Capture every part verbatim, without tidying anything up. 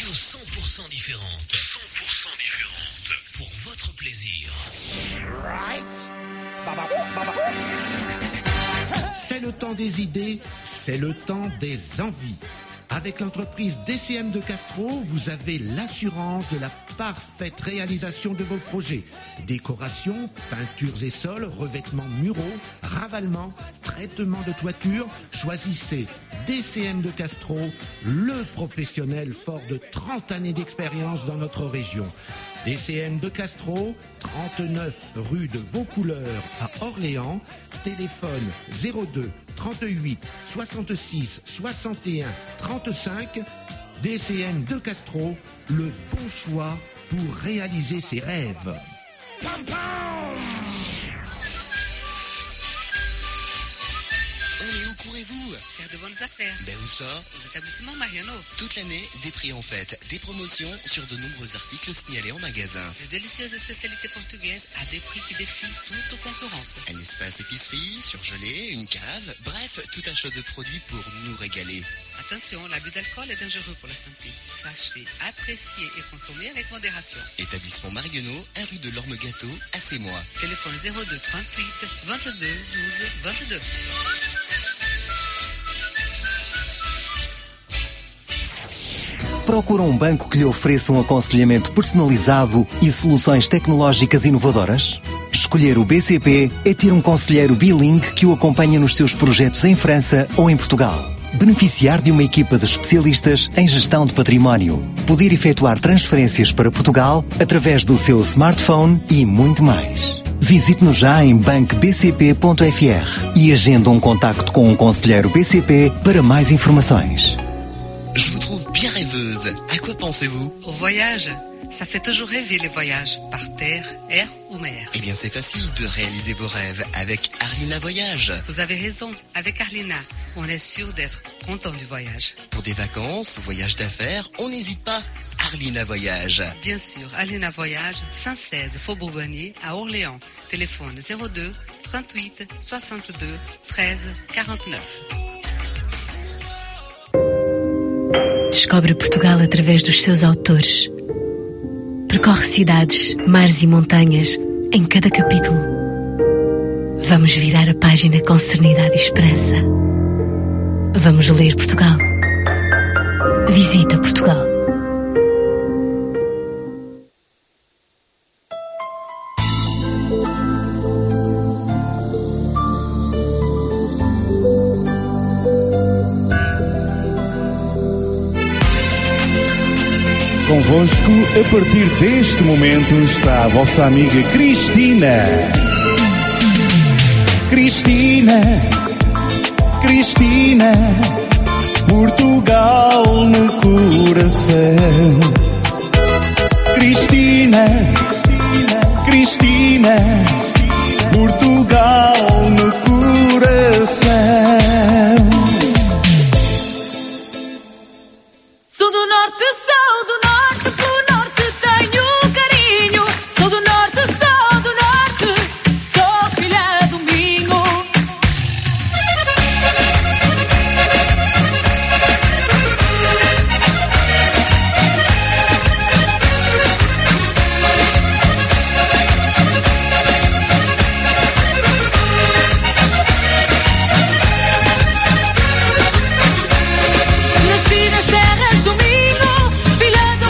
radio cent pour cent différente. cent pour cent différente. Pour votre plaisir. Right. C'est le temps des idées, c'est le temps des envies. Avec l'entreprise D C M de Castro, vous avez l'assurance de la parfaite réalisation de vos projets. Décoration, peintures et sols, revêtements muraux, ravalement, traitement de toiture. Choisissez D C M de Castro, le professionnel fort de trente années d'expérience dans notre région. D C M de Castro, trente-neuf rue de Vaucouleurs à Orléans. Téléphone zéro deux trente-huit soixante-six soixante et un trente-cinq. D C M de Castro, le bon choix pour réaliser ses rêves. Oh, mais où courez-vous? Faire de bonnes affaires. Ben où ça? Aux établissements Mariano. Toute l'année, des prix en fête, des promotions sur de nombreux articles signalés en magasin. De délicieuses spécialités portugaises à des prix qui défient toute concurrence. Un espace épicerie, surgelé, une cave, bref, tout un choix de produits pour nous régaler. Attention, l'abus d'alcool est dangereux pour la santé. Sachez, apprécier et consommer avec modération. Établissement Marionneau, un rue de l'Orme Gâteau, à Sémois. Téléphone zéro deux trente-huit vingt-deux douze vingt-deux. Procura um banco que lhe ofereça um aconselhamento personalizado e soluções tecnológicas inovadoras? Escolher o B C P é ter um conselheiro bilingue que o acompanha nos seus projetos em França ou em Portugal. Beneficiar de uma equipa de especialistas em gestão de património. Poder efetuar transferências para Portugal através do seu smartphone e muito mais. Visite-nos já em banco b c p ponto f r e agenda um contacto com um conselheiro B C P para mais informações. Je vous trouve bien rêveuse. À quoi pensez-vous? Au voyage. Ça fait toujours rêver les voyages, par terre, air ou mer. Eh bien, c'est facile de réaliser vos rêves avec Arlina Voyage. Vous avez raison, avec Arlina, on est sûr d'être content du voyage. Pour des vacances, voyages d'affaires, on n'hésite pas. Arlina Voyage. Bien sûr, Arlina Voyage, cent seize Faubourg Bonnier, à Orléans. Téléphone zéro deux trente-huit soixante-deux treize quarante-neuf. Descobre Portugal através dos seus autores. Percorre cidades, mares e montanhas em cada capítulo. Vamos virar a página com serenidade e esperança. Vamos ler Portugal. Visita Portugal. Convosco, a partir deste momento, está a vossa amiga Cristina. Cristina, Cristina, Portugal no coração. Cristina, Cristina, Portugal no coração. Sou do norte, sou do norte. Nasci nas terras do Minho, filha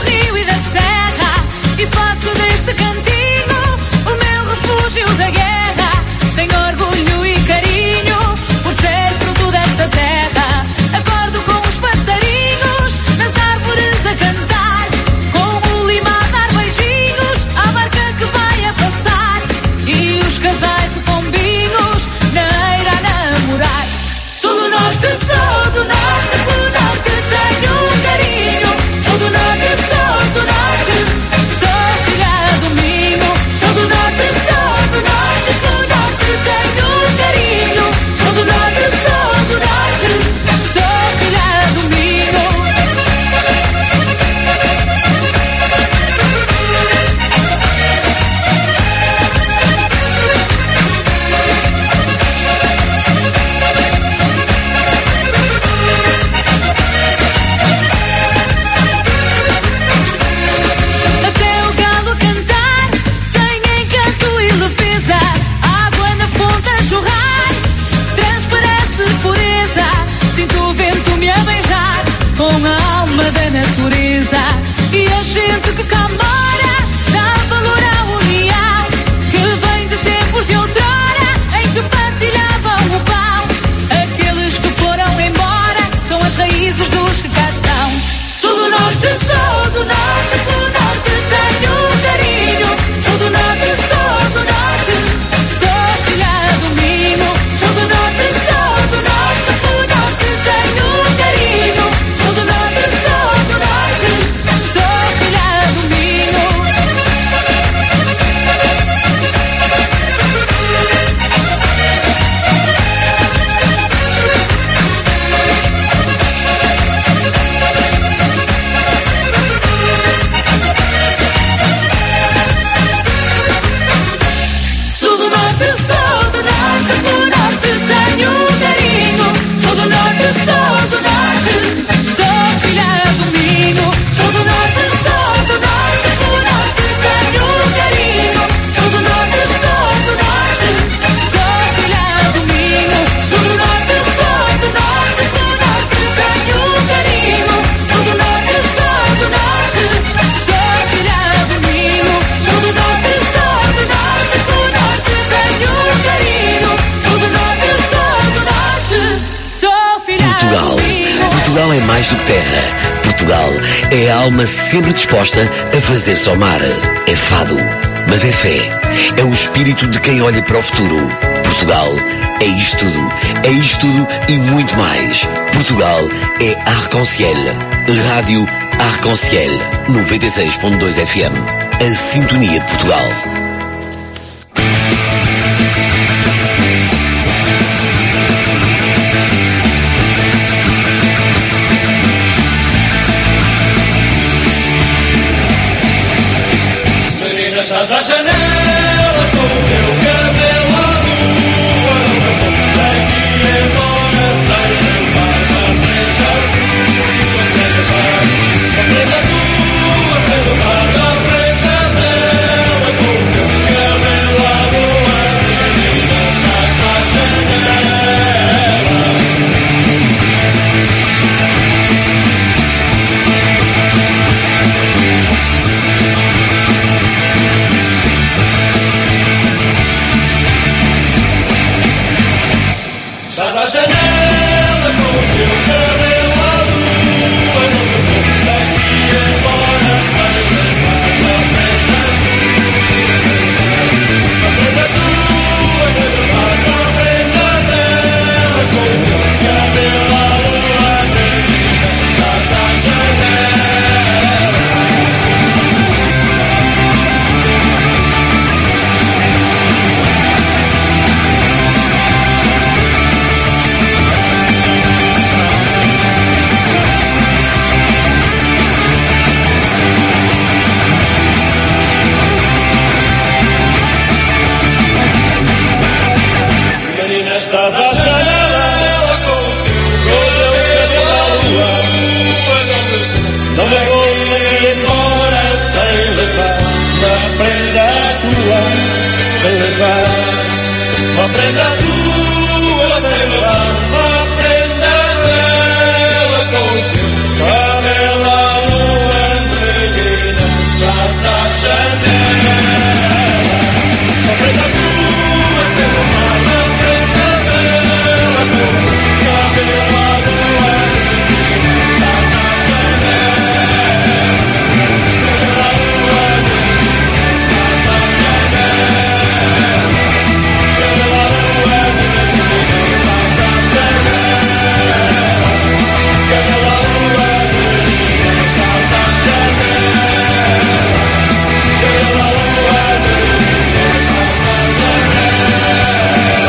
mais do que terra. Portugal é a alma sempre disposta a fazer-se ao mar. É fado, mas é fé. É o espírito de quem olha para o futuro. Portugal é isto tudo. É isto tudo e muito mais. Portugal é Arc-en-Ciel. Rádio Arc-en-Ciel. noventa e seis ponto dois F M. A sintonia de Portugal. Estás à janela com o teu cabelo à lua. Não vou daqui embora sem levar a preta tua, sem levar a preta tua, sem levar a preta dela. Com o teu cabelo à lua, menina, estás à janela. Estás à janela com o teu cabelo à lua. Não te vou daqui embora sem levar a preta tua, sem levar a preta dela. Com o teu cabelo à lua, menina, estás à janela. Estás à janela com o teu cabelo à lua. Não me vou embora sem levar uma prenda tua, sem levar uma prenda tua, sem levar uma prenda dela. Com o teu cabelo à lua, menina, estás à janela. Uma prenda tua, sem levar uma prenda dela. Com o teu cabelo à lua, menina, estás à janela. Cabelo à lua, menina, estás à janela. Cabelo à lua, menina, estás à janela. Cabelo à lua, menina, estás à janela. Cabelo à lua, menina, estás à janela.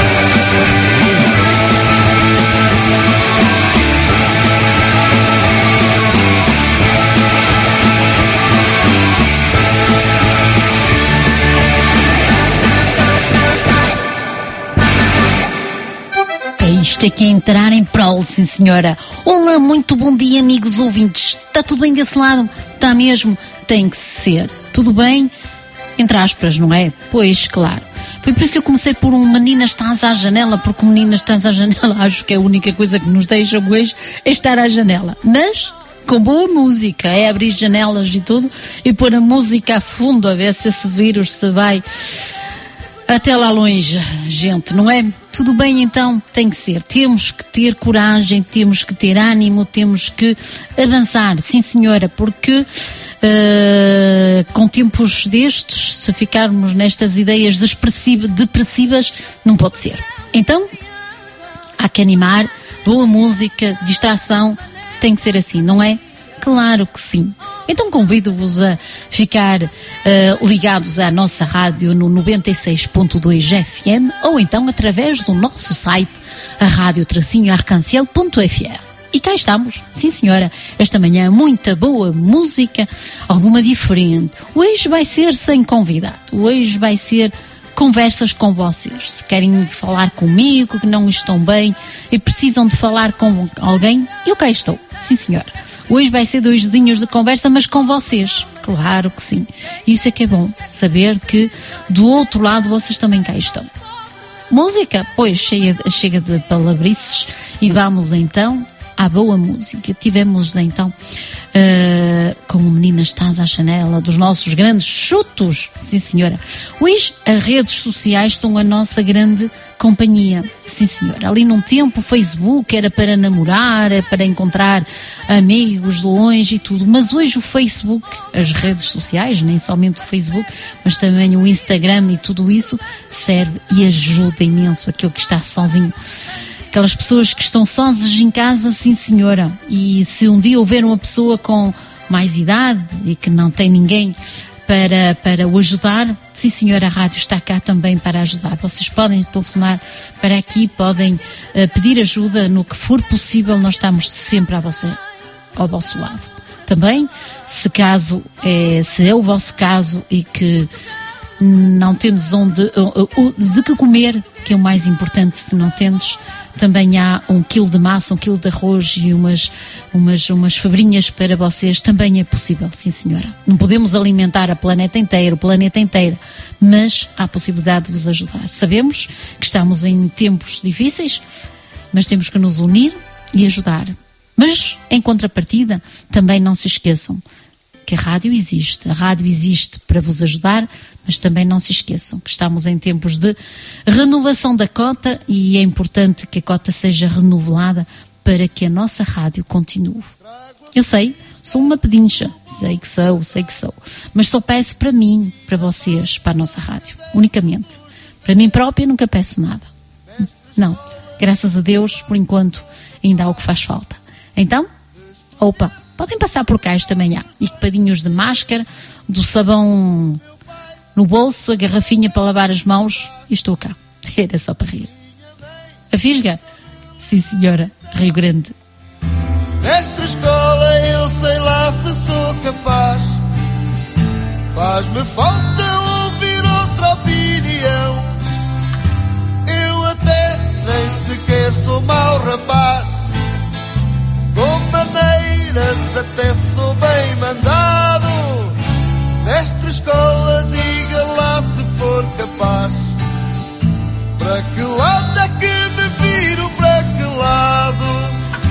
É isto aqui a entrar em prol, sim senhora. Olá, muito bom dia, amigos ouvintes. Está tudo bem desse lado? Está mesmo? Tem que ser. Tudo bem? Entre aspas, não é? Pois, claro. Foi por isso que eu comecei por um menina estás à janela, porque o menina estás à janela acho que é a única coisa que nos deixa hoje é estar à janela. Mas com boa música, é abrir janelas e tudo e pôr a música a fundo a ver se esse vírus se vai até lá longe, gente, não é? Tudo bem então, tem que ser. Temos que ter coragem, temos que ter ânimo, temos que avançar, sim senhora, porque uh, com tempos destes, se ficarmos nestas ideias depressivas, não pode ser. Então, há que animar, boa música, distração, tem que ser assim, não é? Claro que sim. Então convido-vos a ficar uh, ligados à nossa rádio no noventa e seis ponto dois F M ou então através do nosso site, a rádio tracinho arcanciel ponto F R. E cá estamos, sim senhora, esta manhã muita boa música, alguma diferente. Hoje vai ser sem convidado, hoje vai ser conversas com vocês. Se querem falar comigo, que não estão bem e precisam de falar com alguém, eu cá estou, sim senhora. Hoje vai ser dois dedinhos de conversa, mas com vocês. Claro que sim. Isso é que é bom, saber que do outro lado vocês também cá estão. Música? Pois, cheia, chega de palavrices e vamos então à boa música. Tivemos então uh, com o menino Ana estás à janela, dos nossos grandes chutos. Sim, senhora. Hoje as redes sociais são a nossa grande companhia. Sim, senhora. Ali num tempo o Facebook era para namorar, era para encontrar amigos de longe e tudo. Mas hoje o Facebook, as redes sociais, nem somente o Facebook, mas também o Instagram e tudo isso, serve e ajuda imenso aquele que está sozinho. Aquelas pessoas que estão sozinhas em casa, sim senhora, e se um dia houver uma pessoa com mais idade e que não tem ninguém para, para o ajudar, sim senhora, a rádio está cá também para ajudar. Vocês podem telefonar para aqui, podem uh, pedir ajuda no que for possível, nós estamos sempre a você, ao vosso lado. Também, se caso é, se é o vosso caso e que não tendes onde, de que comer, que é o mais importante, se não tendes, também há um quilo de massa, um quilo de arroz e umas, umas, umas fabrinhas para vocês, também é possível, sim senhora. Não podemos alimentar a planeta inteira, o planeta inteiro, mas há a possibilidade de vos ajudar. Sabemos que estamos em tempos difíceis, mas temos que nos unir e ajudar. Mas, em contrapartida, também não se esqueçam que a rádio existe. A rádio existe para vos ajudar, mas também não se esqueçam que estamos em tempos de renovação da cota e é importante que a cota seja renovada para que a nossa rádio continue. Eu sei, sou uma pedincha, sei que sou, sei que sou, mas só peço para mim, para vocês, para a nossa rádio, unicamente. Para mim própria nunca peço nada. Não, graças a Deus, por enquanto, ainda há o que faz falta. Então, opa, podem passar por cá esta manhã. Equipadinhos de máscara, do sabão no bolso, a garrafinha para lavar as mãos e estou cá. Era só para rir. A fisga? Sim, senhora. Rio Grande. Nesta escola eu sei lá se sou capaz. Faz-me falta ouvir outra opinião. Eu até nem sequer sou mau rapaz. Com maneiras até sou bem mandado. Nesta escola diga lá se for capaz. Para que lado é que me viro, para que lado?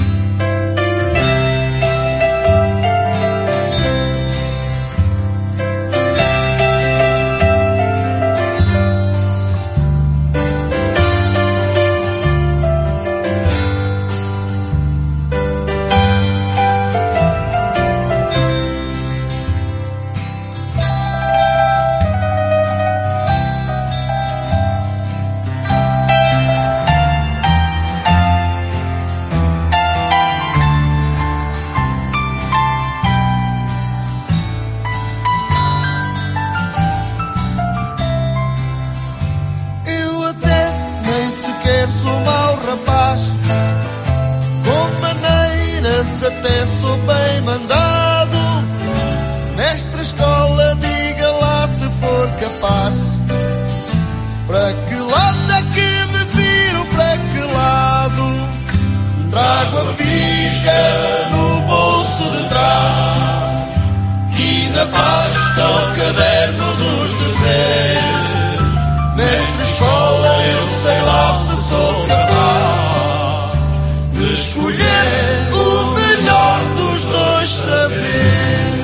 Sou mau rapaz, com maneiras até sou bem mandado. Nesta escola diga lá se for capaz. Para que lado é que me viro, para que lado? Trago a fisga no bolso de trás e na pasta o caderno dos deveres. Nesta escola eu sei lá se sou capaz de escolher o melhor dos dois saberes.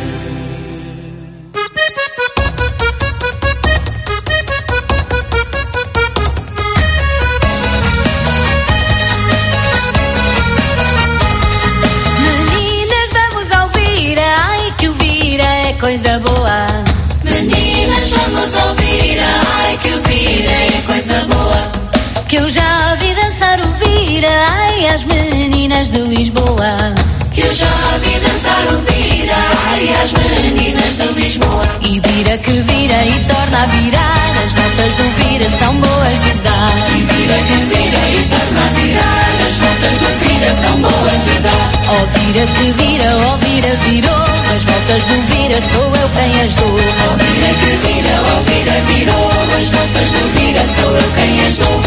Meninas, vamos ouvir, ai que ouvir é coisa boa. Meninas, vamos ouvir, ai que ouvir é coisa boa. Que eu já vi dançar o vira, ai as meninas de Lisboa. Que eu já vi dançar o vira, ai as meninas de Lisboa. E vira que vira e torna a virar, as voltas do vira são boas de dar. E vira que vira e torna a virar, as voltas do vira são boas de dar. Ó vira que vira, ó vira virou, as voltas do vira sou eu quem as dou. Ó vira que vira, ó vira virou, as voltas do vira sou eu quem as dou.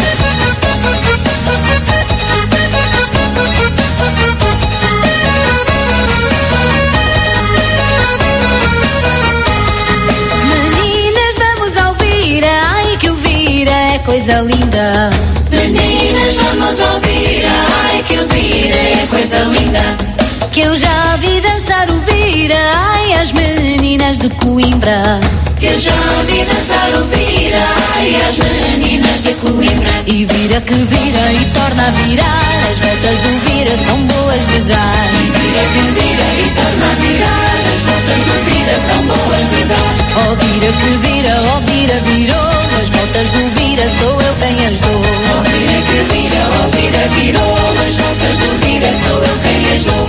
Meninas, vamos ouvir, ai que ouvir é coisa linda. Meninas, vamos ouvir, ai que ouvir é coisa linda. Que eu já vi dançar o vira, ai as meninas de Coimbra, que eu já vi dançar o vira, ai, as meninas de Coimbra. E vira que vira e torna a virar, as voltas do vira são boas de dar. E vira que vira e torna a virar, as voltas do vira são boas de dar. Oh vira que vira, oh vira virou, as voltas do vira sou eu quem as dou. Oh vira que vira, oh vira virou, as voltas do vira sou eu quem as dou.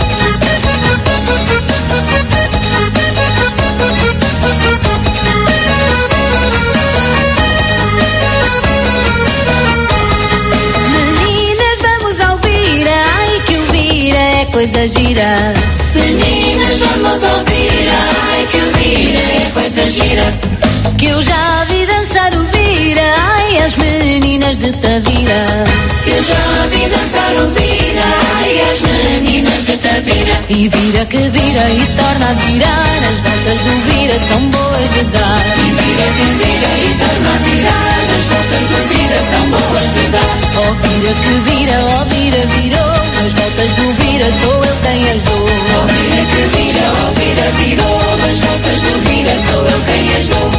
Meninas, vamos ao vira, ai que o vira é coisa gira. Meninas, vamos ouvir, ai que o vira é coisa gira. Que eu já vi dançar o vira, ai as meninas de Tavira. Que eu já vi dançar o vira, ai as meninas de Tavira. E vira que vira e torna a virar, as voltas do vira são boas de dar. E vira que vira e torna a virar, as voltas do vira são boas de dar. Oh vira que vira, oh vira virou, as voltas do vira sou eu quem as dou. Oh vira que vira, oh vira virou, as voltas do vira sou eu quem as dou.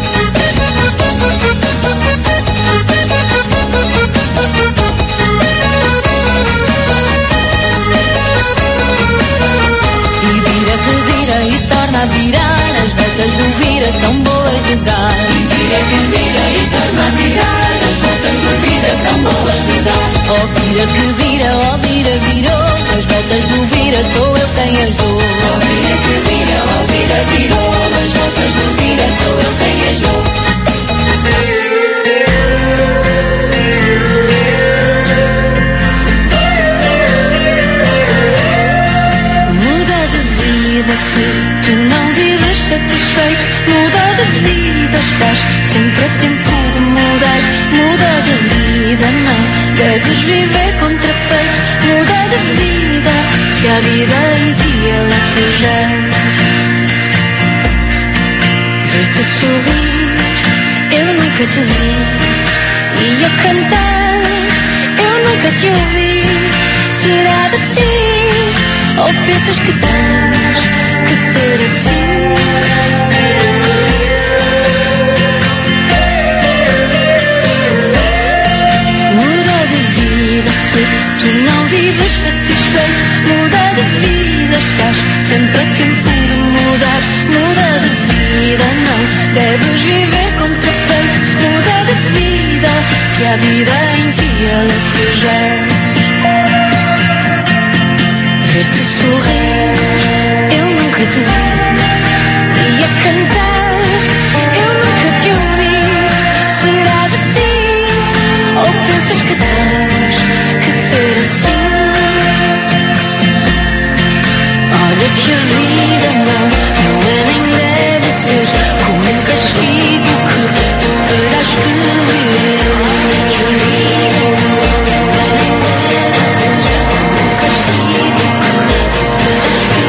E vira que vira e torna a virar, as voltas do vira são boas de dar. E vira que vira e torna a virar, as voltas do vira são boas de dar. Oh vira que vira, oh vira virou, as voltas do vira sou eu quem as dou. Oh vira que vira, oh vira virou, as voltas do vira sou eu quem as dou. Se tu não vives satisfeito, muda de vida, estás sempre a tempo de mudar. Muda de vida, não deves viver contrafeito. Muda de vida, se a vida em ti ela te jar. Ver-te sorrir, eu nunca te vi. E a cantar, eu nunca te ouvi. Será de ti, ou pensas que tens que ser assim? Muda de vida se tu não vives satisfeito. Muda de vida, estás sempre a tempo de mudar. Muda de vida, não deves viver contrafeito. Muda de vida, se a vida em ti ela te jar. Ver-te sorrir, eu nunca te vi. E a cantar, eu nunca te ouvi. Será de ti, ou pensas que tens que ser assim? Olha que a vida não, não é nem deve ser como um castigo que tu terás que viver. Olha que a vida não, não é nem deve ser como um castigo que tu terás que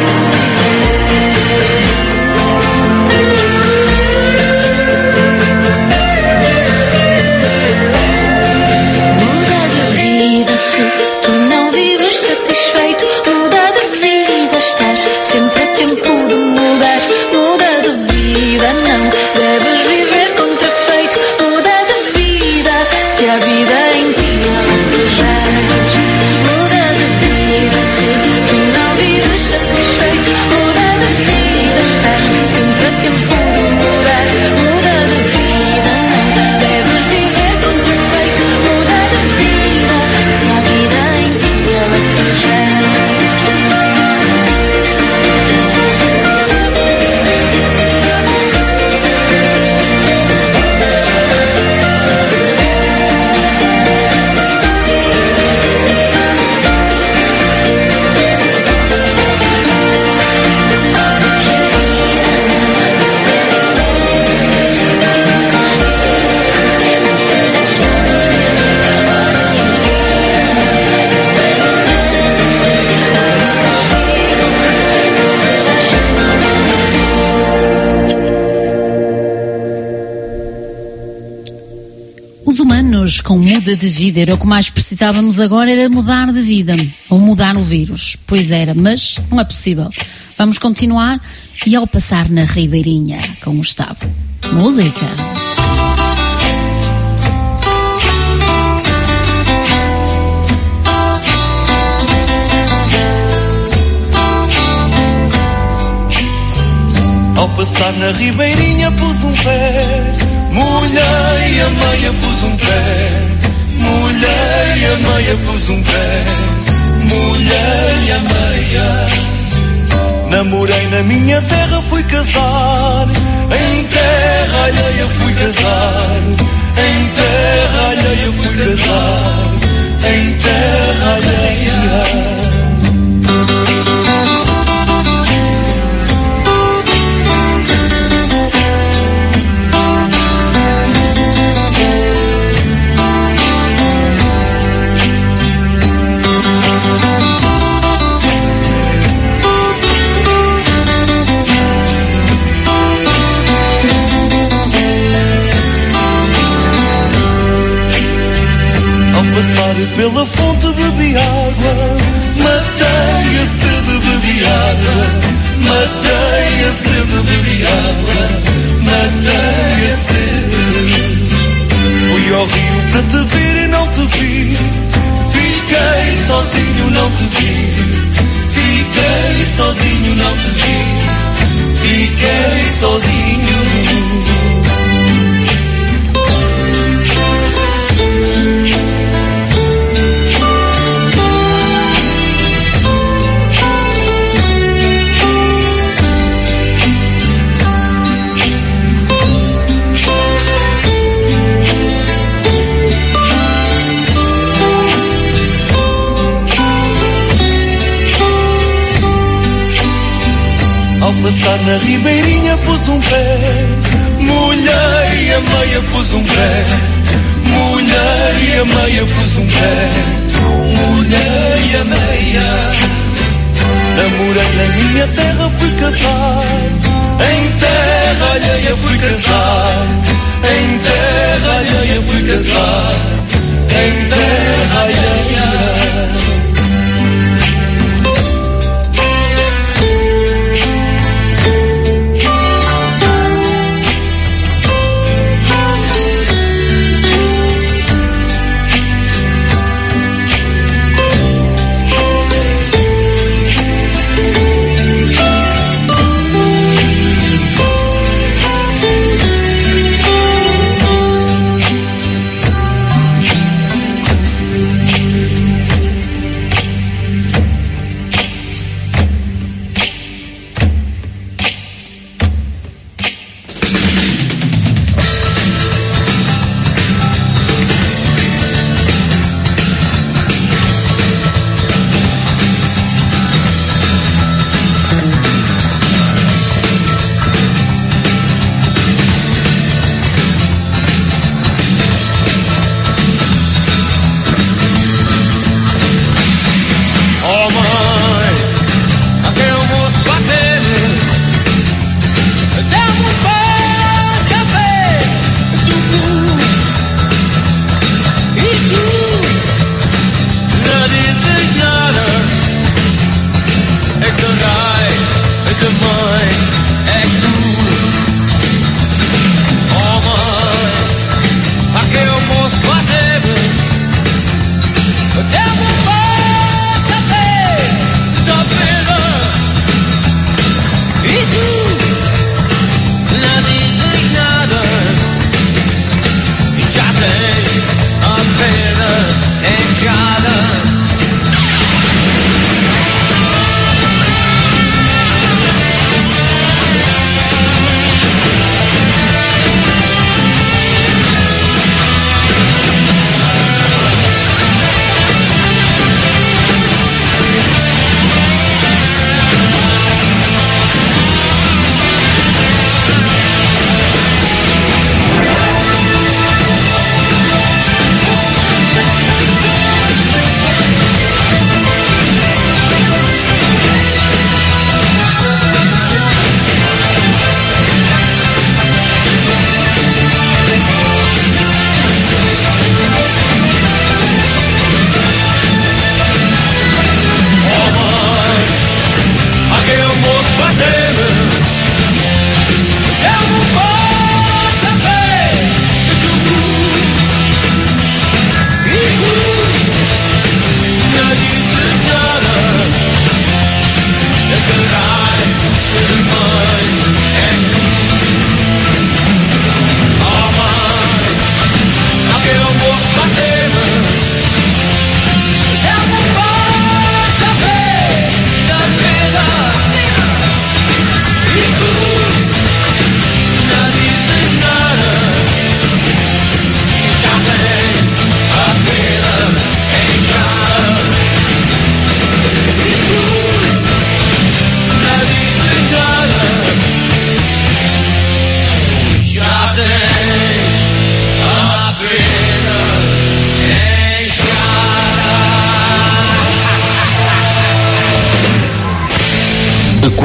Muda de vida se tu não vives satisfeito. Muda de vida, estás sempre a tempo de mudar. Muda de vida, não deves viver contrafeito. Muda de vida, se a vida em ti ela te jar. Muda de vida se tu não vives satisfeito. Muda de vida, estás sempre a tempo de mudar. Muda de vida, não deves viver contrafeito. Muda de vida, se a vida em ti ela te jar. Os humanos com muda de vida era o que mais precisávamos agora, era mudar de vida, ou mudar o vírus. Pois era, mas não é possível. Vamos continuar e ao passar na Ribeirinha com o Gustavo. Música! Ao passar na Ribeirinha pus um pé, molhei a meia, pus um pé, molhei a meia, pus um pé, molhei a meia. Namorei na minha terra, fui casar, em terra alheia fui casar, em terra alheia fui casar, em terra alheia. Passar pela fonte bebi água, matei a sede, bebi água, matei a sede, bebi água, matei a sede. Fui ao rio para te ver e não te vi, fiquei sozinho, não te vi, fiquei sozinho, não te vi, fiquei sozinho. Ao passar na Ribeirinha pus um pé, molhei a meia, pus um pé, molhei a meia, pus um pé, molhei a meia. Namorei na minha terra, fui casar, em terra alheia fui casar, em terra alheia fui casar, em terra alheia.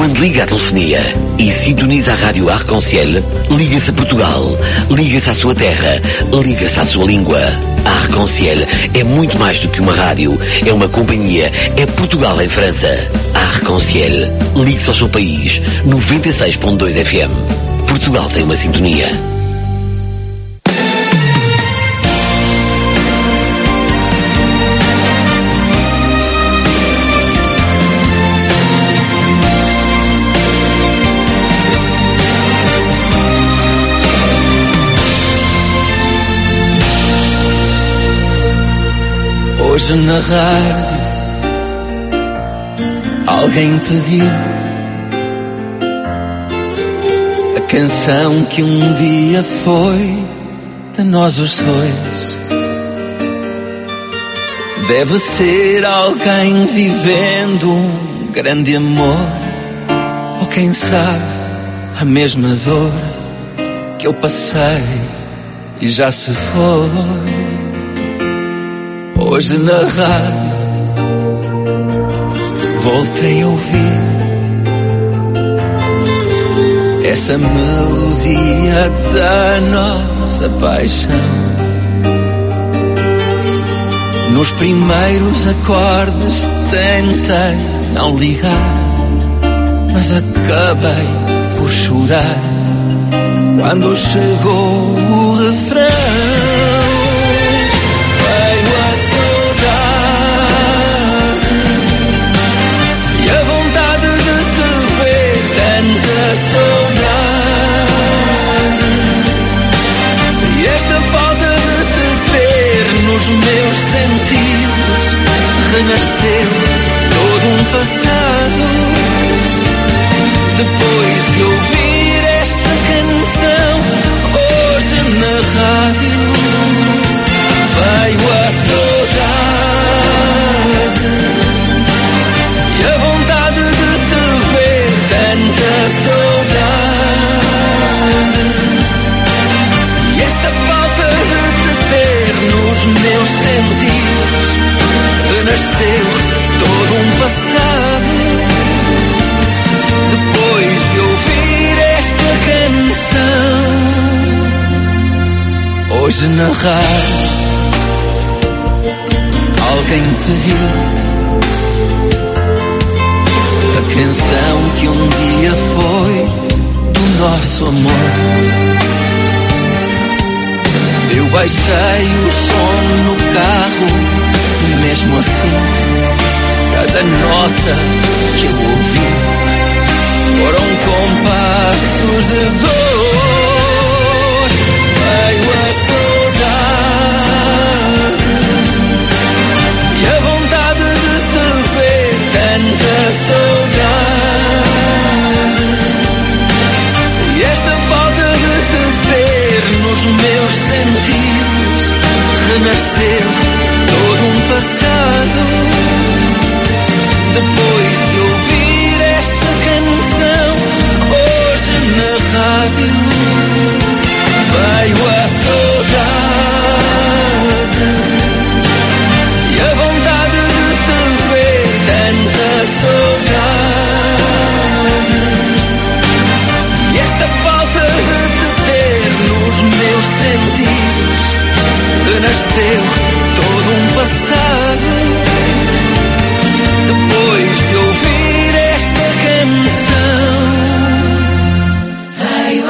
Quando liga a telefonia e sintoniza a rádio Arc-en-Ciel, liga-se a Portugal, liga-se à sua terra, liga-se à sua língua. A Arc-en-Ciel é muito mais do que uma rádio, é uma companhia, é Portugal em França. A Arc-en-Ciel, ligue-se ao seu país, noventa e seis ponto dois F M. Portugal tem uma sintonia. Hoje na rádio alguém pediu a canção que um dia foi de nós os dois. Deve ser alguém vivendo um grande amor, ou quem sabe a mesma dor que eu passei e já se foi. Hoje na rádio voltei a ouvir essa melodia da nossa paixão. Nos primeiros acordes tentei não ligar, mas acabei por chorar quando chegou o refrão. Saudade, e esta falta de te ter nos meus sentidos renasceu todo um passado. Depois de ouvir esta canção hoje na rádio, veio a saudade e a vontade de te ver, tanta saudade, e esta falta de te ter nos meus sentidos renasceu todo um passado. Depois de ouvir esta canção hoje na rádio, alguém pediu a canção que um dia foi do nosso amor. Eu baixei o som no carro e mesmo assim cada nota que eu ouvi foram compassos de dor. Veio a saudade e a vontade de te ver, tanta saudade, e esta falta de te ter nos meus sentidos renasceu todo um passado. Depois de ouvir esta canção hoje na rádio, veio a saudade e a vontade de te ver, tanta saudade, e esta falta de te ter nos meus sentidos renasceu todo um passado. Depois de ouvir esta canção, veio a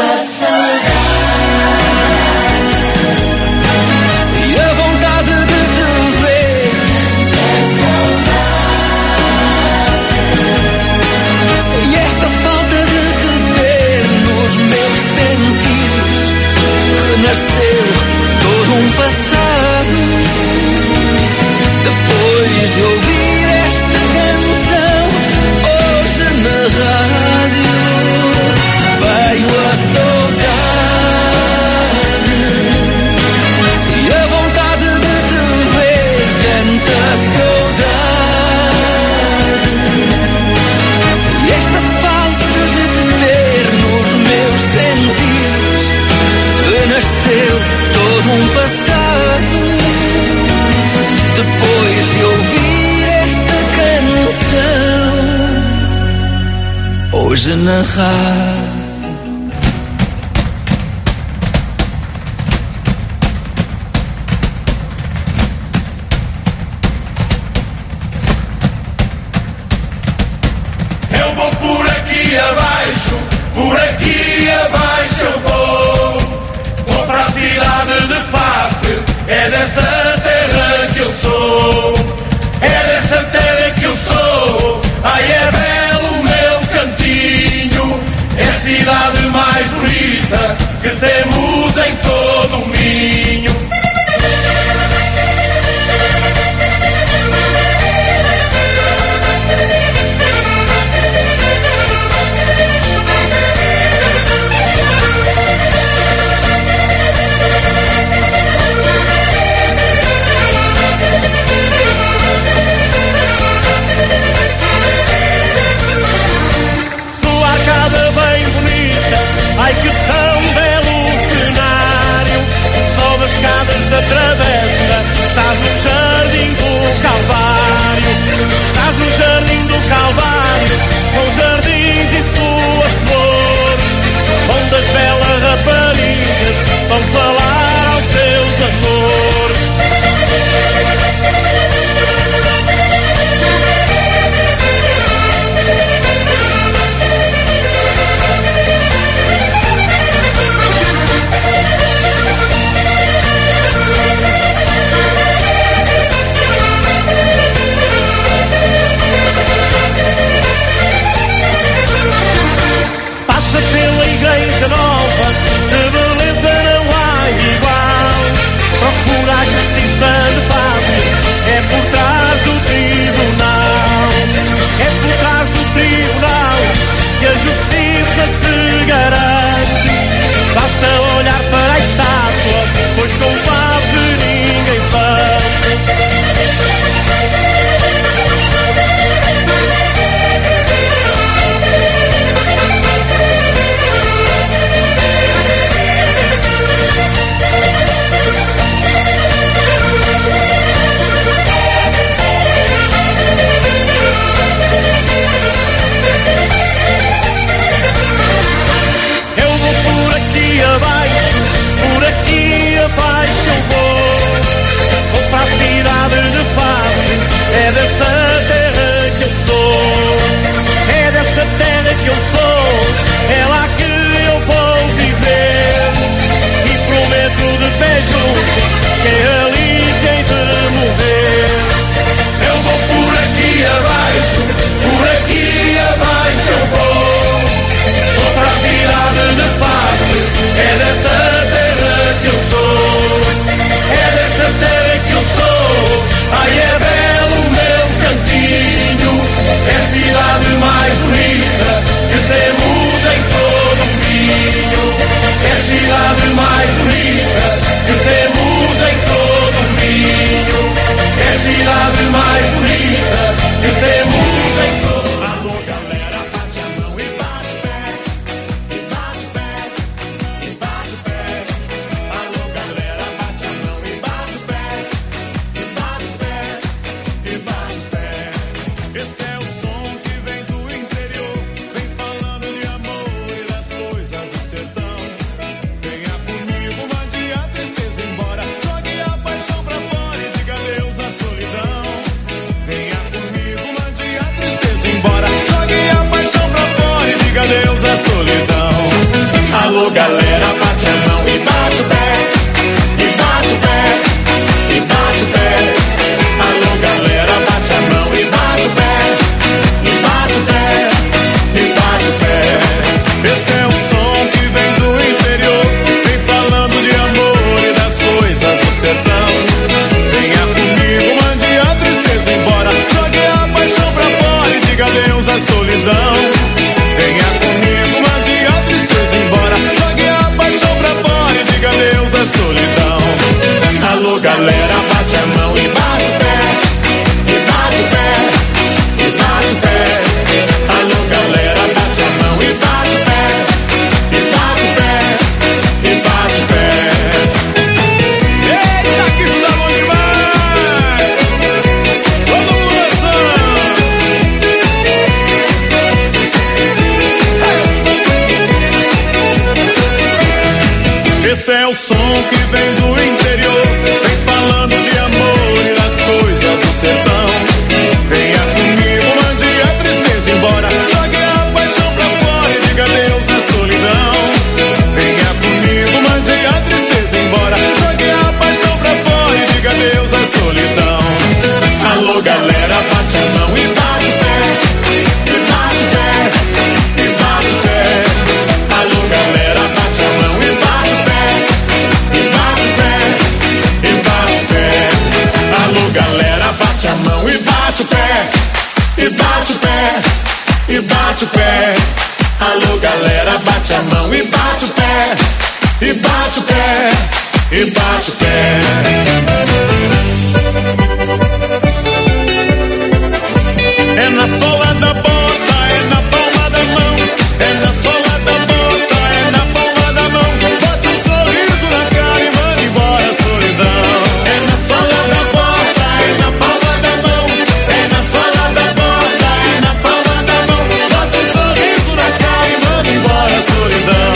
saudade e a vontade de te ver, tanta saudade, e esta falta de te ter nos meus sentidos renasceu todo um passado. Depois de ouvir esta canção hoje na rádio, veio a saudade e a vontade de te ver, tanta saudade, e esta falta de te ter nos meus sentidos renasceu todo um passado. Depois de ouvir esta canção hoje na rádio. Eu vou por aqui abaixo, por aqui abaixo eu vou. Vou para a cidade de Faf, é dessa terra que eu sou. É dessa terra que eu sou. Ai, é belo o meu cantinho. É a cidade mais bonita que temos em todo o Minho. Ai, que tão belo cenário. Sobe as escadas da travessa, estás no jardim do Calvário. Estás no jardim do Calvário, com jardins e suas flores, onde as belas raparigas vão falar aos seus amores. Igreja nova, de beleza não há igual. Procura a justiça de fácil, é por trás do tribunal. É por trás do tribunal que a justiça se garante. Basta olhar para a estátua, pois com fácil ninguém bate. Por aqui abaixo eu vou. Vou para a cidade de Faf, é dessa terra que eu sou. É dessa terra que eu sou, é lá que eu vou viver. E prometo de pé junto que é ali quem de morrer. Eu vou por aqui abaixo, por aqui abaixo eu vou. Vou para a cidade de Faf, é dessa terra que eu sou. É dessa terra que eu sou. Ai, é belo o meu cantinho. É a cidade mais bonita que temos em todo o Minho. É a cidade mais bonita que temos em todo o Minho. É a cidade mais bonita que temos em todo o Minho. Alô, galera, bate a mão e bate pé. E bate pé, e bate pé. Alô, galera, bate a mão e bate pé. E bate pé, e bate pé. Esse é o som que vem do interior, vem falando de amor e das coisas do sertão. Venha comigo, mande a tristeza embora, jogue a paixão pra fora e diga adeus à solidão. Venha comigo, mande a tristeza embora, jogue a paixão pra fora e diga adeus à solidão. Alô, galera, bate a mão e bate o pé. E bate o pé, e bate o pé. Alô, galera, bate a mão e bate o pé. E bate o pé, e bate o pé. Esse é o som que vem do interior, vem falando de amor e das coisas do sertão. Venha comigo, mande a tristeza embora, jogue a paixão pra fora e diga adeus à solidão. Venha comigo, mande a tristeza embora, jogue a paixão pra Esse é o som que vem do interior, vem falando de amor e das coisas do sertão. Venha comigo, mande a tristeza embora, jogue a paixão pra fora e diga adeus à solidão. Venha comigo, mande a tristeza embora, jogue a paixão pra fora e diga adeus à solidão. Alô galera, bate a mão e bate o pé, e bate o pé, e bate o pé. Alô galera, bate a mão e bate o pé, e bate o pé, e bate o pé. Alô galera, bate a mão e bate o pé, e bate o pé, e bate o pé. Alô galera, bate a mão e bate o pé, e bate o pé, e bate o pé. É na sola da bota, é na palma da mão. É na sola da bota, é na palma da mão. Bote um sorriso na cara e manda embora a solidão. É na sola da bota, é na palma da mão. É na sola da bota, é na palma da mão. Bote um sorriso na cara e manda embora a solidão.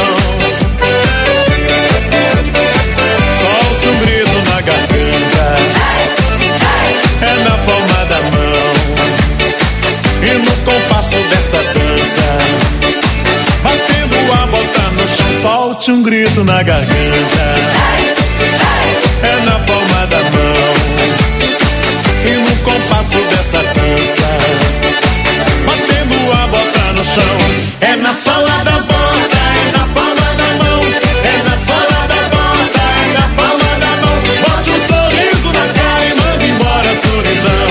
Solte um grito na garganta, é na palma da mão. E no compasso dessa dança, batendo a bota no chão, solte um grito na garganta, é na palma da mão. E no compasso dessa dança, batendo a bota no chão, é na sola da bota, é na palma da mão. É na sola da bota, é na palma da mão. Bote um sorriso na cara e manda embora a solidão.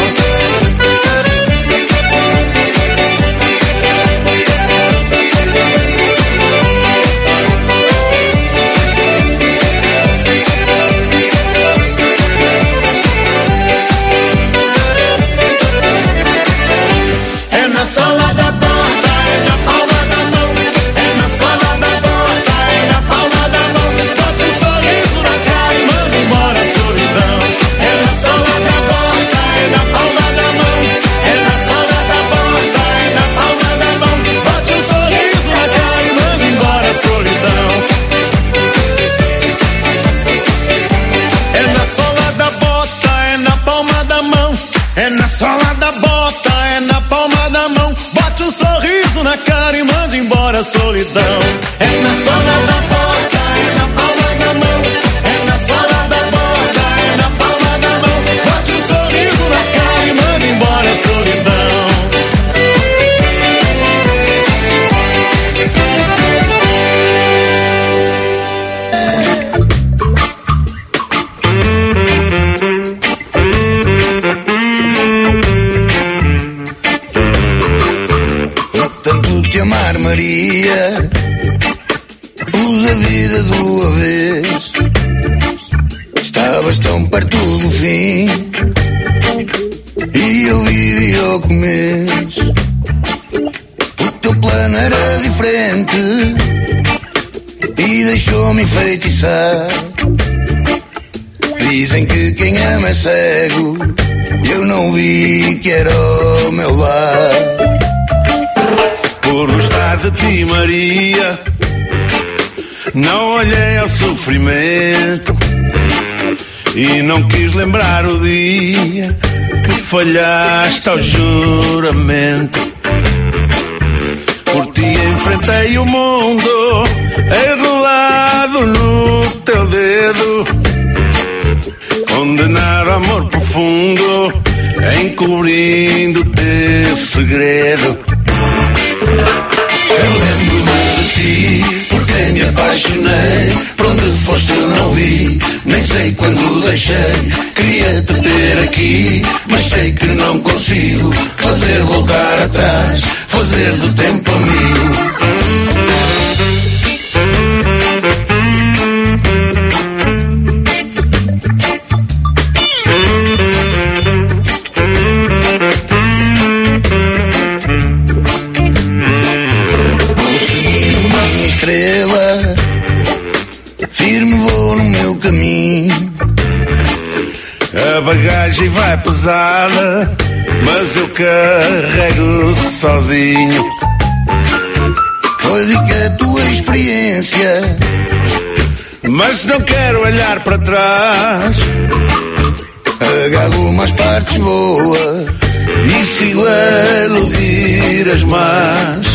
É na sola da bota, é na palma da mão. É na sola da bota, é na palma da mão. Bote um sorriso na cara e manda embora a solidão. É na sola da bota, é na palma da mão. É na sola da bota, é na palma da mão. Bote um sorriso na cara e manda embora a solidão. É na sola da bota, é na palma da mão. É na sola da bota, é na palma da mão. Bote um sorriso na cara e manda embora a solidão. É na sola da bota, é na palma da mão. É na sola da bota, é na palma da mão. Bote um sorriso na cara e manda embora a solidão. Tanto te amar, Maria, pus a vida do avesso. Estavas tão perto do fim e eu vivi ao começo. O teu plano era diferente e deixou-me enfeitiçar. Dizem que quem ama é cego, eu não vi que era o meu lar. Por gostar de ti, Maria, não olhei ao sofrimento e não quis lembrar o dia que falhaste ao juramento. Por ti enfrentei o mundo, enrolado no teu dedo, condenado a amor profundo, encobrindo teu segredo. Eu lembro-me de ti, por quem me apaixonei. Por onde foste eu não vi, nem sei quando deixei. Queria te ter aqui, mas sei que não consigo fazer voltar atrás, fazer do tempo amigo. Estrela, firme vou no meu caminho. A bagagem vai pesada, mas eu carrego sozinho. Foi de que a tua experiência mas não quero olhar para trás. Agarro umas partes boas e sigo a iludir as más.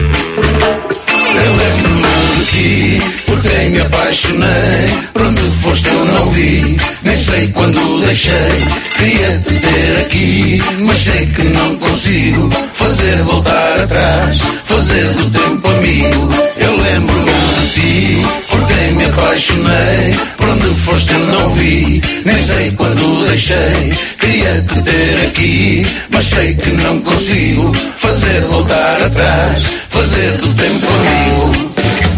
Eu lembro-me de ti, por quem me apaixonei. Por onde foste eu não vi, nem sei quando deixei. Queria te ter aqui, mas sei que não consigo fazer voltar atrás, fazer do tempo amigo. Eu lembro-me de ti, por quem me apaixonei. Por onde foste eu não vi, nem sei quando deixei. Queria te ter aqui, mas sei que não consigo fazer voltar atrás, fazer do tempo amigo.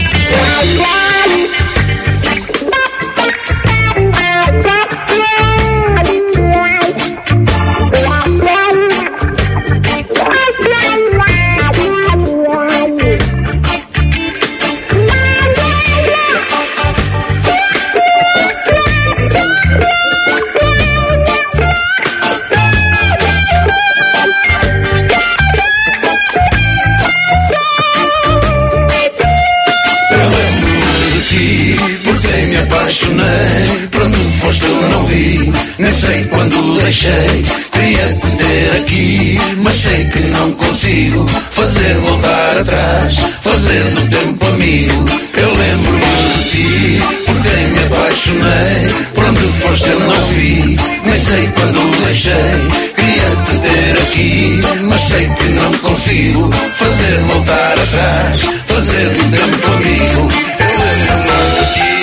Por onde foste eu não vi, nem sei quando deixei. Queria te ter aqui, mas sei que não consigo fazer voltar atrás, fazer do tempo amigo. Eu lembro-me de ti, por quem me apaixonei. Por onde foste eu não vi, nem sei quando deixei. Queria te ter aqui, mas sei que não consigo fazer voltar atrás, fazer do tempo amigo. Eu lembro-me de ti.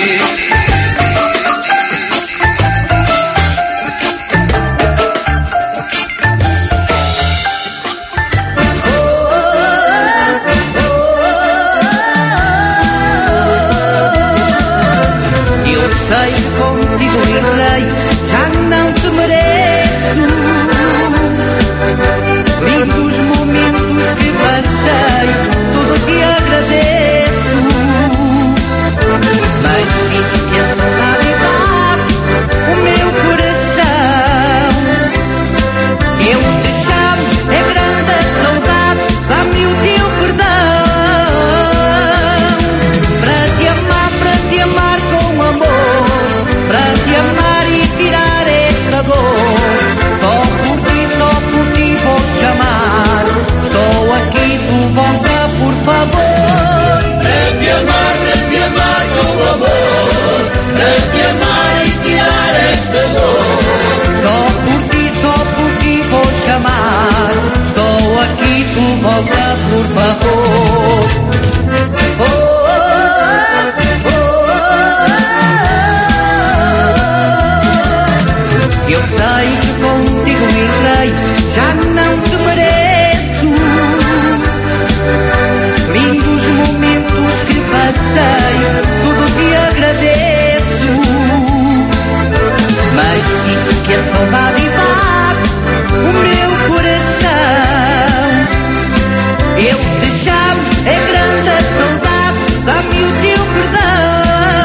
Sei que contigo errei, já não te mereço. Lindos momentos que passei, tudo te agradeço. Mas sinto que a saudade bate o meu coração. Eu te chamo, é grande a saudade, dá-me o teu perdão. Para te amar, para te amar com amor, para te amar e tirar esta dor. Só por ti, só por ti vou chamar. Estou aqui, tu volta por favor. Para te amar, para te amar com amor, para te amar e tirar esta dor. Só por ti, só por ti vou chamar. Estou aqui, tu volta por favor. Oh, eu sei que contigo errei, já não te mereço. Lindos momentos que passei, tudo te agradeço. Mas sinto que a saudade bate o meu coração. Eu te chamo, é grande a saudade, dá-me o teu perdão.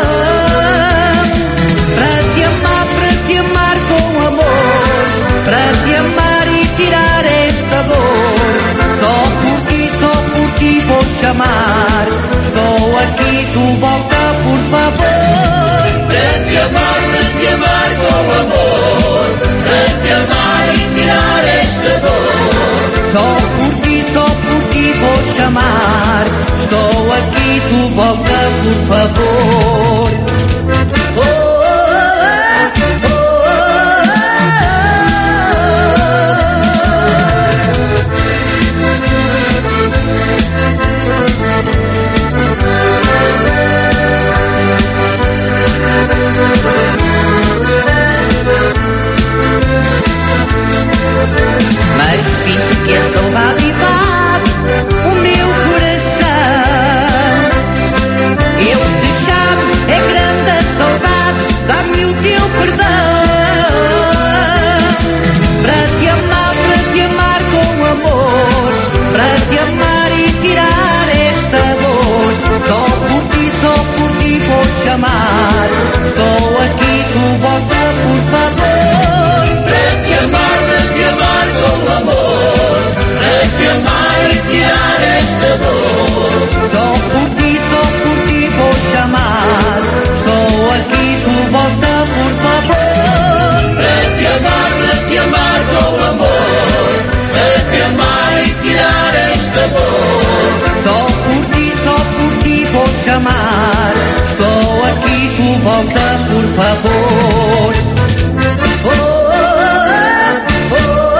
Para te amar, para te amar com amor, para te amar e tirar esta dor. Só por ti, só por ti vou chamar. Estou aqui, tu volta por favor. Para te amar, para te amar com amor, para te amar e tirar esta dor. Só por ti, só por ti vou chamar. Estou aqui, tu volta por favor. Oh, mas sinto que a saudade bate o meu coração. Eu te chamo. volta, por favor. Oh, oh, oh,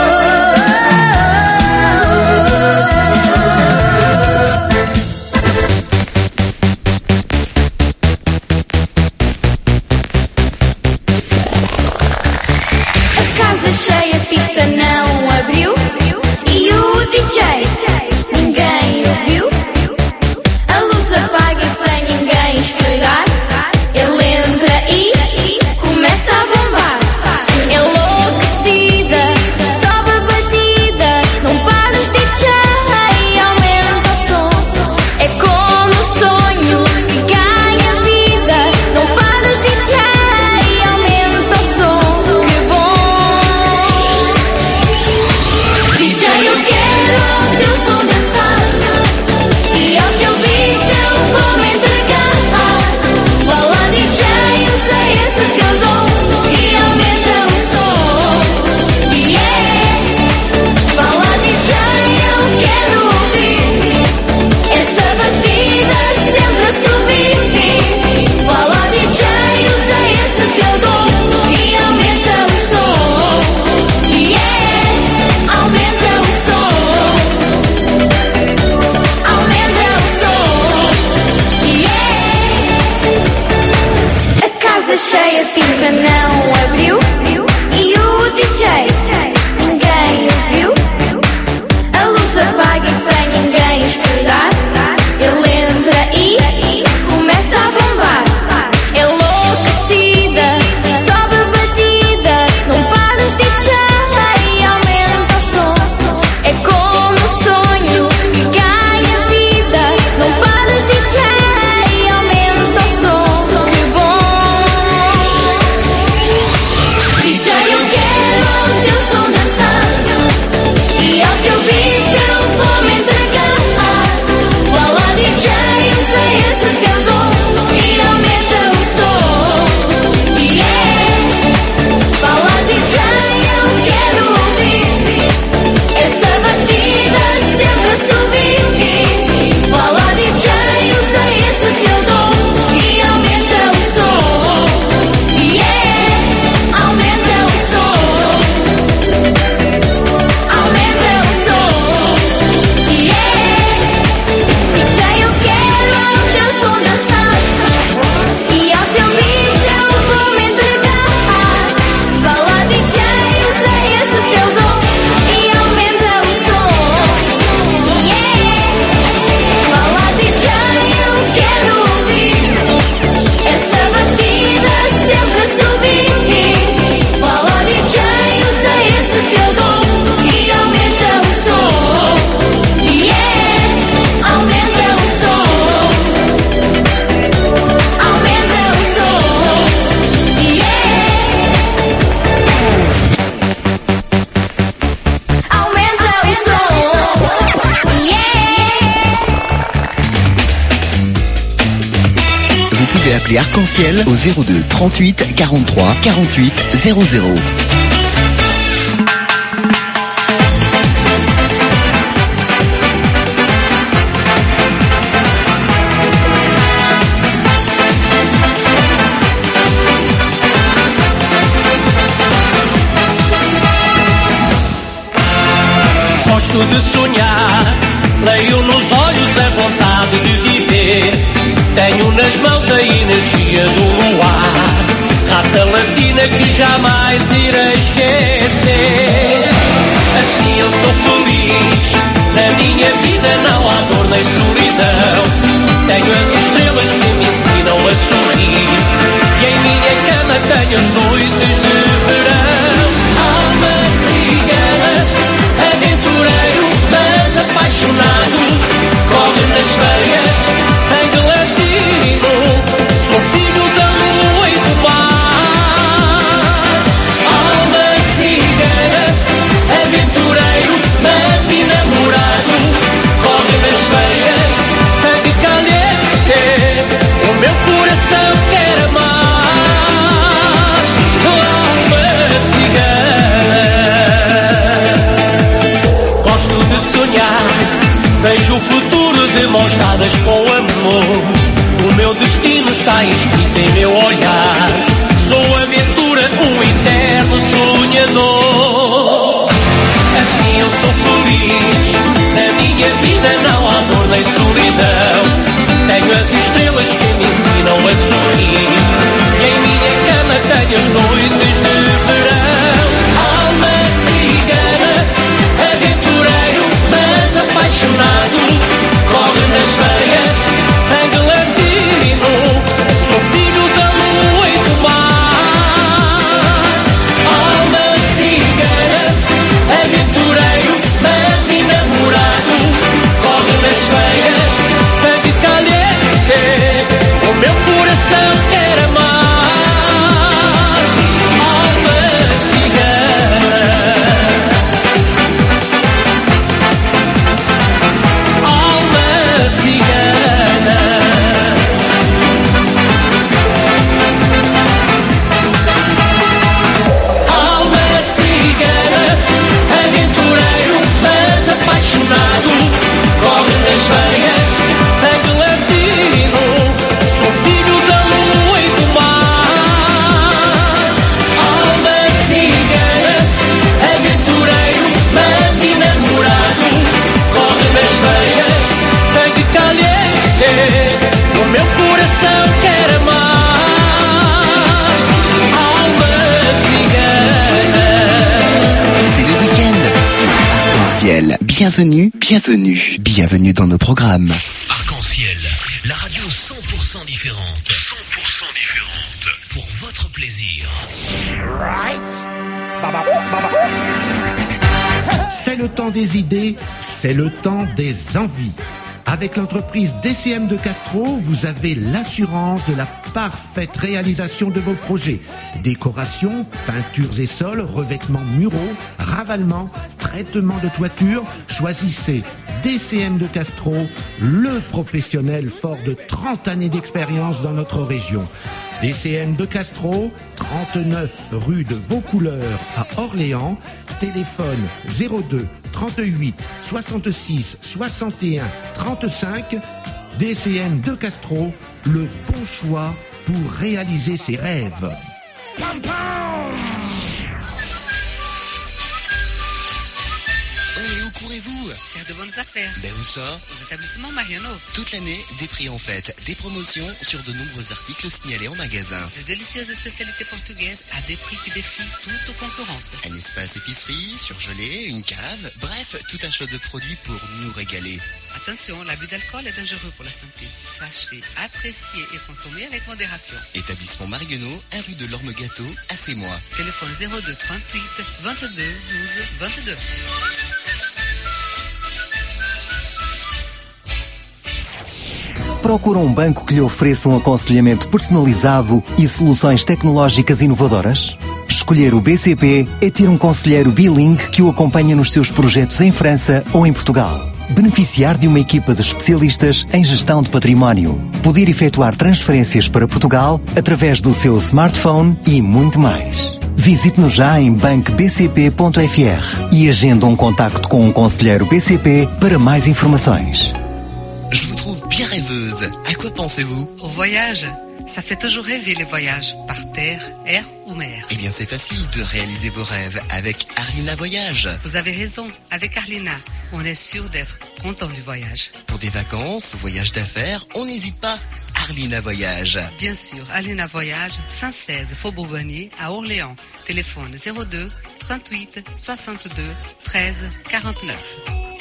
A casa cheia, a pista não abriu. E o D J, ninguém ouviu. A luz apaga sem ninguém esperar. Ele entra e começa a bombar. Enlouquecida, sobe a batida. Não paras, D J, aumenta o som. É como um sonho que ganha vida. Não paras, D J, aumenta o som. Que bom! D J, eu quero o teu som dançando. E ao teu beat eu vou me entregar. Vai lá, D J, usa esse teu dom e aumenta o som. Yeah! Vai lá, D J, eu quero ouvir essa batida sempre a subir. Vai lá, D J, usa esse teu dom e aumenta o som. Yeah! Aumenta o som. Aumenta o som. Yeah! A casa cheia, a pista não abriu. E o D J, ninguém ouviu. A luz apaga e sem ninguém esperar. Ele entra e começa a bombar. Enlouquecida, sobe a batida. Não paras, D J, aumenta o som. É como um sonho que ganha vida. Não paras, D J, aumenta o som. Que bom! D J, eu quero o teu som dançando. E ao teu beat eu vou me entregar. Vai lá, D J, usa esse teu dom e aumenta o som. Yeah! Vai lá, D J, eu quero ouvir essa batida sempre a subir. Vai lá, D J, usa esse teu dom e aumenta o som. Yeah! Aumenta o som. Aumenta o som. Yeah! D J, eu quero o teu som dançando. E ao teu beat eu vou me entregar. Vai lá, D J, usa esse teu dom e aumenta o som. Yeah! Vai lá, D J, eu quero ouvir essa batida sempre a subir. Vai lá, D J, usa esse teu dom e aumenta o som. Yeah! Aumenta o som. Aumenta o som. Yeah! Aumenta o som. Yeah! Vous pouvez appeler Arc-en-Ciel au zéro deux trente-huit quarante-trois quarante-huit zéro zéro. Gosto de sonhar, leio nos olhos a vontade de viver. Tenho nas mãos a energia do luar, raça latina que jamais irei esquecer. Assim eu sou feliz, na minha vida não há dor nem solidão. Tenho as estrelas que me ensinam a sorrir, e em minha cama tenho as noites de verão. Alma cigana, aventureiro, mas apaixonado, corre nas veias, sangue latino, sou filho da lua e do mar. Alma cigana, aventureiro, mas enamorado, corre nas veias, sangue caliente, bienvenue, bienvenue, bienvenue dans nos programmes. Arc-en-ciel, la radio cent pour cent différente. cent pour cent différente. Pour votre plaisir. C'est le temps des idées, c'est le temps des envies. Avec l'entreprise D C M de Castro, vous avez l'assurance de la parfaite réalisation de vos projets. Décoration, peintures et sols, revêtements muraux, ravalement, traitement de toiture. Choisissez D C M de Castro, le professionnel fort de trente années d'expérience dans notre région. D C M de Castro, trente-neuf rue de Vaucouleurs à Orléans. Téléphone zéro deux trente-huit soixante-six soixante et un trente-cinq. D C M de Castro, le bon choix pour réaliser ses rêves. Oh, et où courez-vous? Faire de bonnes affaires. Ben où ça? Aux établissements Mariano. Toute l'année, des prix en fête, des promotions sur de nombreux articles signalés en magasin. De délicieuses spécialités portugaises à des prix qui défient toute concurrence. Un espace épicerie, surgelé, une cave, bref, tout un choix de produits pour nous régaler. Attention, l'abus d'alcool est dangereux pour la santé. Sachez, apprécier et consommer avec modération. Établissement Marguenau, un rue de l'Orme Gâteau, à Sémois. Téléphone zéro deux trente-huit vingt-deux douze vingt-deux. Procura um banco que lhe ofereça um aconselhamento personalizado e soluções tecnológicas inovadoras? Escolher o B C P é ter um conselheiro bilingue que o acompanha nos seus projetos em França ou em Portugal. Beneficiar de uma equipa de especialistas em gestão de património. Poder efetuar transferências para Portugal através do seu smartphone e muito mais. Visite-nos já em banco b c p ponto f r e agenda um contacto com um conselheiro B C P para mais informações. Je vous trouve bien rêveuse. À quoi pensez-vous? Au voyage. Ça fait toujours rêver les voyages, par terre, air ou mer. Eh bien, c'est facile de réaliser vos rêves avec Arlina Voyage. Vous avez raison, avec Arlina, on est sûr d'être content du voyage. Pour des vacances, voyages d'affaires, on n'hésite pas. Arlina Voyage. Bien sûr, Arlina Voyage, cent seize Faubourg Bonnier à Orléans. Téléphone zéro deux trente-huit soixante-deux treize quarante-neuf.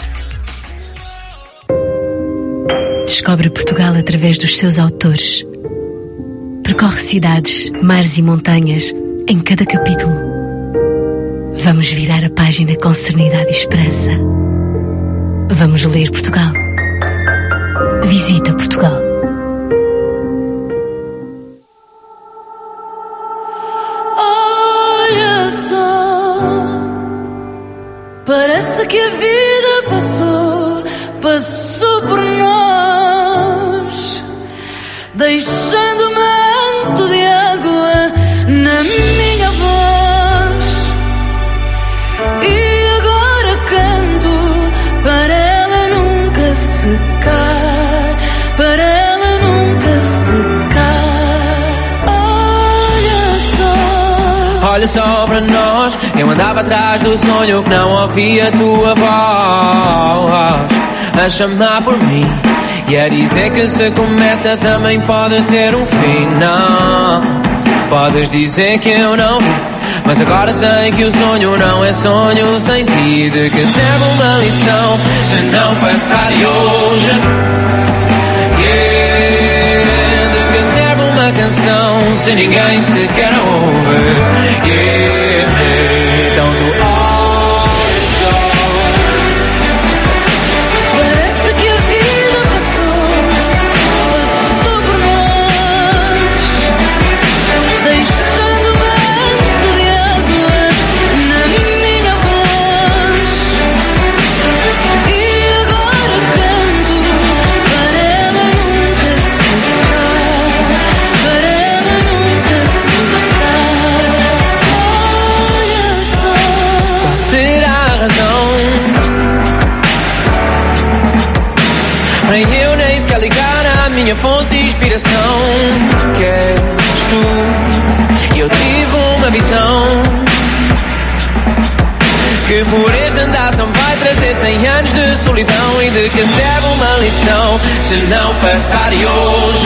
Descobre Portugal através dos seus autores. Percorre cidades, mares e montanhas em cada capítulo. Vamos virar a página com serenidade e esperança. Vamos ler Portugal. Visita Portugal. Olha só, parece que a vida passou, passou por nós, deixando manto de água na minha voz. E agora canto para ela nunca secar, para ela nunca secar. Olha só, olha só para nós. Eu andava atrás do sonho que não ouvia a tua voz a chamar por mim e a dizer que se começa também pode ter um fim. Não, podes dizer que eu não vi, mas agora sei que o sonho não é sonho sem ti. De que serve uma lição se não passar e hoje? Yeah. De que serve uma canção se ninguém sequer ouve? Yeah. Então tu minha fonte de inspiração, que és tu. E eu tive uma visão que por este andar só vai trazer cem anos de solidão. E de que serve uma lição se não passar e hoje?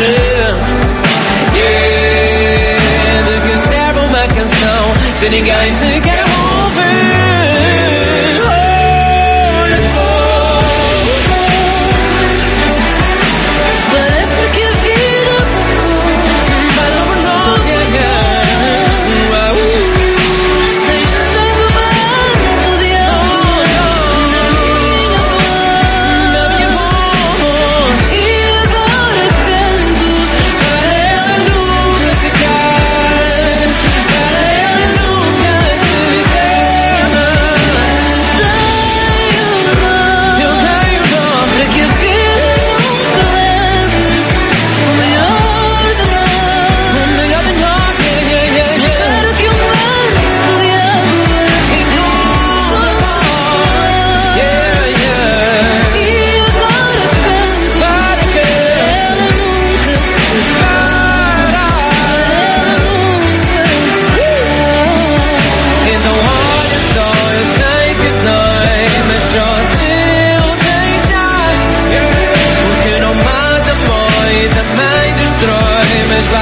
Yeah. De que serve uma canção se ninguém sequer ouve? Olha só.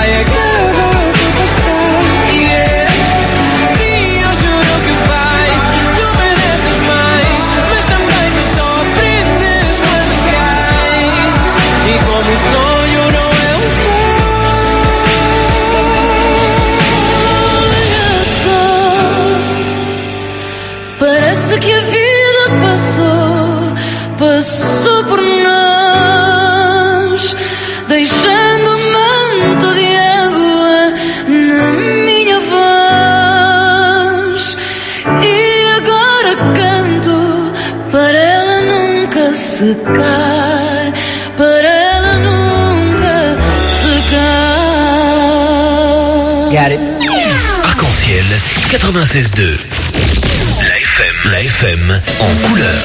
vai acabar por passar. Yeah. Sim, eu juro que vai. Tu mereces mais, mas também tu só aprendes quando cais. E como o sonho não é um sonho. Parece que a vida passou, passou por nós, deixando um manto de água na minha voz. E agora canto para ela nunca secar, para ela nunca secar. Got it. Arc-en-ciel quatre-vingt-seize deux. La F M, la F M en couleur.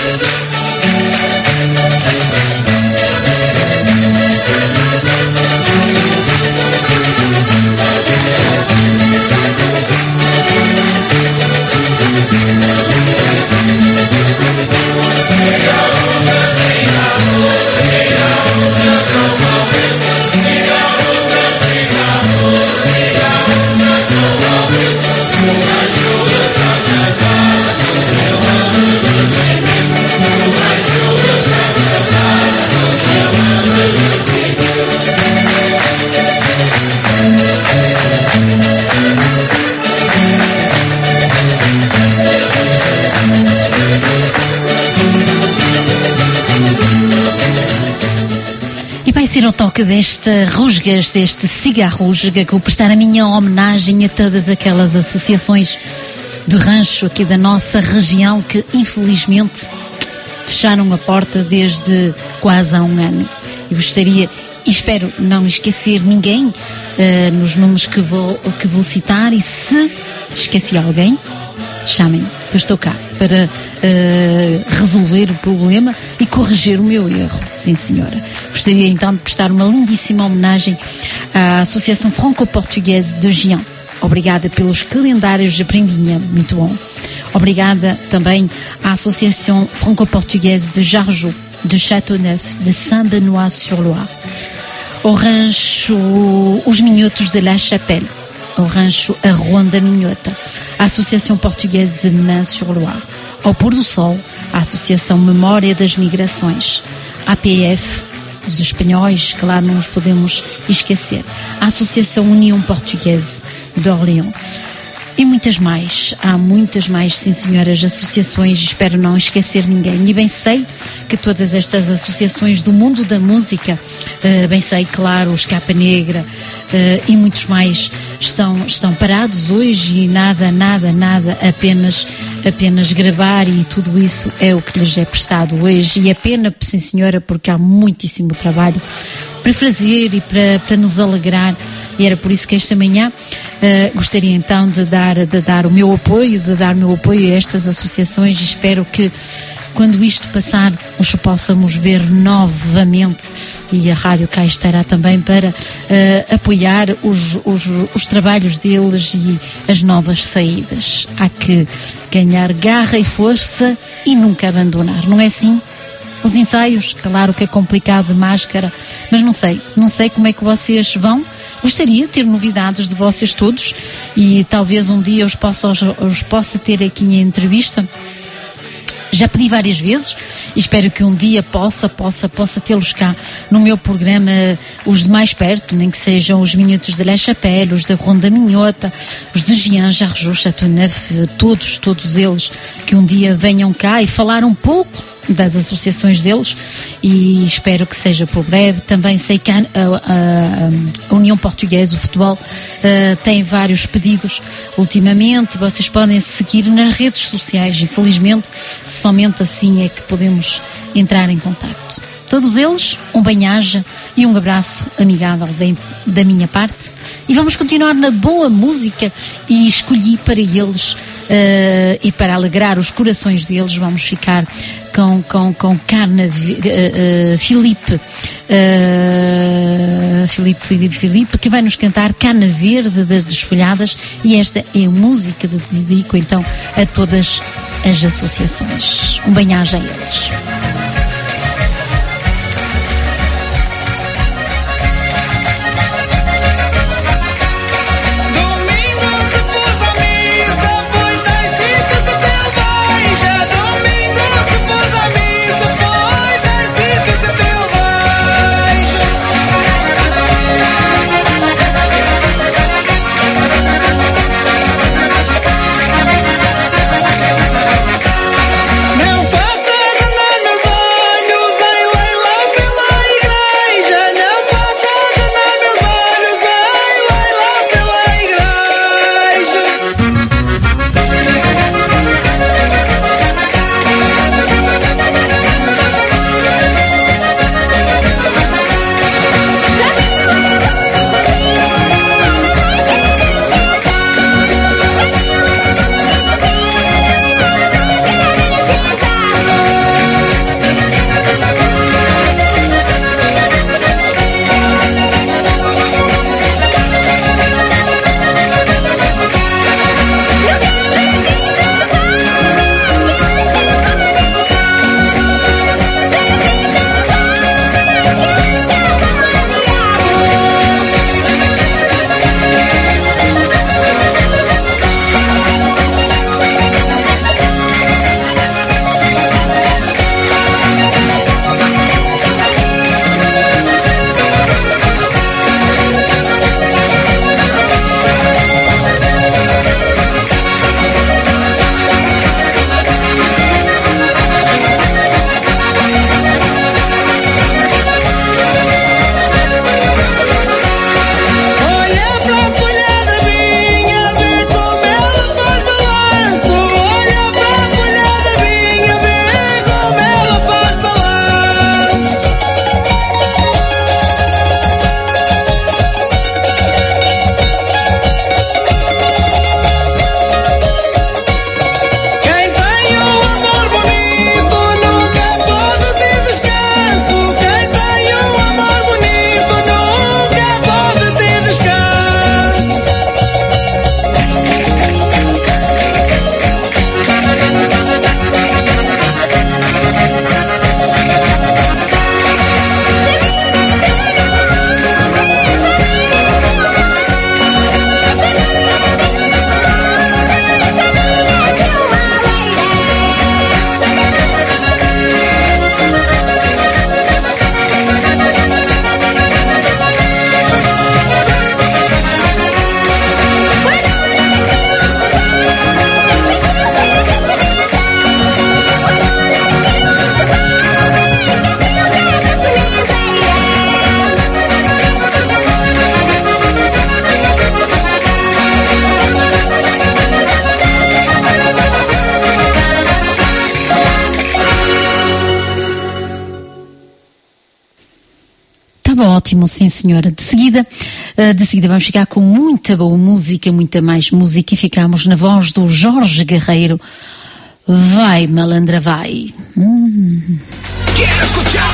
Ser ao toque desta rusgas, deste cigarro rusga, que vou prestar a minha homenagem a todas aquelas associações de rancho aqui da nossa região que infelizmente fecharam a porta desde quase há um ano. Eu gostaria e espero não esquecer ninguém uh, nos nomes que vou, que vou citar, e se esqueci alguém, chamem-me, que eu estou cá para uh, resolver o problema e corrigir o meu erro. Sim, senhora. Gostaria então de prestar uma lindíssima homenagem à Associação Franco-Portuguesa de Gien. Obrigada pelos calendários de prendinha, muito bom. Obrigada também à Associação Franco-Portuguesa de Jargeau, de Châteauneuf, de Saint-Benoît-sur-Loire. Ao rancho Os Minhotos de La Chapelle, ao rancho Arroan da Minhota, a Associação Portuguesa de Menin-sur-Loire. Ao Pôr do Sol, a Associação Memória das Migrações, A P F, os espanhóis, claro, não os podemos esquecer, a Associação União Portuguesa de Orléans. E muitas mais, há muitas mais, sim senhoras, associações, espero não esquecer ninguém. E bem sei que todas estas associações do mundo da música, uh, bem sei, claro, os Capa Negra uh, e muitos mais, estão, estão parados hoje, e nada, nada, nada, apenas, apenas gravar, e tudo isso é o que lhes é prestado hoje. E é pena, sim senhora, porque há muitíssimo trabalho para fazer e para, para nos alegrar. E era por isso que esta manhã uh, gostaria então de dar, de dar o meu apoio, de dar o meu apoio a estas associações, e espero que quando isto passar os possamos ver novamente, e a Rádio cá estará também para uh, apoiar os, os, os trabalhos deles e as novas saídas. Há que ganhar garra e força e nunca abandonar, não é assim? Os ensaios, claro que é complicado de máscara, mas não sei, não sei como é que vocês vão. Gostaria de ter novidades de vocês todos, e talvez um dia os possa, os possa ter aqui em entrevista. Já pedi várias vezes e espero que um dia possa, possa, possa tê-los cá no meu programa, os de mais perto, nem que sejam os Minhotos de La Chapelle, os da Ronda Minhota, os de Gien, Jargeau, Châteauneuf, todos, todos eles, que um dia venham cá e falar um pouco das associações deles, e espero que seja por breve. Também sei que a, a, a União Portuguesa, o futebol, uh, tem vários pedidos ultimamente. Vocês podem seguir nas redes sociais, infelizmente somente assim é que podemos entrar em contacto. Todos eles, um bem-aja e um abraço amigável de, da minha parte, e vamos continuar na boa música, e escolhi para eles uh, e para alegrar os corações deles, vamos ficar com, com, com Carna uh, uh, Filipe, uh, Filipe, Filipe, Filipe, que vai nos cantar Carna Verde das Desfolhadas, e esta é a música que dedico então a todas as associações. Um bem-aja a eles. ótimo, sim senhora. De seguida, uh, de seguida vamos ficar com muita boa música, muita mais música, e ficamos na voz do Jorge Guerreiro. Vai, malandra, vai. Hum. Quero escuchar.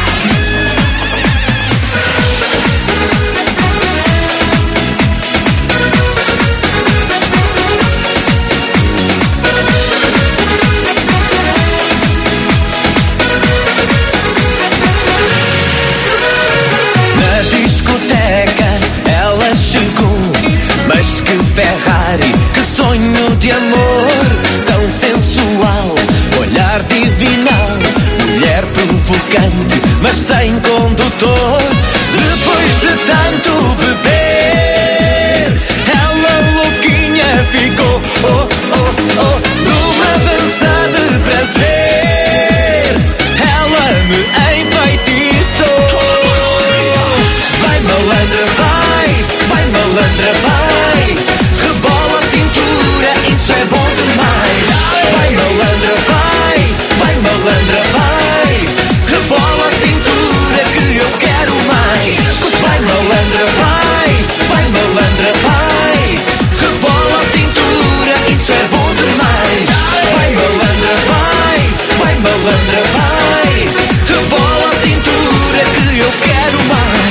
Ela chegou, mas que Ferrari, que sonho de amor, tão sensual, olhar divinal, mulher provocante, mas sem condutor. Depois de tanto beber, ela louquinha ficou, oh, oh, oh, numa dança de prazer, ela me enfeitiçou. Malandra, vai, vai, malandra, vai, rebola a cintura, isso é bom demais. Vai, malandra, vai, vai, malandra, vai, rebola a cintura que eu quero mais. Vai, malandra, vai, vai, malandra, vai, rebola a cintura, isso é bom demais. Vai, malandra, vai, vai, malandra, vai, rebola a cintura que eu quero mais.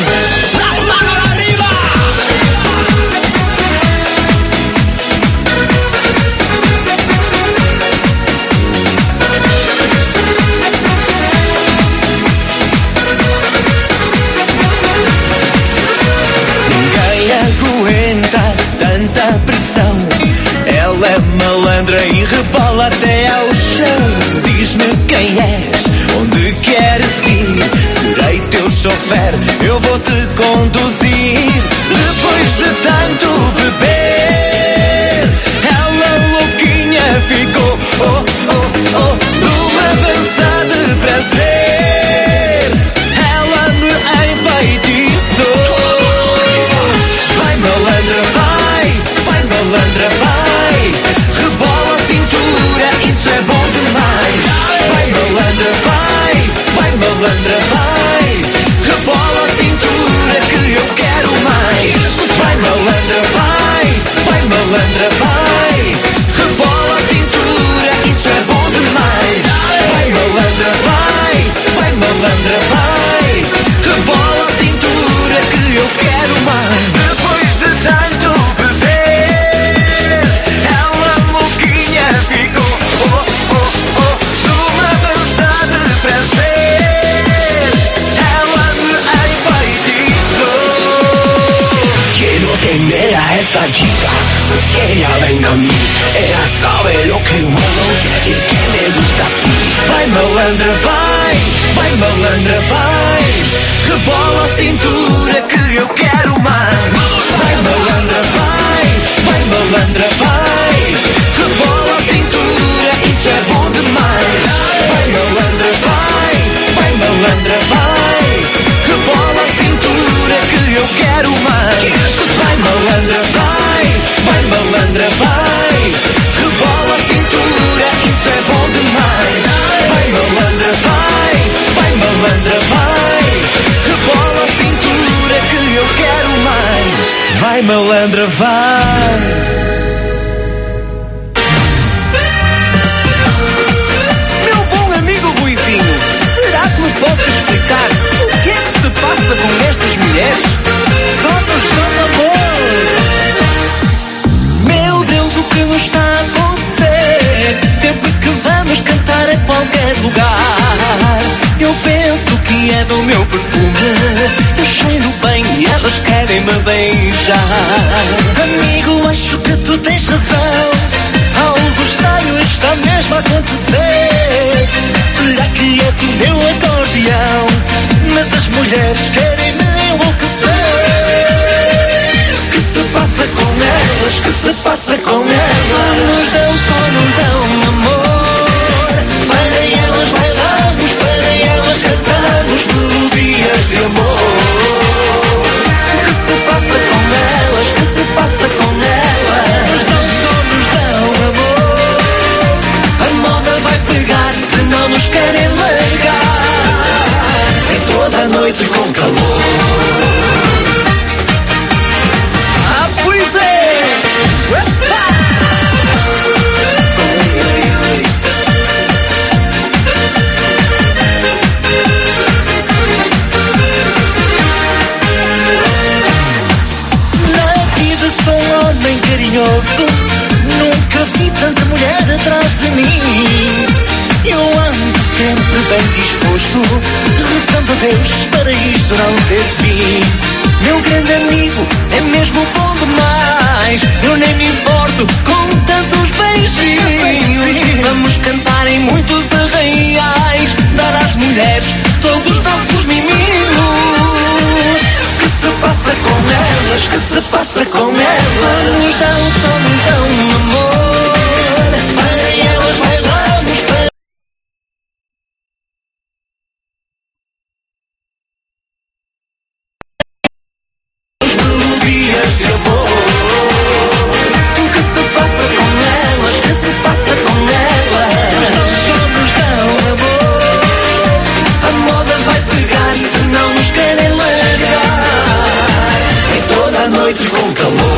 Aguenta tanta pressão. Ela é malandra e rebola até ao chão. Diz-me quem és, onde queres ir. Serei teu chofer, eu vou te conduzir. Depois de tanto beber, ela louquinha ficou, oh, oh, oh, numa dança de prazer, ela me enfeitiçou. Malandra, vai, vai, malandra, vai, rebola a cintura, isso é bom demais. Vai, malandra, vai, vai, malandra, vai, rebola a cintura que eu quero mais. Vai, malandra, vai, vai, malandra, vai, rebola a cintura, isso é bom demais. Vai, malandra, vai, vai, malandra, vai, rebola a cintura que eu quero mais. Depois de tanto beber, ela louquinha ficou, oh, oh, oh, numa dança de prazer, ela me enfeitiçou. Quiero tener a esta chica, que ella venga a mí, ella sabe lo que bueno y que me gusta así. Vai, malandra, vai, vai, malandra, vai, rebola a cintura que eu quero mais. Vai, malandra, vai, vai, malandra, vai, rebola a cintura, isso é bom demais. Vai, malandra, vai, vai, malandra, vai, rebola a cintura que eu quero mais. Vai, malandra, vai, vai, malandra, vai, rebola a cintura, isso é bom demais. Vai, malandra, vai, vai, malandra, vai, rebola a cintura que eu quero mais. Vai, malandra, vai. Meu bom amigo Ruizinho, será que me podes explicar o que é que se passa com estas mulheres? Só nos dão amor. Meu Deus, o que nos está a acontecer? Sempre que vamos cantar em qualquer lugar, eu penso que é do meu perfume. Eu cheiro bem e elas querem me beijar. Amigo, acho que tu tens razão. Algo estranho está mesmo a acontecer. Será que é do meu acordeão? Mas as mulheres querem me enlouquecer. Que se passa com elas? Que se passa com elas? Nos dão, só nos dão amor. Para elas bailamos, para elas cantamos melodias de amor. Que se passa com elas? Que se passa com elas? Nos dão, só nos dão amor. A moda vai pegar se não nos querem largar. É toda a noite com calor. carinhoso. Nunca vi tanta mulher atrás de mim. Eu ando sempre bem disposto, rezando a Deus para isto não ter fim. Meu grande amigo é mesmo bom demais. Eu nem me importo com tantos beijinhos. Vamos cantar em muitos arraiais, dar às mulheres todos os nossos miminos. Que se passa com elas, que se passa com elas? Nos dão, só nos dão amor. Para elas bailamos, para melodias de amor. Que se passa com elas, que se passa com elas? Nos dão, só nos dão amor. A moda vai pegar se não nos querem largar. É toda a noite com calor.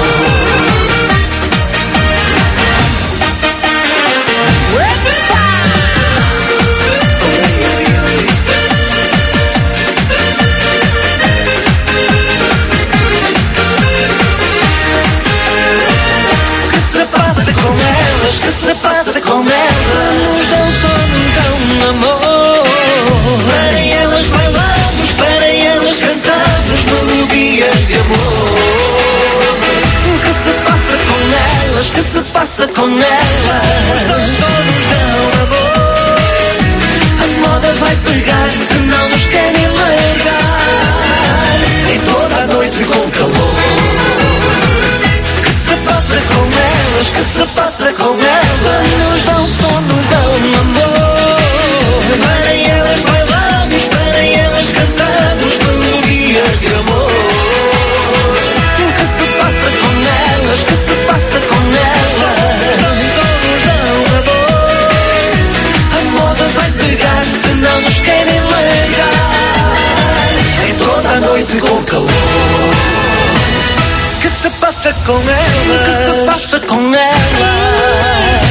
Que se passa com elas? Nos dão só, nos dão amor. Para elas bailamos, para elas cantamos melodias de amor. Que se passa com elas? Que se passa com elas? Nos dão só, nos dão amor. A moda vai pegar se não nos querem largar. Em toda a noite com calor. Que se passa com elas? Que se passa com elas? Nos dão som, nos dão amor. Para elas bailamos, para elas cantamos melodias de amor. Que se passa com elas? Que se passa com elas? Nos dão som, nos dão amor. A moda vai pegar se não nos querem largar. Em toda a noite com calor. Que se passa com elas? Que se passa com elas?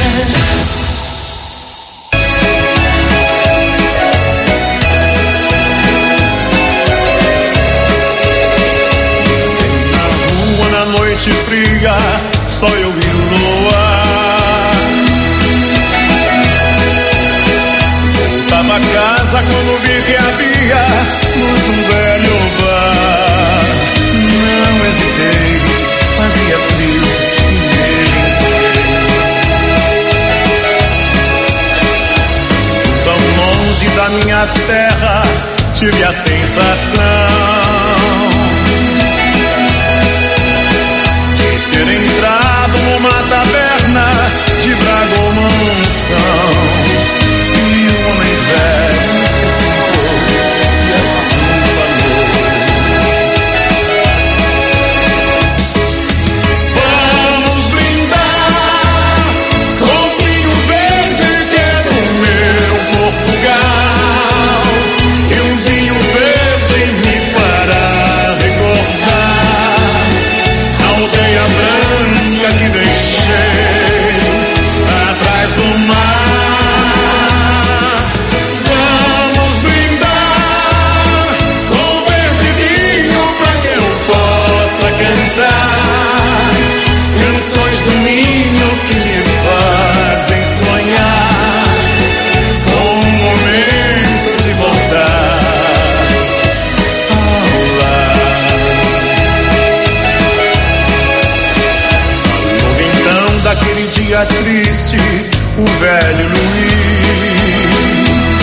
Na rua, na noite fria, só eu e o luar. Voltava a casa quando vi que havia luz num velho bar. Não hesitei, fazia frio e nele entrei. Estando tão longe da minha terra, tive a sensação de ter entrado numa taberna de Braga ou Mansão. E o homem velho se sentou e assim falou: vamos brindar com vinho verde que é do meu Portugal. E um vinho verde me fará recordar a aldeia branca que deixei atrás do mar. Vamos brindar com verde vinho pra que eu possa cantar canções do ninho que me fazem sonhar com o momento de voltar ao lar. Falou então daquele dia triste o velho Luiz,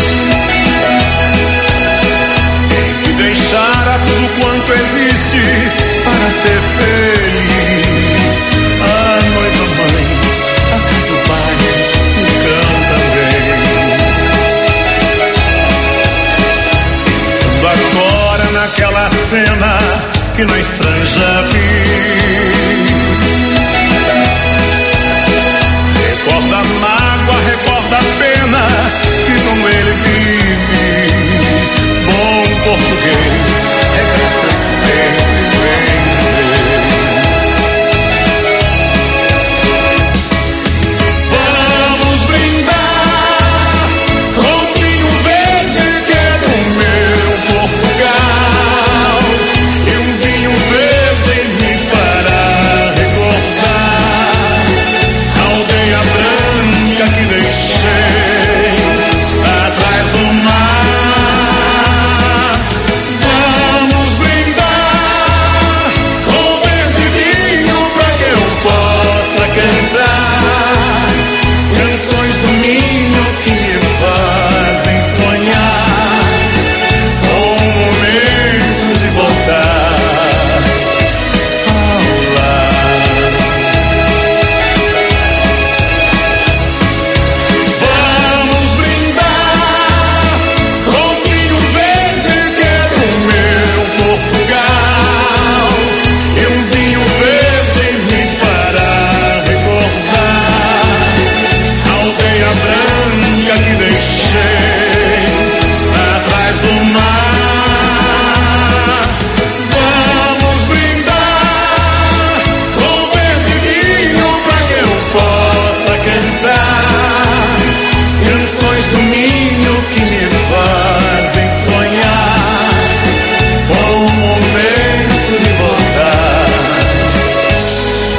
em que deixara tudo quanto existe para ser feliz. A noiva mãe, a casa o pai, o cão também. Pensando agora naquela cena que na estranja vi, recorda a mágoa, recorda a pena que com ele vive. Bom português, regressa sempre vem vez. Vamos brindar com vinho verde que é do meu Portugal. E um vinho verde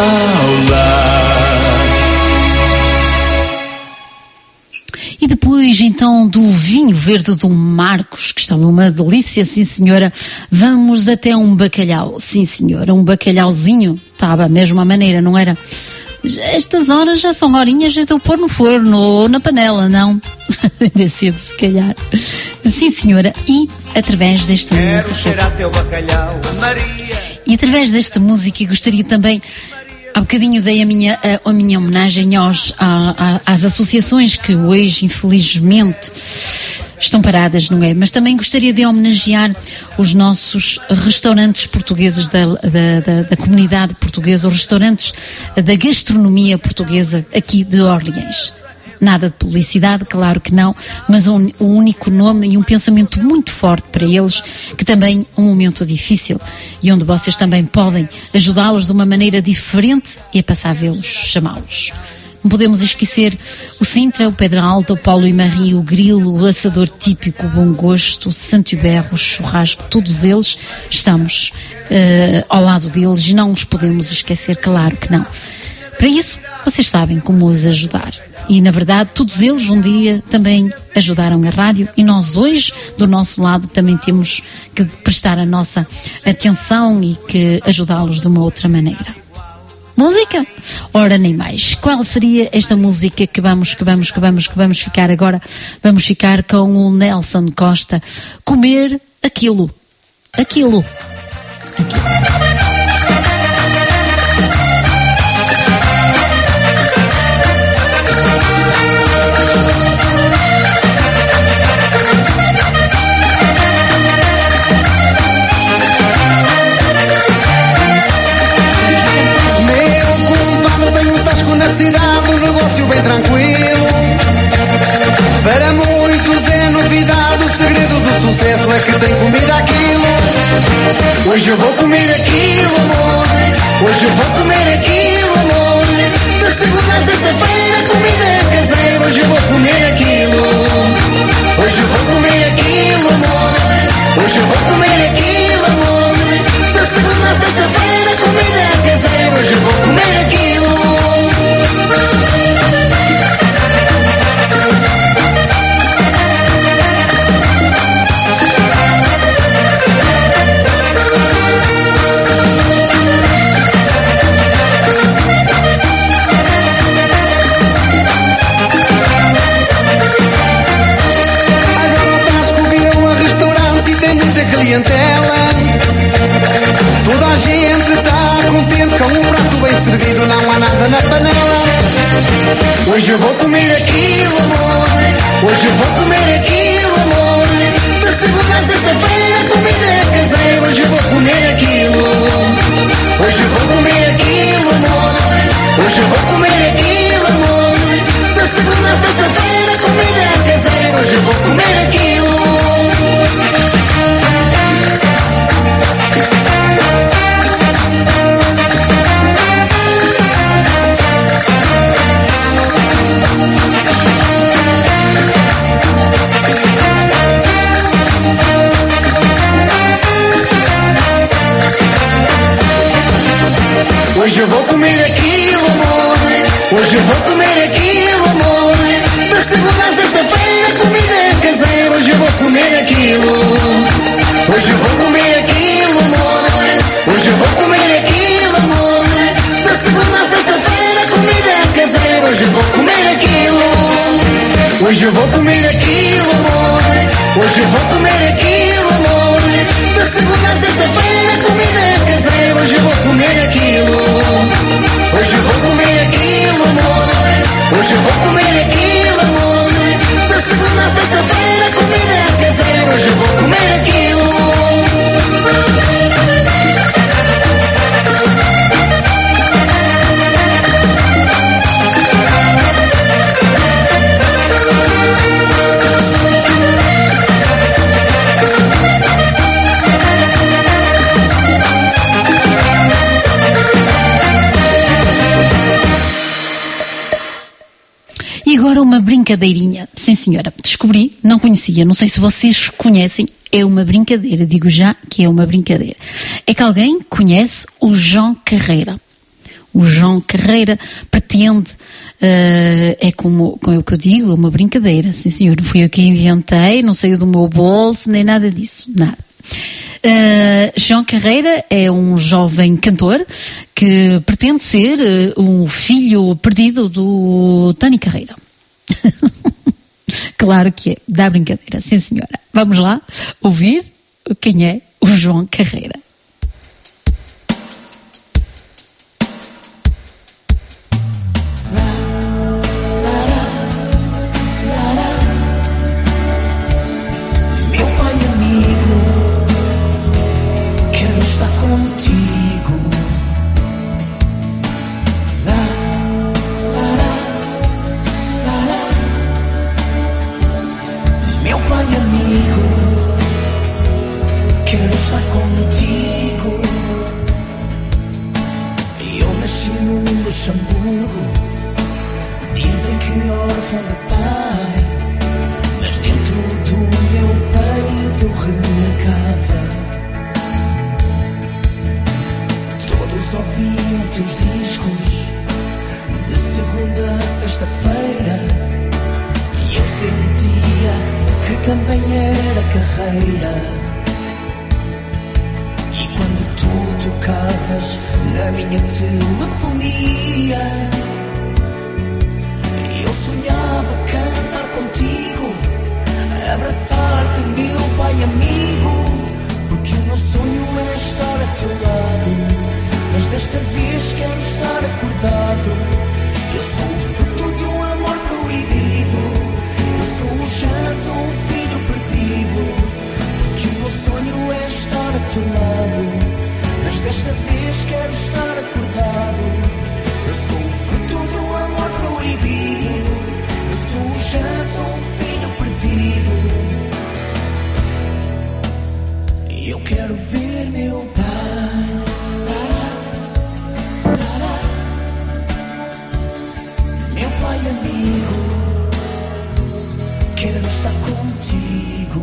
ao lar. E depois, então, do vinho verde do Marcos, que está numa delícia, sim senhora, vamos até um bacalhau. Sim senhora, um bacalhauzinho, estava a mesma maneira, não era? Estas horas já são horinhas de eu pôr no forno ou na panela, não? Ainda cedo, se calhar. Sim senhora, e através desta Quero música... cheirar teu bacalhau, Maria. E através desta música gostaria também... Há bocadinho dei a minha, a, a minha homenagem aos, a, a, às associações que hoje, infelizmente, estão paradas, não é? Mas também gostaria de homenagear os nossos restaurantes portugueses da, da, da, da comunidade portuguesa, os restaurantes da gastronomia portuguesa aqui de Orleans. Nada de publicidade, claro que não, mas um, um único nome e um pensamento muito forte para eles, que também é um momento difícil e onde vocês também podem ajudá-los de uma maneira diferente e a passar a vê-los, chamá-los. Não podemos esquecer o Sintra, o Pedra Alta, o Paulo e Marie, o Grilo, o Assador Típico, o Bom Gosto, o Santo Iberro, o Churrasco, todos eles estamos uh, ao lado deles e não os podemos esquecer, claro que não. Para isso, vocês sabem como os ajudar. E, na verdade, todos eles um dia também ajudaram a rádio e nós hoje, do nosso lado, também temos que prestar a nossa atenção e que ajudá-los de uma outra maneira. Música? Ora, nem mais. Qual seria esta música que vamos, que vamos, que vamos, que vamos ficar agora? Vamos ficar com o Nelson Costa. Comer aquilo. Aquilo. Aquilo. Na cidade um negócio bem tranquilo. Para muitos é novidade, o segredo do sucesso é que tem comida aquilo. Hoje eu vou comer aquilo, amor. Hoje eu vou comer aquilo, amor. De segunda a sexta-feira comida é caseira. Hoje eu vou comer aquilo. Hoje eu vou comer aquilo, amor. Hoje eu vou comer aquilo, amor. De segunda a sexta-feira comida é caseira. Hoje eu vou comer aquilo. Clientela, toda a gente está contente com um prato bem servido, não há nada na panela. Hoje eu vou comer aquilo, amor. Hoje eu vou comer aquilo, amor. De segunda a sexta-feira comida é caseira. Hoje eu vou comer aquilo. Hoje eu vou comer aquilo, amor. Hoje eu vou comer aquilo, amor. De segunda a sexta-feira comida é caseira. Hoje eu vou comer aquilo. Hoje eu vou comer aquilo, amor. Hoje eu vou comer aquilo, amor. De segunda a sexta-feira comida é caseira. Hoje eu vou comer aquilo. Hoje eu vou comer aquilo, amor. Hoje eu vou comer aquilo, amor. De segunda a sexta-feira comida é caseira. Hoje eu vou comer aquilo. Hoje eu vou comer aquilo, amor. Hoje eu vou comer aquilo, amor. De segunda a sexta-feira comida é caseira. Hoje eu vou comer aquilo. Hoje eu vou comer aquilo, amor. Hoje eu vou comer aquilo, amor. De segunda a sexta-feira comida é caseira. Hoje eu vou comer aquilo. E agora uma brincadeirinha. Sim, senhora. Descobri, não conhecia, não sei se vocês conhecem, é uma brincadeira. Digo já que é uma brincadeira. É que alguém conhece o João Carreira. O João Carreira pretende, uh, é como, como é o que eu digo, uma brincadeira, sim senhor, não fui eu que inventei, não saiu do meu bolso, nem nada disso, nada. Uh, João Carreira é um jovem cantor que pretende ser uh, um filho perdido do Tony Carreira. Claro que é, dá brincadeira, sim senhora. Vamos lá ouvir quem é o João Carreira. Meu pai amigo, quero estar contigo. Lá, lá, lá, lá, lá. Meu pai amigo, quero estar contigo. Eu nasci no Luxemburgo, dizem que órfão de pai, mas dentro do meu peito relecava. Todos ouviam teus discos de segunda a sexta-feira, e eu sentia que também era carreira. E quando tu tocavas na minha telefonia, eu sonhava cantar contigo, abraçar-te, meu pai amigo, porque o meu sonho é estar a teu lado, mas desta vez quero estar acordado. Eu sou o fruto de um amor proibido, eu sou um chance, um filho perdido, porque o meu sonho é estar a teu lado, mas desta vez quero estar acordado. Eu sou o fruto de um amor proibido, eu sou um chance, um filho perdido. E eu quero ver meu pai. Meu pai amigo, quero estar contigo.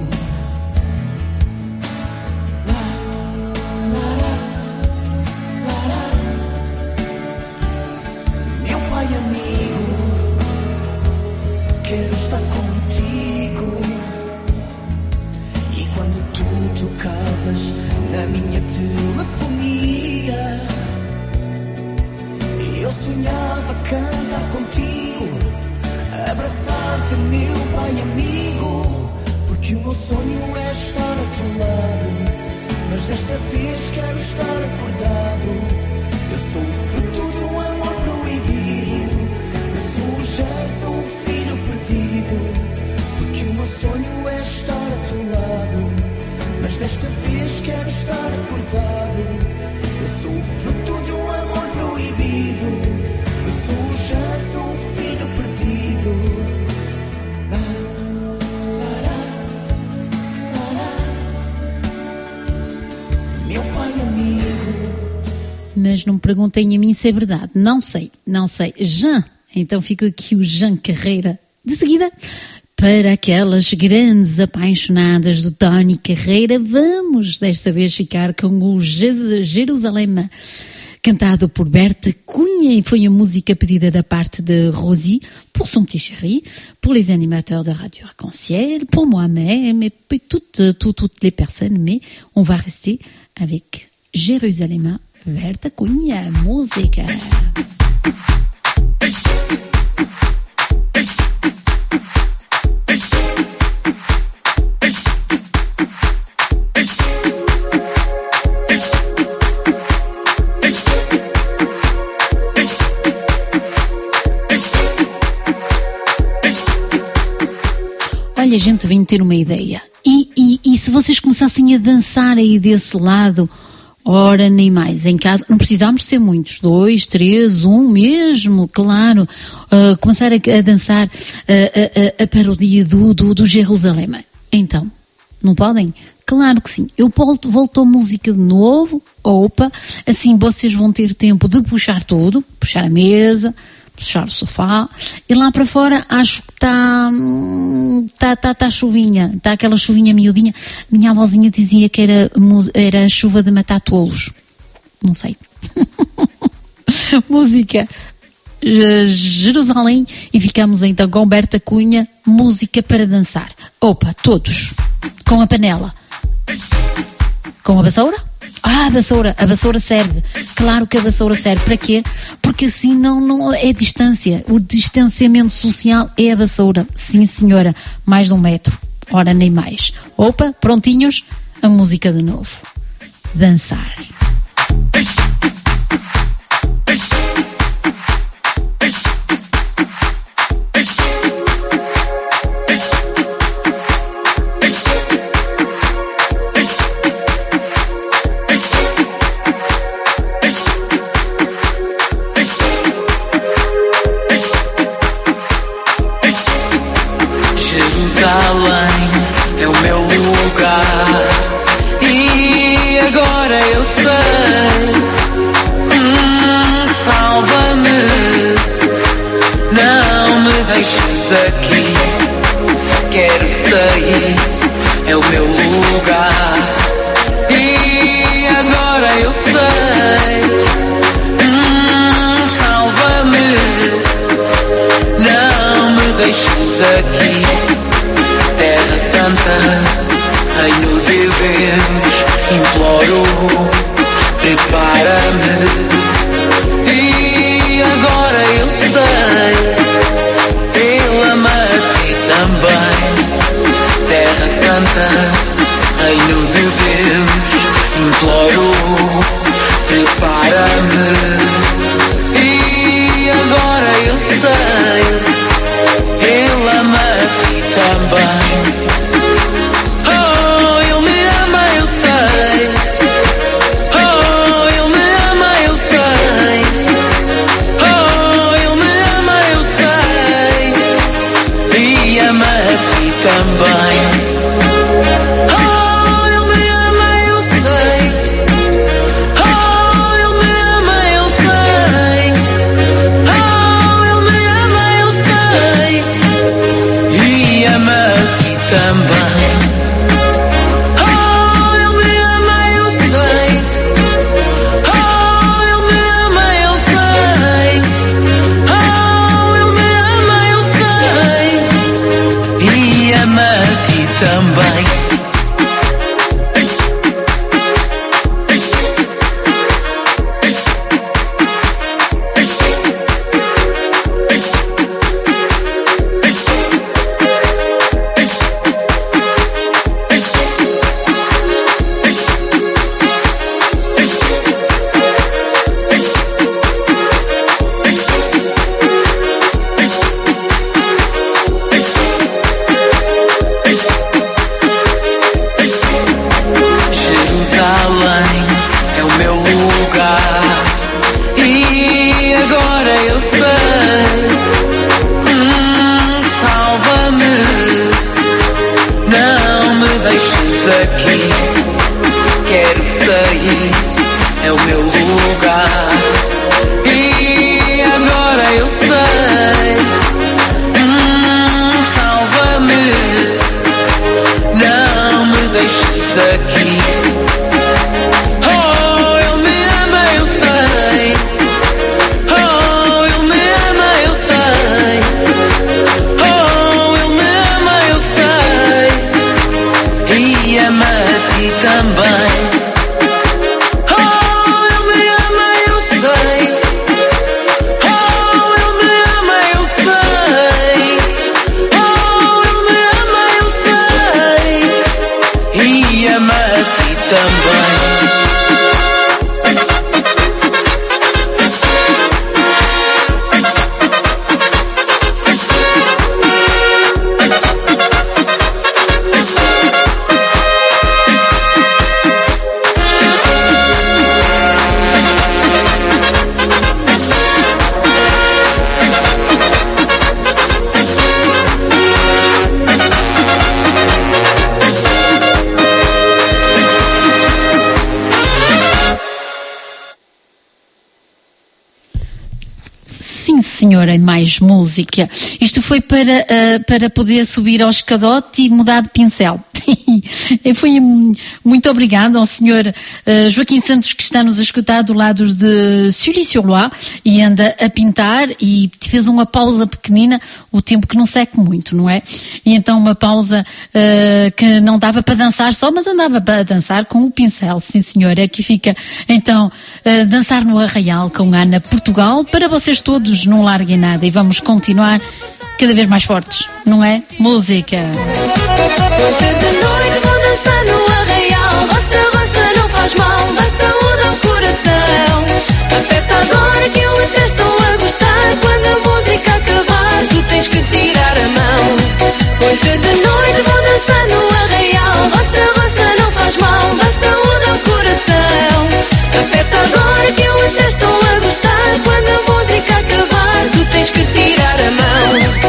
Lá, lá, lá, lá, lá. Meu pai amigo, quero estar contigo. E quando tu tocavas na minha telefonia, eu sonhava cantar contigo, abraçar-te, meu pai amigo, porque o meu sonho é estar a teu lado, mas desta vez quero estar acordado. Eu sou o fruto de um amor proibido, eu sou um chance, um filho perdido, porque o meu sonho é estar a teu lado, mas desta vez quero estar acordado. Eu sou o fruto de um amor proibido, eu sou um chance, um filho perdido. Lá, lá, lá, lá, lá. Meu pai amigo. Mas não me perguntem a mim se é verdade. Não sei, não sei. Jean, então fica aqui o Jean Carreira. De seguida, para aquelas grandes apaixonadas do Tony Carreira, vamos desta vez ficar com o Jerusalém, cantado por Berta Cunha, e foi a música pedida da parte de Rosie, pour son petit chéri, pour les animateurs de Radio Arc-en-Ciel, pour moi-même, et puis toutes, toutes, toutes les personnes, mais on va rester avec Jerusalém, Berta Cunha, música. Olha, a gente vem ter uma ideia. E, e, e se vocês começassem a dançar aí desse lado, ora nem mais, em casa, não precisamos ser muitos, dois, três, um mesmo, claro, uh, começar a, a dançar uh, a, a, a paródia do, do, do Jerusalém. Então, não podem? Claro que sim. Eu volto, volto a música de novo, opa, assim vocês vão ter tempo de puxar tudo, puxar a mesa, puxar o sofá, e lá para fora acho que está tá, tá, tá chuvinha, está aquela chuvinha miudinha. Minha avózinha dizia que era, era chuva de matar tolos, não sei. música Jerusalém, e ficamos então com Berta Cunha, música para dançar. Opa, todos com a panela, com a vassoura. Ah, a vassoura, a vassoura serve. Claro que a vassoura serve. Para quê? Porque assim não, não é distância. O distanciamento social é a vassoura. Sim, senhora. Mais de um metro. Ora, nem mais. Opa, prontinhos? A música de novo. Dançar. Jerusalém é o meu lugar e agora eu sei. Hum, salva-me, não me deixes aqui. Quero sair, é o meu lugar e agora eu sei. Hum, salva-me, não me deixes aqui. Terra Santa, Reino de Deus, imploro, prepara-me. E agora eu sei, Ele ama a ti também. Terra Santa, Reino de Deus, imploro, prepara-me. E agora eu sei, Ele ama a ti também. Oh, Ele me ama, eu sei. Oh, Ele me ama, eu sei. Oh, Ele me ama, eu sei. E ama a ti também. Oh, Ele me ama, eu sei. Oh, Ele me ama, eu sei. Oh, Ele me ama, eu sei. E ama a ti também. Oh, Ele me ama, eu sei. Oh, Ele me ama, eu sei. Oh, Ele me ama, eu sei. E ama a ti também. Jerusalém é o meu lugar e agora eu sei. Hum, salva-me, não me deixes aqui. Quero sair, é o meu lugar e agora eu sei. Hum, salva-me, não me deixes aqui. Oh, Ele me ama, eu sei. Oh, Ele me ama, eu sei. Oh, Ele me ama, eu sei. E ama a ti também. Oh, Ele me ama, eu sei. Oh, Ele me ama, eu sei. Oh, Ele me ama, eu sei. E ama a ti também. Sim, senhora, e mais música. Isto foi para, uh, para poder subir ao escadote e mudar de pincel. Sim, foi muito obrigada ao senhor uh, Joaquim Santos, que está nos a escutar do lado de Sully-sur-Loire e anda a pintar e fez uma pausa pequenina, o tempo que não seca muito, não é? E então uma pausa uh, que não dava para dançar só, mas andava para dançar com o pincel, sim senhor. Aqui fica então uh, Dançar no Arraial com Ana Portugal, para vocês todos, não larguem nada, e vamos continuar cada vez mais fortes, não é? Música. Hoje de noite vou dançar no arraial. Roça, roça, não faz mal, dá saúde ao coração. Aperta agora que eu até estou a gostar. Quando a música acabar, tu tens que tirar a mão. Hoje de noite vou dançar no arraial. Roça, roça, não faz mal, dá saúde ao coração. Aperta agora que eu até estou a gostar. Quando a música acabar, tu tens que tirar a mão.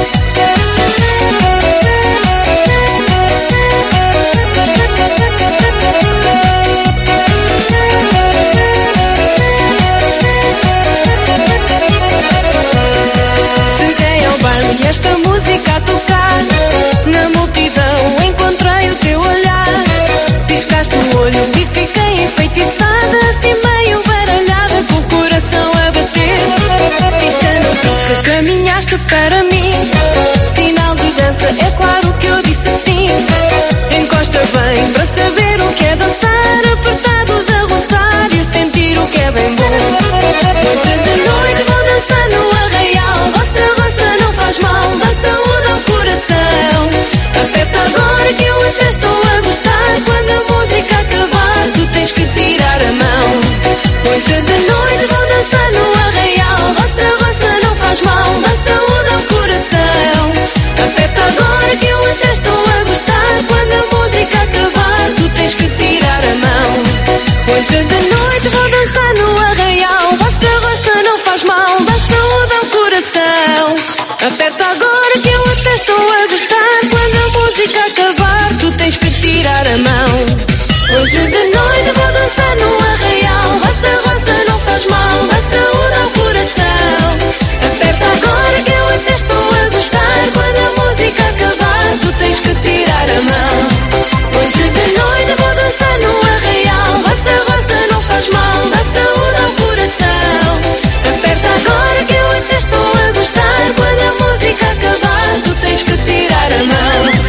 E esta música a tocar, na multidão encontrei o teu olhar. Piscaste o olho e fiquei enfeitiçada, assim meio baralhada, com o coração a bater. Pisca não pisca, caminhaste para mim, sinal de dança, é claro que eu disse sim. Encosta bem para saber o que é dançar, apertados a roçar e a sentir o que é bem bom. Hoje de noite vou dançar no arraial. Roça, roça, não faz mal, dá saúde ao coração. Aperta agora que eu até estou a gostar. Quando a música acabar, tu tens que tirar a mão. Hoje de noite vou dançar no arraial. Roça, roça, não faz mal, dá saúde ao coração. Aperta agora que eu até estou a gostar. Quando a música acabar, tu tens que tirar a mão. Hoje de noite vou dançar no arraial. Roça, roça, não faz mal, dá saúde ao coração. Aperta agora que eu até estou a gostar. Quando a música acabar, tu tens que tirar a mão. Hoje de noite vou dançar no arraial. Roça, roça, não faz mal, dá saúde ao coração. Aperta agora que eu até estou a gostar. Quando a música acabar, tu tens que tirar a mão. Hoje de noite vou dançar no arraial. Roça, roça, não faz mal, dá saúde ao coração. Aperta agora que eu até estou a gostar. Quando a música acabar, tu tens que tirar a mão.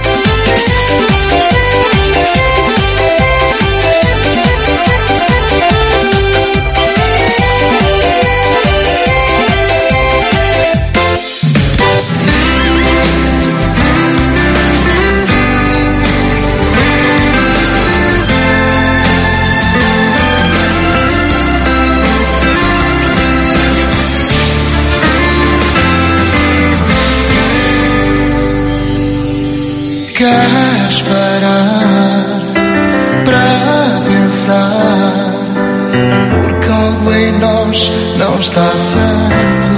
Queres parar para pensar, porque algo em nós não está certo.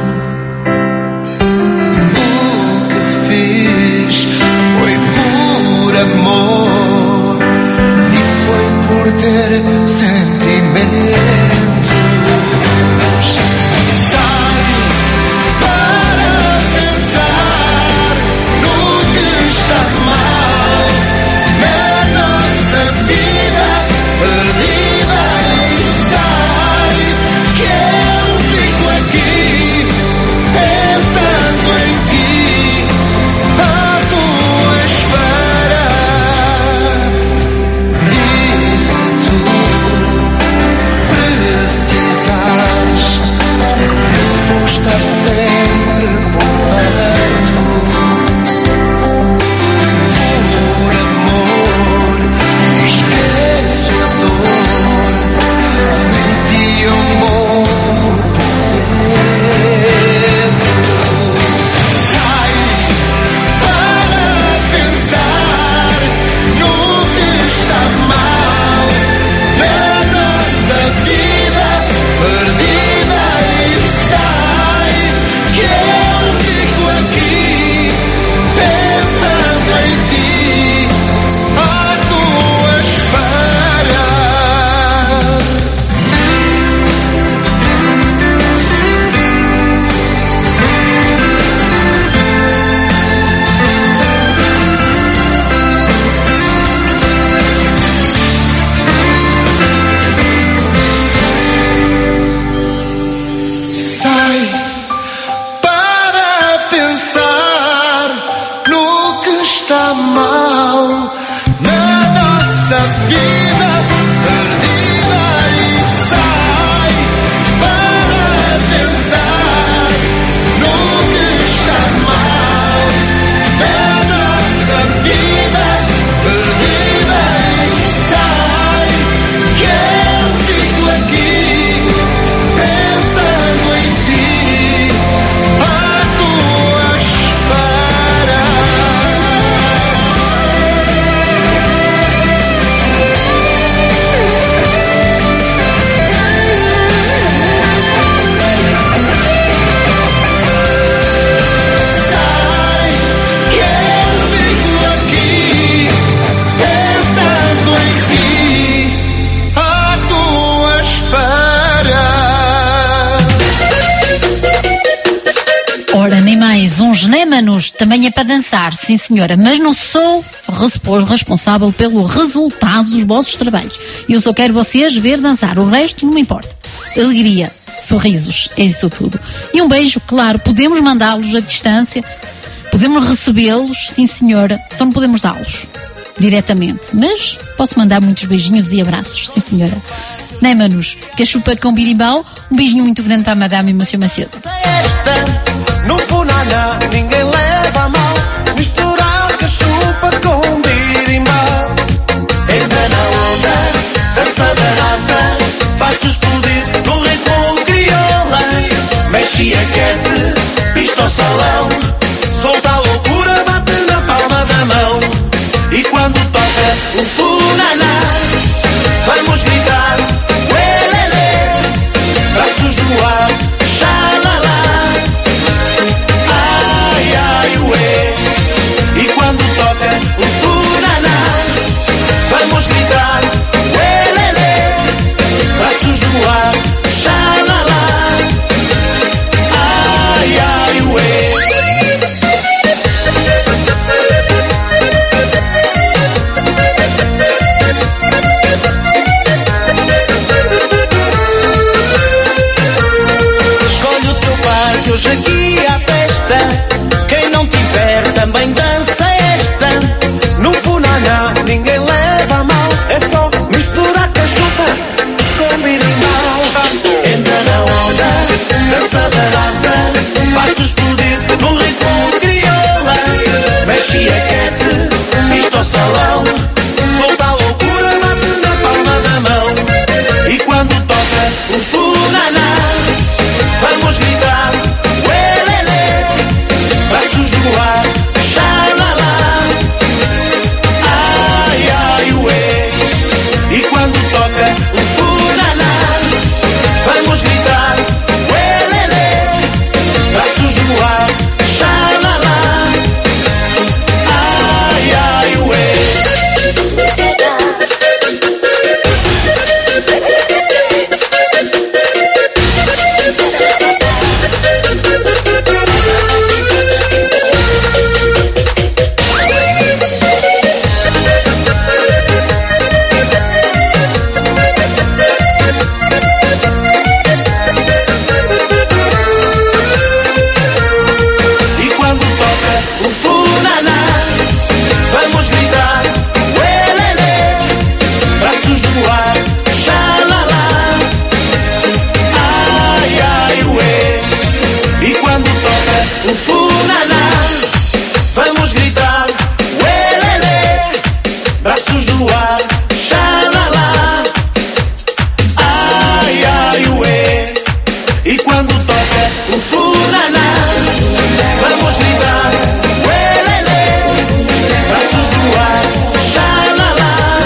O que fiz foi por amor e foi por ter sentimentos. E se tu Ora, nem mais uns nem manos, também é para dançar, sim senhora, mas não sou responsável pelo resultado dos vossos trabalhos. Eu só quero vocês ver dançar, o resto não me importa. Alegria, sorrisos, é isso tudo. E um beijo, claro, podemos mandá-los à distância, podemos recebê-los, sim senhora, só não podemos dá-los diretamente, mas posso mandar muitos beijinhos e abraços, sim senhora. Né, manos? Cachupa com birimbau, um beijinho muito grande para a madame e monsieur Macedo. No funaná ninguém leva a mal, misturar cachupa com birimbau. Entra na onda, dança da raça, faz-se explodir no ritmo crioula. Mexe e aquece, pista ao salão, solta a loucura, bate na palma da mão. E quando toca o funaná, vamos gritar, uelele, braços no ar, xalala, ai ai ué. E quando toca o funaná, vamos gritar, uelele, braços no ar, xalala, ai ai ué. Hoje aqui há festa, quem não tiver também dança esta. No funaná ninguém leva a mal, é só misturar cachupa com birimbau. Entra na onda, dança da raça, faz-se explodir no ritmo crioula. Mexe e aquece, pista ao salão, solta a loucura, bate na palma da mão. E quando toca o funaná, vamos gritar, no ar, xalala, ai ai ué. E quando toca o funaná, vamos gritar, uelele, braços no ar, xalala, ai ai ué. O funaná, vamos gritar, uelele, braços no ar, xalala, ai ai ué. E quando toca o funaná, vamos gritar, uelele, braços no ar, xalala,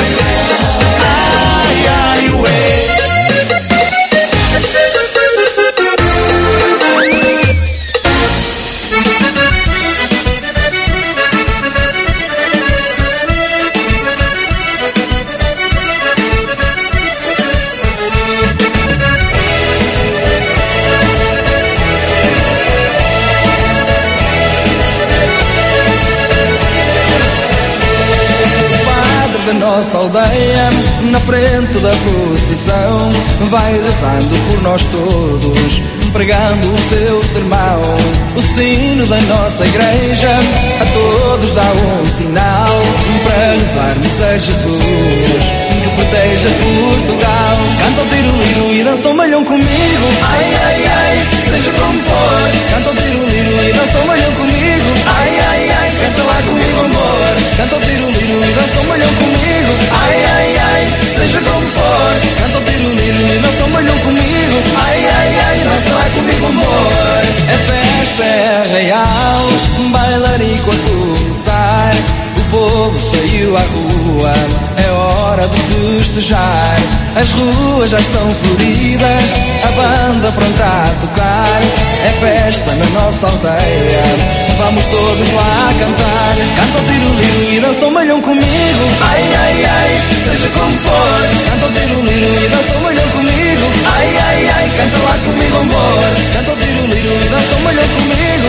ai ai ué. Da nossa aldeia, na frente da procissão, vai rezando por nós todos, pregando o seu sermão. O sino da nossa igreja a todos dá um sinal para rezarmos a Jesus, que proteja Portugal. Canta o tiro-liro e dança o malhão comigo, ai ai ai, seja como for. Canta o tiro-liro e dança o malhão comigo, ai ai ai, canta lá comigo amor. Canta o tiro-liro e dança o malhão comigo, ai ai ai, seja como for. Canta o tiro-liro e dança o malhão comigo, ai ai ai, dança lá comigo amor. A festa é real, bailarico a começar. O povo saiu à rua, é hora de festejar. As ruas já estão floridas, a banda pronta a tocar. É festa na nossa aldeia, vamos todos lá cantar. Canta o tiro-liro e dança o malhão comigo, ai ai ai, seja como for. Canta o tiro-liro e dança o malhão comigo, ai ai ai, canta lá comigo amor. Canta o tiro-liro e dança o malhão comigo,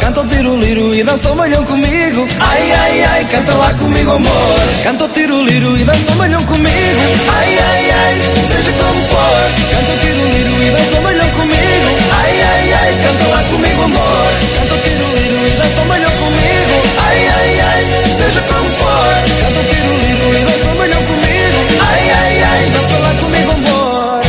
Canta o tiro-liro e dança o malhão comigo. Ai, ai, ai, canta lá comigo, amor. Canta o tiro-liro e dança o malhão comigo. Ai, ai, ai, seja como for. Canta o tiro-liro e dança o malhão comigo. Ai, ai, ai, canta lá comigo, amor. Canta o tiro-liro e dança o malhão comigo. Ai, ai, ai, seja como for. Canta o tiro-liro e dança o malhão comigo. Ai, ai, ai, dança lá comigo, amor.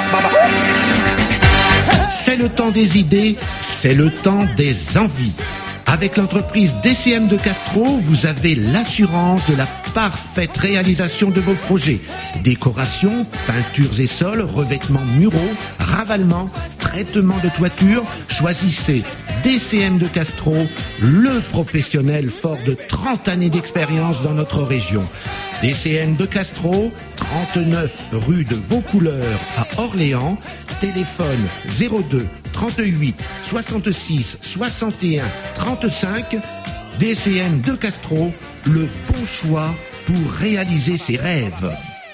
C'est le temps des idées, c'est le temps des envies. Avec l'entreprise D C M de Castro, vous avez l'assurance de la parfaite réalisation de vos projets. Décoration, peintures et sols, revêtements muraux, ravalement, traitement de toiture. Choisissez D C M de Castro, le professionnel fort de trente années d'expérience dans notre région. D C M de Castro, trente-neuf rue de Vaucouleurs à Orléans. Téléphone zéro deux trente-huit soixante-six soixante et un trente-cinq. D C M de Castro, le bon choix pour réaliser ses rêves.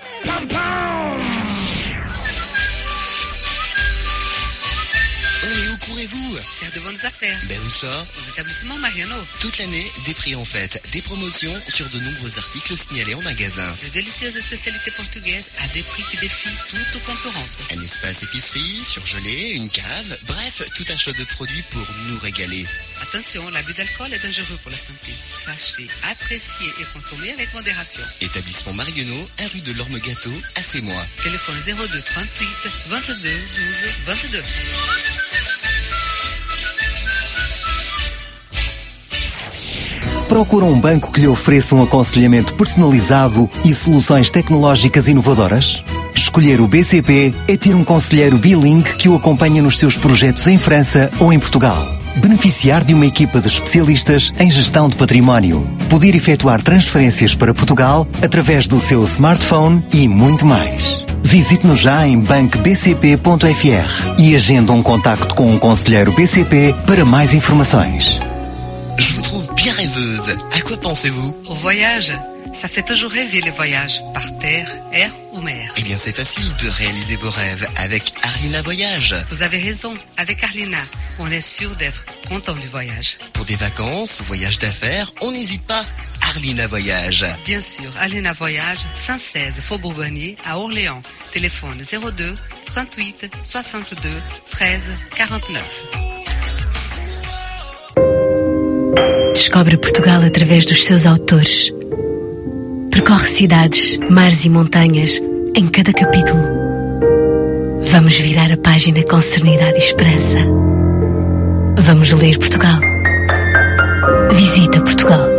Courez-vous Faire de bonnes affaires. Ben où ça Aux établissements Mariano. Toute l'année, des prix en fête, des promotions sur de nombreux articles signalés en magasin. De délicieuses spécialités portugaises à des prix qui défient toute concurrence. Un espace épicerie, surgelé, une cave, bref, tout un choix de produits pour nous régaler. Attention, l'abus d'alcool est dangereux pour la santé. Sachez, apprécier et consommer avec modération. Établissement Marionneau, un rue de l'Orme Gâteau, à Sémois. Téléphone zéro deux trente-huit vingt-deux douze vingt-deux. Procura um banco que lhe ofereça um aconselhamento personalizado e soluções tecnológicas inovadoras? Escolher o B C P é ter um conselheiro bilingue que o acompanha nos seus projetos em França ou em Portugal. Beneficiar de uma equipa de especialistas em gestão de património. Poder efetuar transferências para Portugal através do seu smartphone e muito mais. Visite-nos já em banco b c p ponto f r e agenda um contacto com um conselheiro B C P para mais informações. Je vous trouve bien rêveuse. À quoi pensez-vous? Au voyage. Ça fait toujours rêver les voyages, par terre, air ou mer. Eh bien, c'est facile de réaliser vos rêves avec Arlina Voyage. Vous avez raison, avec Arlina, on est sûr d'être content du voyage. Pour des vacances, voyages d'affaires, on n'hésite pas. Arlina Voyage. Bien sûr, Arlina Voyage, cent seize Faubourg Bonnier à Orléans. Téléphone zéro deux trente-huit soixante-deux treize quarante-neuf. Descobre Portugal através dos seus autores. Percorre cidades, mares e montanhas em cada capítulo. Vamos virar a página com serenidade e esperança. Vamos ler Portugal. Visita Portugal.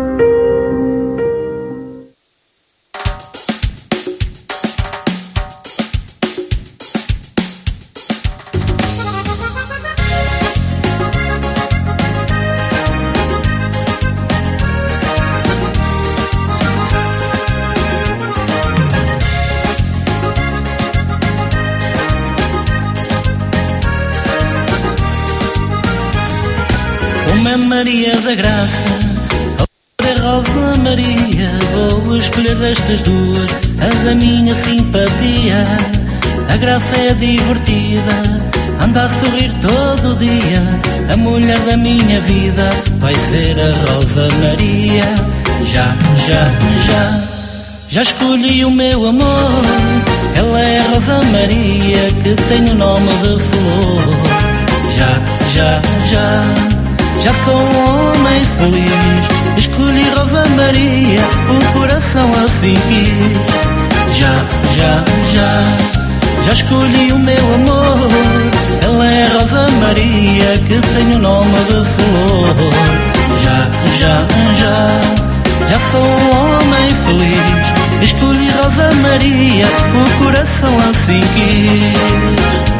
Uma Maria da Graça, outra é Rosa Maria. Vou escolher destas duas a da minha simpatia. A Graça é divertida, anda a sorrir todo dia. A mulher da minha vida vai ser a Rosa Maria. Já, já, já, já escolhi o meu amor. Ela é a Rosa Maria que tem o nome de flor. Já, já, já, já sou um homem feliz. Escolhi Rosa Maria, o coração assim quis. Já, já, já, já escolhi o meu amor. Ela é Rosa Maria que tem o nome de flor. Já, já, já, já sou um homem feliz. Escolhi Rosa Maria, o coração assim quis.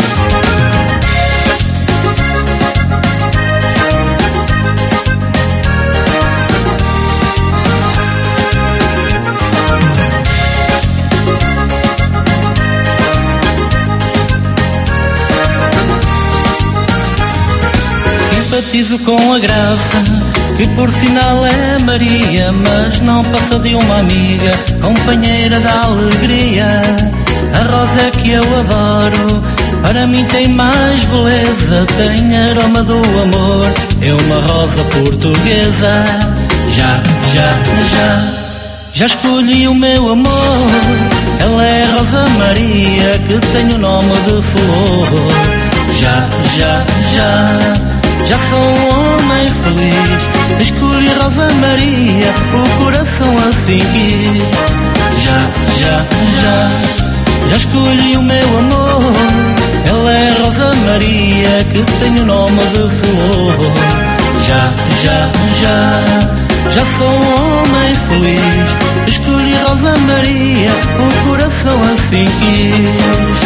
Simpatizo com a Graça, que por sinal é Maria, mas não passa de uma amiga, companheira da alegria. A rosa é que eu adoro, para mim tem mais beleza, tem aroma do amor, é uma rosa portuguesa. Já, já, já, já escolhi o meu amor. Ela é Rosa Maria que tem o nome de flor. Já, já, já, já sou um homem feliz. Escolhi Rosa Maria, o coração assim quis. Já, já, já, já escolhi o meu amor. Ela é Rosa Maria, que tem o nome de flor. Já, já, já, já sou um homem feliz. Escolhi Rosa Maria, o coração assim quis.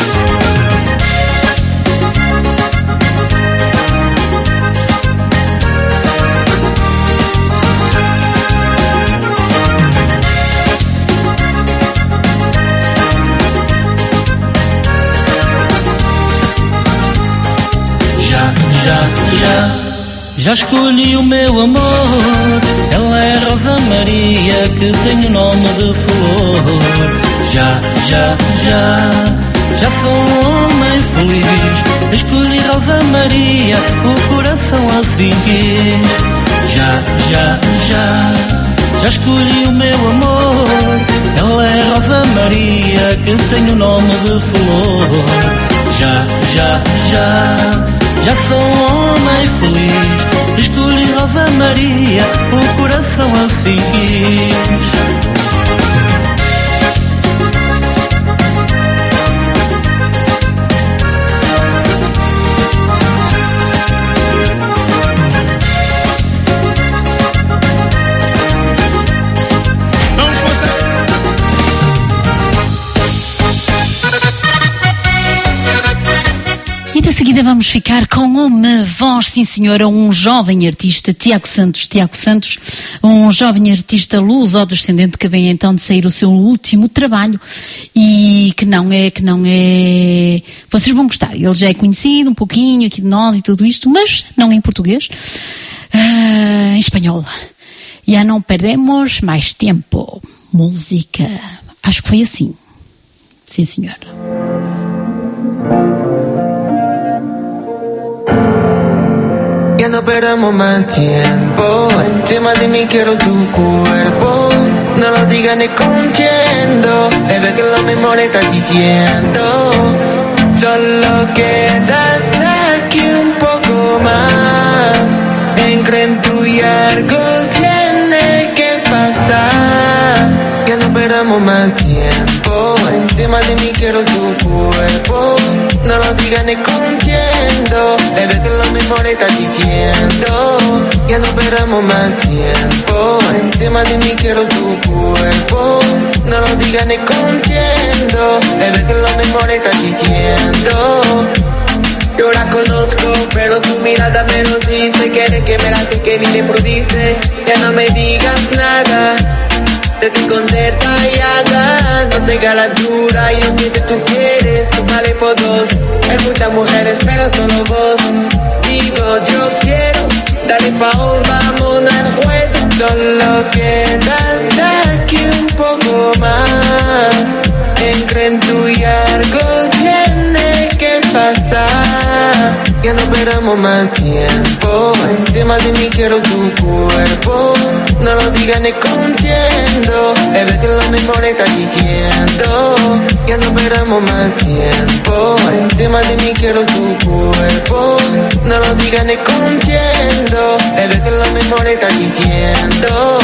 Já, já, já, já escolhi o meu amor. Ela é Rosa Maria, que tem o nome de flor. Já, já, já, já sou um homem feliz. Escolhi Rosa Maria, o coração assim quis. Já, já, já, já escolhi o meu amor. Ela é Rosa Maria, que tem o nome de flor. Já, já, já, já sou um homem feliz. Escolhi Rosa Maria, o coração assim quis. De seguida vamos ficar com uma voz, sim senhora, um jovem artista, Tiago Santos. Tiago Santos, um jovem artista luso-descendente que vem então de sair o seu último trabalho e que não é, que não é... Vocês vão gostar, ele já é conhecido um pouquinho aqui de nós e tudo isto, mas não em português, uh, em espanhol. Já não perdemos mais tempo. Música, acho que foi assim. Sim senhora. Ya no perdamos más tiempo. Encima de mí quiero tu cuerpo. No lo digas ni contiendo. Bebé, que lo mismo le estás diciendo. Solo quedas aquí un poco más. Entre en tu y algo tiene que pasar. Ya no perdamos más tiempo. Encima de mí quiero tu cuerpo. No lo digas ni contiendo. Bebé, que lo mismo le estás diciendo. Ya no perdamos más tiempo. Encima de mí quiero tu cuerpo. No lo digas ni contiendo. Bebé, que lo mismo le estás diciendo. Yo la conozco, pero tu mirada me lo dice. Quiere que me late, que ni me prodice. Ya no me digas nada. De ti esconder tallada, no tenga la dura y lo que tú quieres, tú vale por dos. Hay muchas mujeres, pero solo vos. Digo, yo quiero, dale pa' vos, vámonos al juego. Solo quedas aquí un poco más. Entre en tu y algo tiene que pasar. Ya no perdamos más tiempo. Encima de mí quiero tu cuerpo. No lo digas ni contiendo. Bebé, que lo mismo le estás diciendo. Ya no perdamos más tiempo. Encima de mí quiero tu cuerpo. No lo digas ni contiendo. Bebé, que lo mismo le estás diciendo.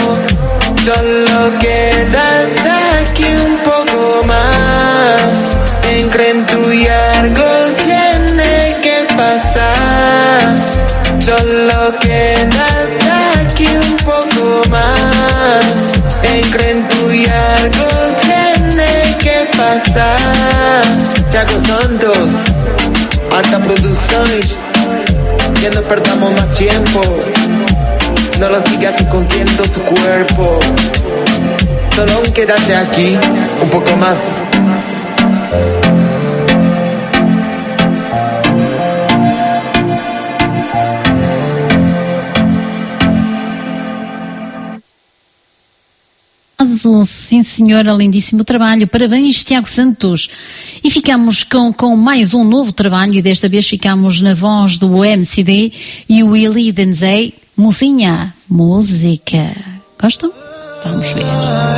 Solo quedas aquí un poco más. Entre en tu y algo tiene que pasar. Solo quedas aquí un poco más. Entre en tu y algo tiene que pasar. Tiago Santos, alta producciones. Ya no perdamos más tiempo. No lo digas escondiendo tu cuerpo. Solo quédate aquí un poco más. Sim senhora, lindíssimo trabalho, parabéns Tiago Santos. E ficamos com, com mais um novo trabalho e desta vez ficamos na voz do M C D e o Willie Denzey, Mocinha, música. Gostam? Vamos ver.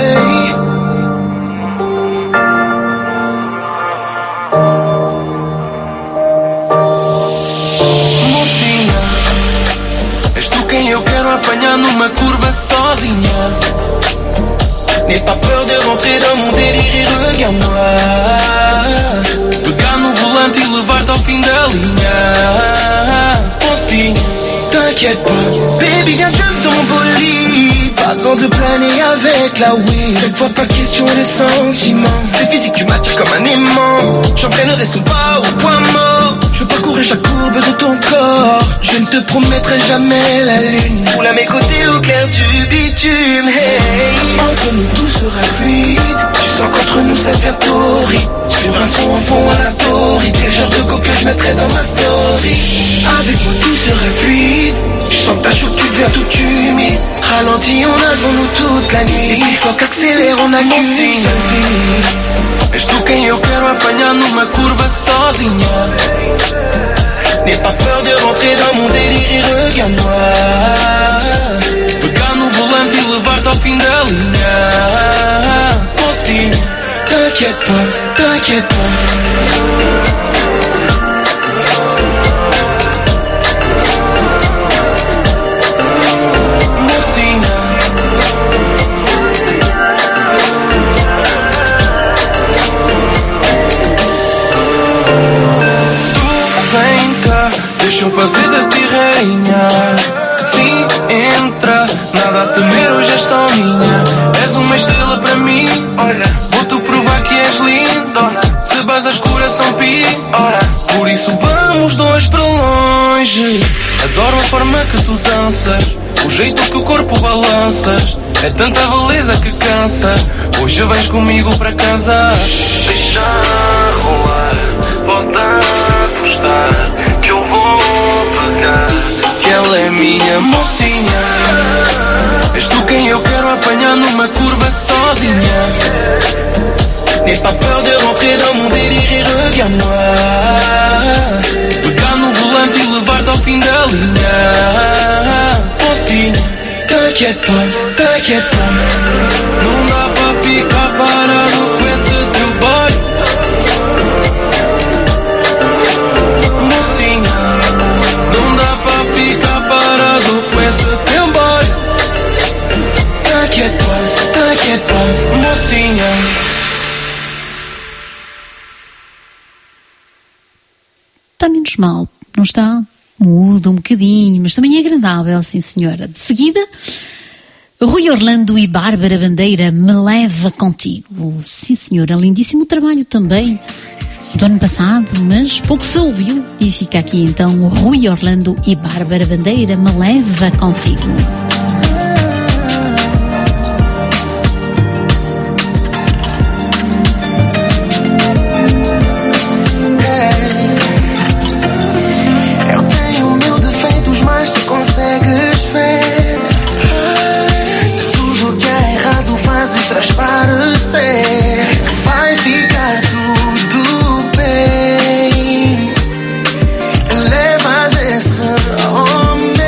Mocinha, és tu quem eu quero apanhar numa curva sozinha. N'aie pas peur de rentrer dans mon délire e regarde-moi. Pegar no volante e levar-te ao fim da linha. Consigne, t'inquiète pas, baby viens je dans mon bolide. Pas besoin de planer avec la weed. Cette fois pas question de sentiments. C'est physique, tu m'attires comme un aimant. J'entraînerai son pas au point mort. Je parcourrai chaque courbe de ton corps. Je ne te promettrai jamais la lune. Roule à mes côtés au clair du bitume. Hey, entre nous tout sera fluide. Tu sens qu'entre nous ça devient torride. Sur un son en fond à la torride. Quel genre de go que je mettrai dans ma story. Avec moi tout sera fluide. Je sens que ta choupe tu deviens tout humide. Ralenti on a devant nous toute la nuit. E só que acelera on a qu'une seule vie. És tu quem eu quero apanhar numa curva sozinha. N'aie pas peur de rentrer dans mon délire e regarde-moi. Pegar no volante e levar-te ao fim da linha. Consigne, t'inquiète pas, t'inquiète pas. Deixa-me fazer de ti rainha. Sim, entra, nada a temer, hoje és só minha. És uma estrela para mim. Olha, vou-te provar que és linda. Se basas coração pira. Por isso vamos dois para longe. Adoro a forma que tu danças, o jeito que o corpo balanças. É tanta beleza que cansa. Hoje vais comigo para casa. Deixa rolar, pode apostar que eu vou pegar, que ela é minha mocinha. És tu quem eu quero apanhar numa curva sozinha. N'aie pas peur de rentrer dans mon délire e regarde-moi. Pegar no volante e levar-te ao fim da linha. Consigne, t'inquiète pas, t'inquiète pas. Não dá para ficar parado com esse teu boy. Mocinha, não dá para ficar parado com esse teu boy. T'inquiète pas, t'inquiète pas, mocinha. Está menos mal, não está? Muda um bocadinho, mas também é agradável, sim senhora. De seguida, Rui Orlando e Bárbara Bandeira, Me Leva Contigo. Sim senhora, lindíssimo trabalho também do ano passado, mas pouco se ouviu. E fica aqui então Rui Orlando e Bárbara Bandeira, Me Leva Contigo. Transparecer que vai ficar tudo bem. Levas esse homem.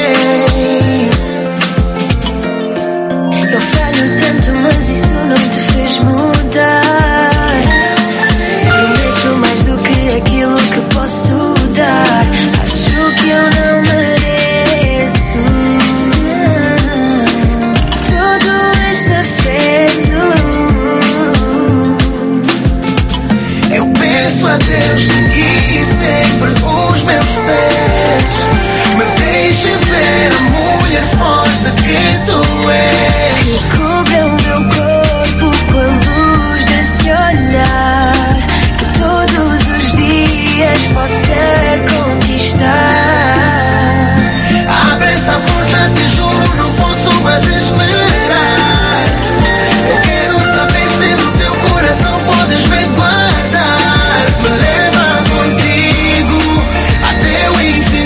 Eu falho tanto, mas isso não te fez mudar. Prometo mais do que aquilo que posso dar. Acho que eu não mereço todo este afeto. Peço a Deus e sempre os meus pés me deixem ver a mulher forte que tu és. Que cubra o meu corpo com a luz desse olhar, que todos os dias possa conquistar. Abre essa porta, te juro, não posso mais esperar. Eu quero saber se no teu coração podes me guardar. Me leva contigo até o infinito.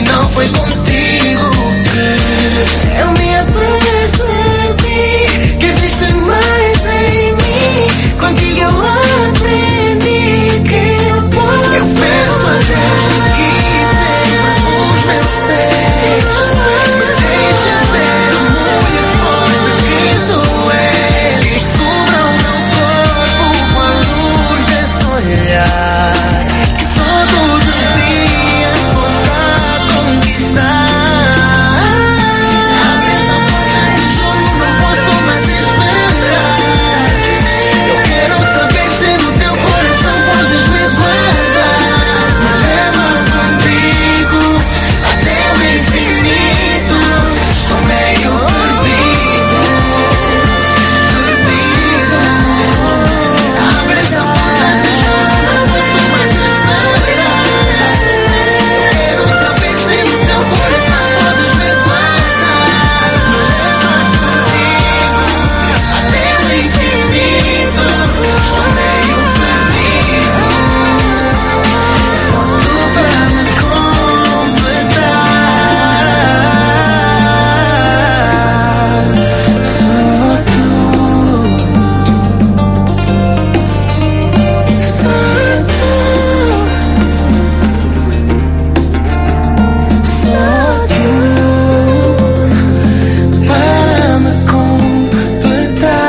não foi contigo que eu me apercebi que existe mais em mim. Contigo eu aprendi que eu posso. Eu peço a Deus que sempre os meus pés me deixa ver a mulher forte que tu és e cubra o meu corpo com a luz desse olhar que todos os dias possa conquistar. Abre essa porta e juro não posso mais esperar. Eu quero saber se no teu coração podes me guardar. Me leva contigo até o infinito. Estou meio perdido, perdido. Abre essa porta e juro não posso mais esperar. Eu quero saber se no teu coração podes me guardar. Me leva contigo até o infinito. Estou meio perdido, só tu para me completar. Só tu, só tu, só tu para me completar.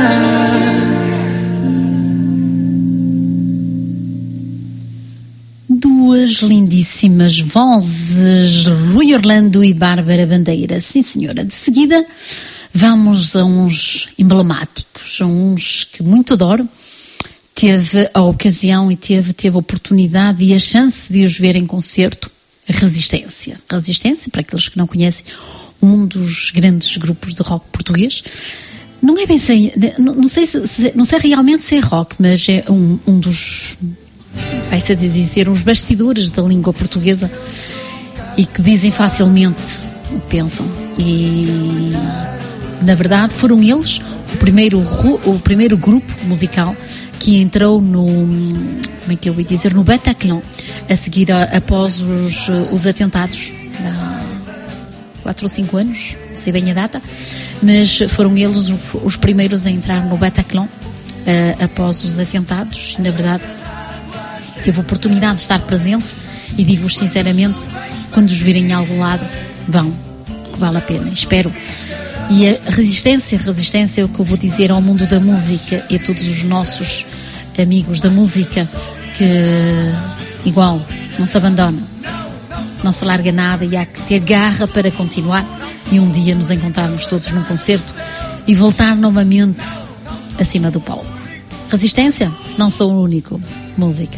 Duas lindíssimas vozes, Rui Orlando e Bárbara Bandeira. Sim, senhora. De seguida, vamos a uns emblemáticos, a uns que muito adoro. Teve a ocasião e teve, teve a oportunidade e a chance de os ver em concerto. Resistência. Resistência, para aqueles que não conhecem, um dos grandes grupos de rock português. Não é bem sei, não, não sei se, se- não sei realmente se é rock, mas é um, um dos, vai-se dizer, uns bastidores da língua portuguesa e que dizem facilmente o que pensam. E, na verdade, foram eles o primeiro, ru- o primeiro grupo musical que entrou no, como é que eu ia dizer, no Bataclan, a seguir a, após os, os atentados há quatro ou cinco anos, não sei bem a data, mas foram eles os, os primeiros a entrar no Bataclan eh, após os atentados. E, na verdade, teve a oportunidade de estar presente e digo-vos sinceramente, quando os virem em algum lado, vão, que vale a pena, espero. E a resistência, resistência é o que eu vou dizer ao mundo da música e a todos os nossos amigos da música, que igual, não se abandona, não se larga nada e há que ter garra para continuar e um dia nos encontrarmos todos num concerto e voltar novamente acima do palco. Resistência, não sou o único. Música.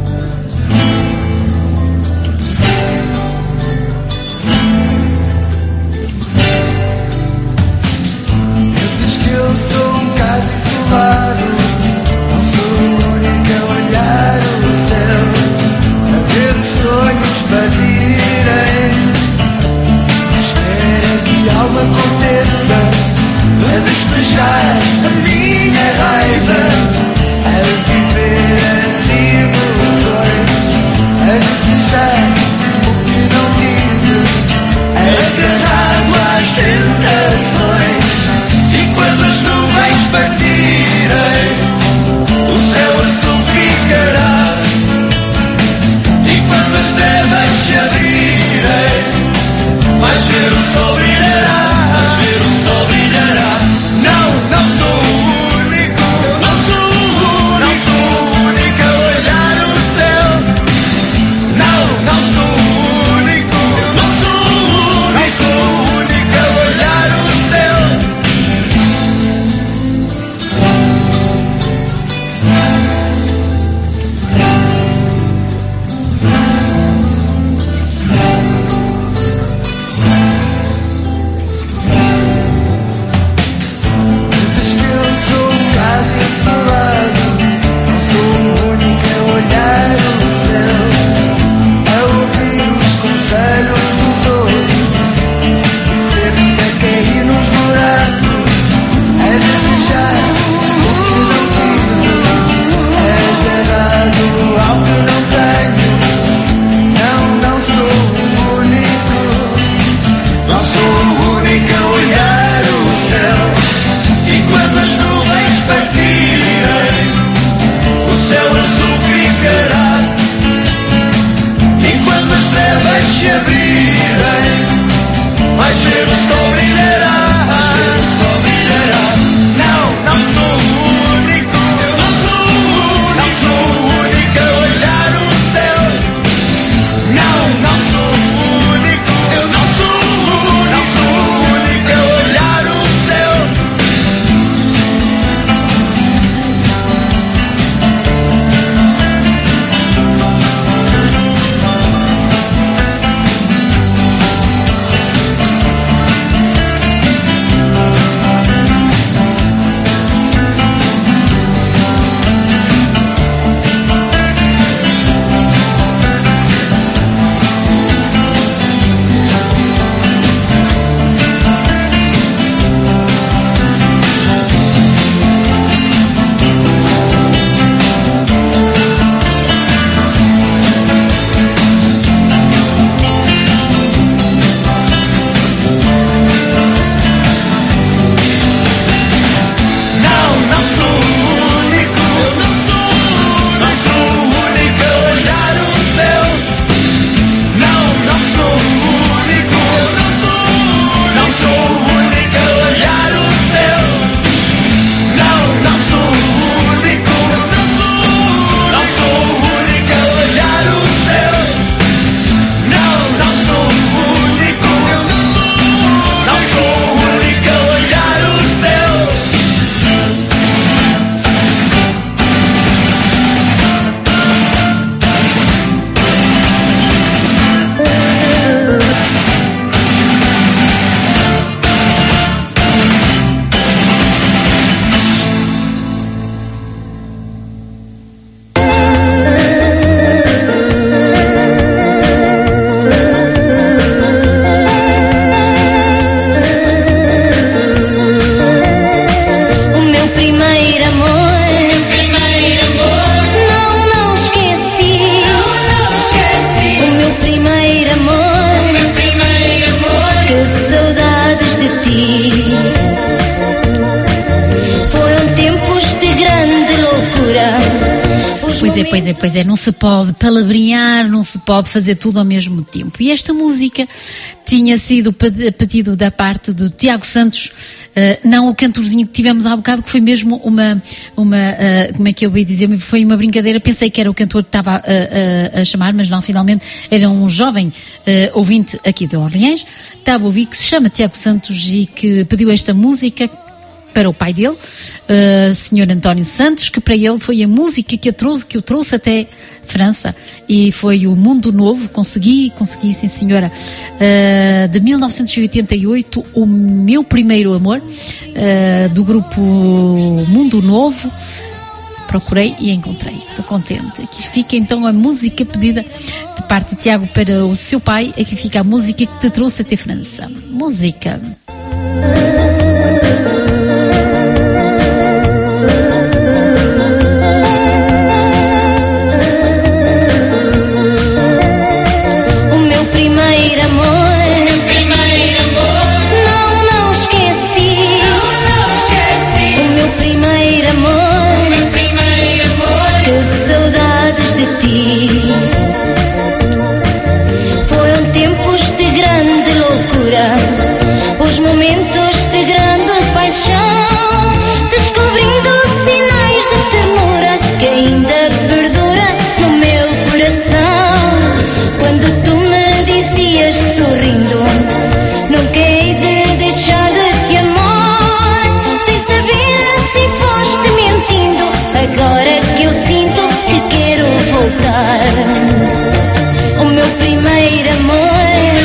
Dizes que eu sou um caso isolado, não sou o único a olhar o céu, a ver os sonhos partirem, à espera que algo aconteça, a despejar a minha raiva, a viver as emoções, a desejar o que não tive, agarrado às tentações. E quando as nuvens partirem, o céu azul ficará. E quando as trevas se abrirem, vais ver o sol brilhará, vais ver o sol brilhará. Não, não sou o é, pois é, pois é, não se pode palavrear, não se pode fazer tudo ao mesmo tempo. E esta música tinha sido pedido da parte do Tiago Santos, uh, não o cantorzinho que tivemos há bocado, que foi mesmo uma, uma uh, como é que eu ia dizer, foi uma brincadeira, pensei que era o cantor que estava a, a, a chamar, mas não, finalmente era um jovem uh, ouvinte aqui de Orleans, estava a ouvir, que se chama Tiago Santos e que pediu esta música para o pai dele, uh, senhor António Santos, que para ele foi a música que, a trouxe, que o trouxe até França, e foi o Mundo Novo. Consegui, consegui sim senhora, uh, de mil novecentos e oitenta e oito, O Meu Primeiro Amor, uh, do grupo Mundo Novo. Procurei e encontrei, estou contente. Aqui fica então a música pedida de parte de Tiago para o seu pai. Aqui fica a música que te trouxe até França. Música. Foram tempos de grande loucura, os momentos de grande paixão, descobrindo sinais de ternura que ainda perdura no meu coração. Quando tu me dizias sorrindo, nunca hei de deixar de te amar, sem saber se foste mentindo, agora que eu sinto que quero voltar. O meu primeiro amor,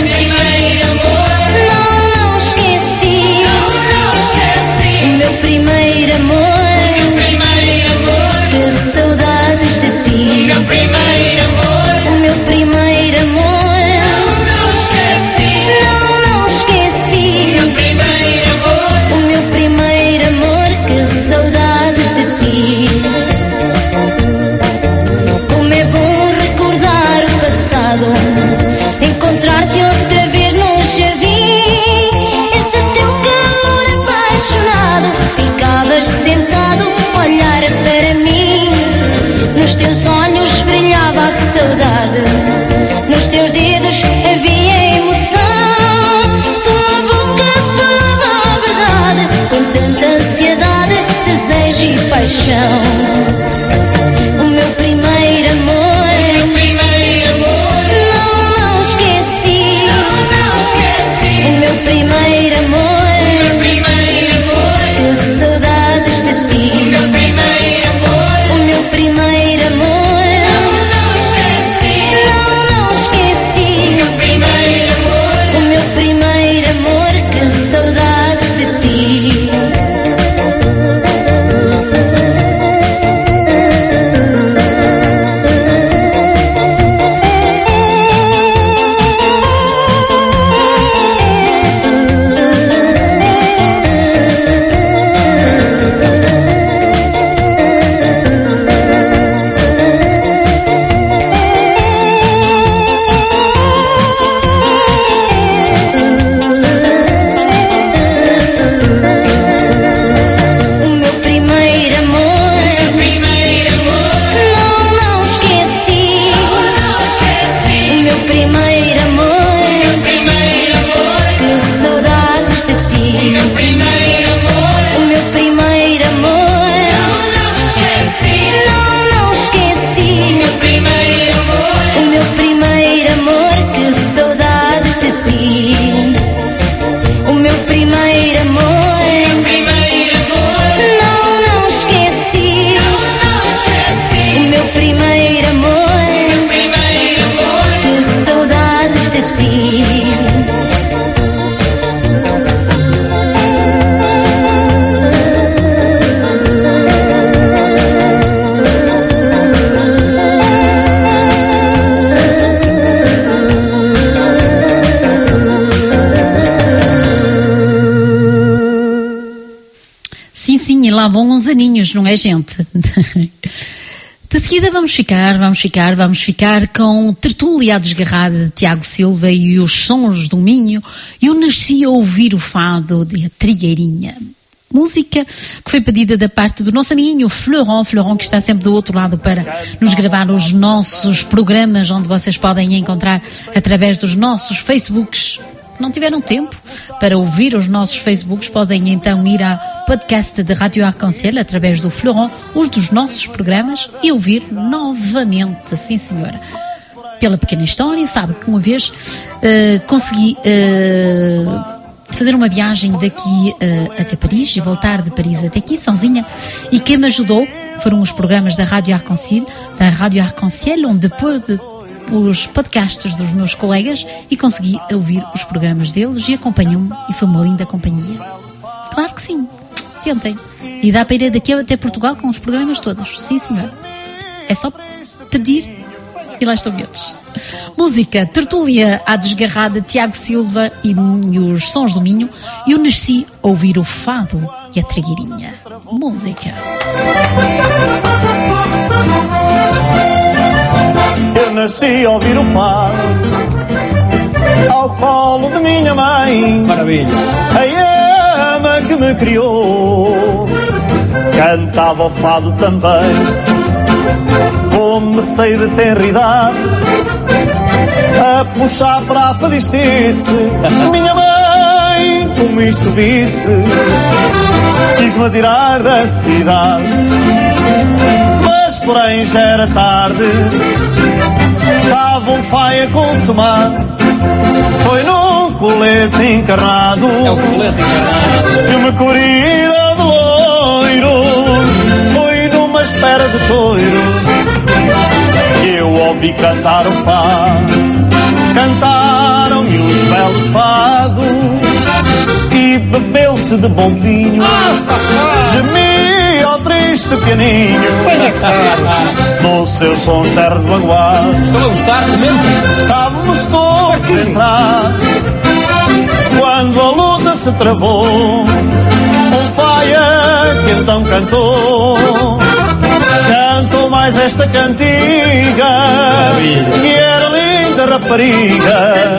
não, não esqueci. O meu primeiro amor, que saudades de ti. O meu primeiro amor, o meu primeiro amor, não esqueci. Não, não esqueci. O meu primeiro amor, o meu primeiro amor, que saudades de ti. Como é bom recordar o passado, encontrar-te outra vez no jardim, esse teu calor apaixonado, ficavas sentado a olhar para mim, nos teus olhos brilhava a saudade, nos teus dedos havia emoção, tua boca falava a verdade, com tanta ansiedade, desejo e paixão. O meu primeiro amor, meu primeiro amor, não, não esqueci. Não, não esqueci. O meu primeiro amor, meu primeiro amor, que saudades de ti. O meu primeiro amor, o meu primeiro amor, não, não esqueci. Não, não esqueci. O meu primeiro amor, o meu primeiro amor, que saudades de ti. Lá vão uns aninhos, não é, gente? De seguida vamos ficar, vamos ficar, vamos ficar com Tertúlia Desgarrada de Tiago Silva e os Sons do Minho. Eu nasci a ouvir o fado de A Trigueirinha. música que foi pedida da parte do nosso amiguinho Florent, Florent que está sempre do outro lado para nos gravar os nossos programas, onde vocês podem encontrar através dos nossos Facebooks. Não tiveram tempo para ouvir os nossos Facebooks, podem então ir ao podcast de Rádio Arc-en-Ciel através do Florent, os dos nossos programas, e ouvir novamente, sim senhora. Pela pequena história, sabe que uma vez uh, consegui uh, fazer uma viagem daqui uh, até Paris e voltar de Paris até aqui, sozinha, e quem me ajudou foram os programas da Rádio Arc-en-Ciel, da Rádio Arc-en-Ciel, onde depois de os podcasts dos meus colegas e consegui ouvir os programas deles e acompanham-me e foi uma linda companhia. Claro que sim, tentem. E dá para ir daqui até Portugal com os programas todos, sim senhor. É só pedir e lá estão eles. Música, tertúlia à desgarrada, Tiago Silva e, e os Sons do Minho, e eu nasci a ouvir o fado e a trigueirinha. Música. Eu nasci a ouvir o fado ao colo de minha mãe. Maravilha. A ama que me criou cantava o fado também. Comecei de tenra idade a puxar para a fadistice. Minha mãe, como isto visse, quis-me tirar da cidade. Mas porém já era tarde, estava um faia a consumar. Foi num colete encarnado, é o colete encarnado que me cobria de loiro. Foi numa espera de toiro que eu ouvi cantar o fado. Cantaram-me os belos fados e bebeu-se de bom vinho. Gemi ao triste pianinho no seu som certo magoado. Estão a gostar? Comentem. Estávamos todos entrados quando a luta se travou. Um faia que então cantou, cantou mais esta cantiga que era linda rapariga,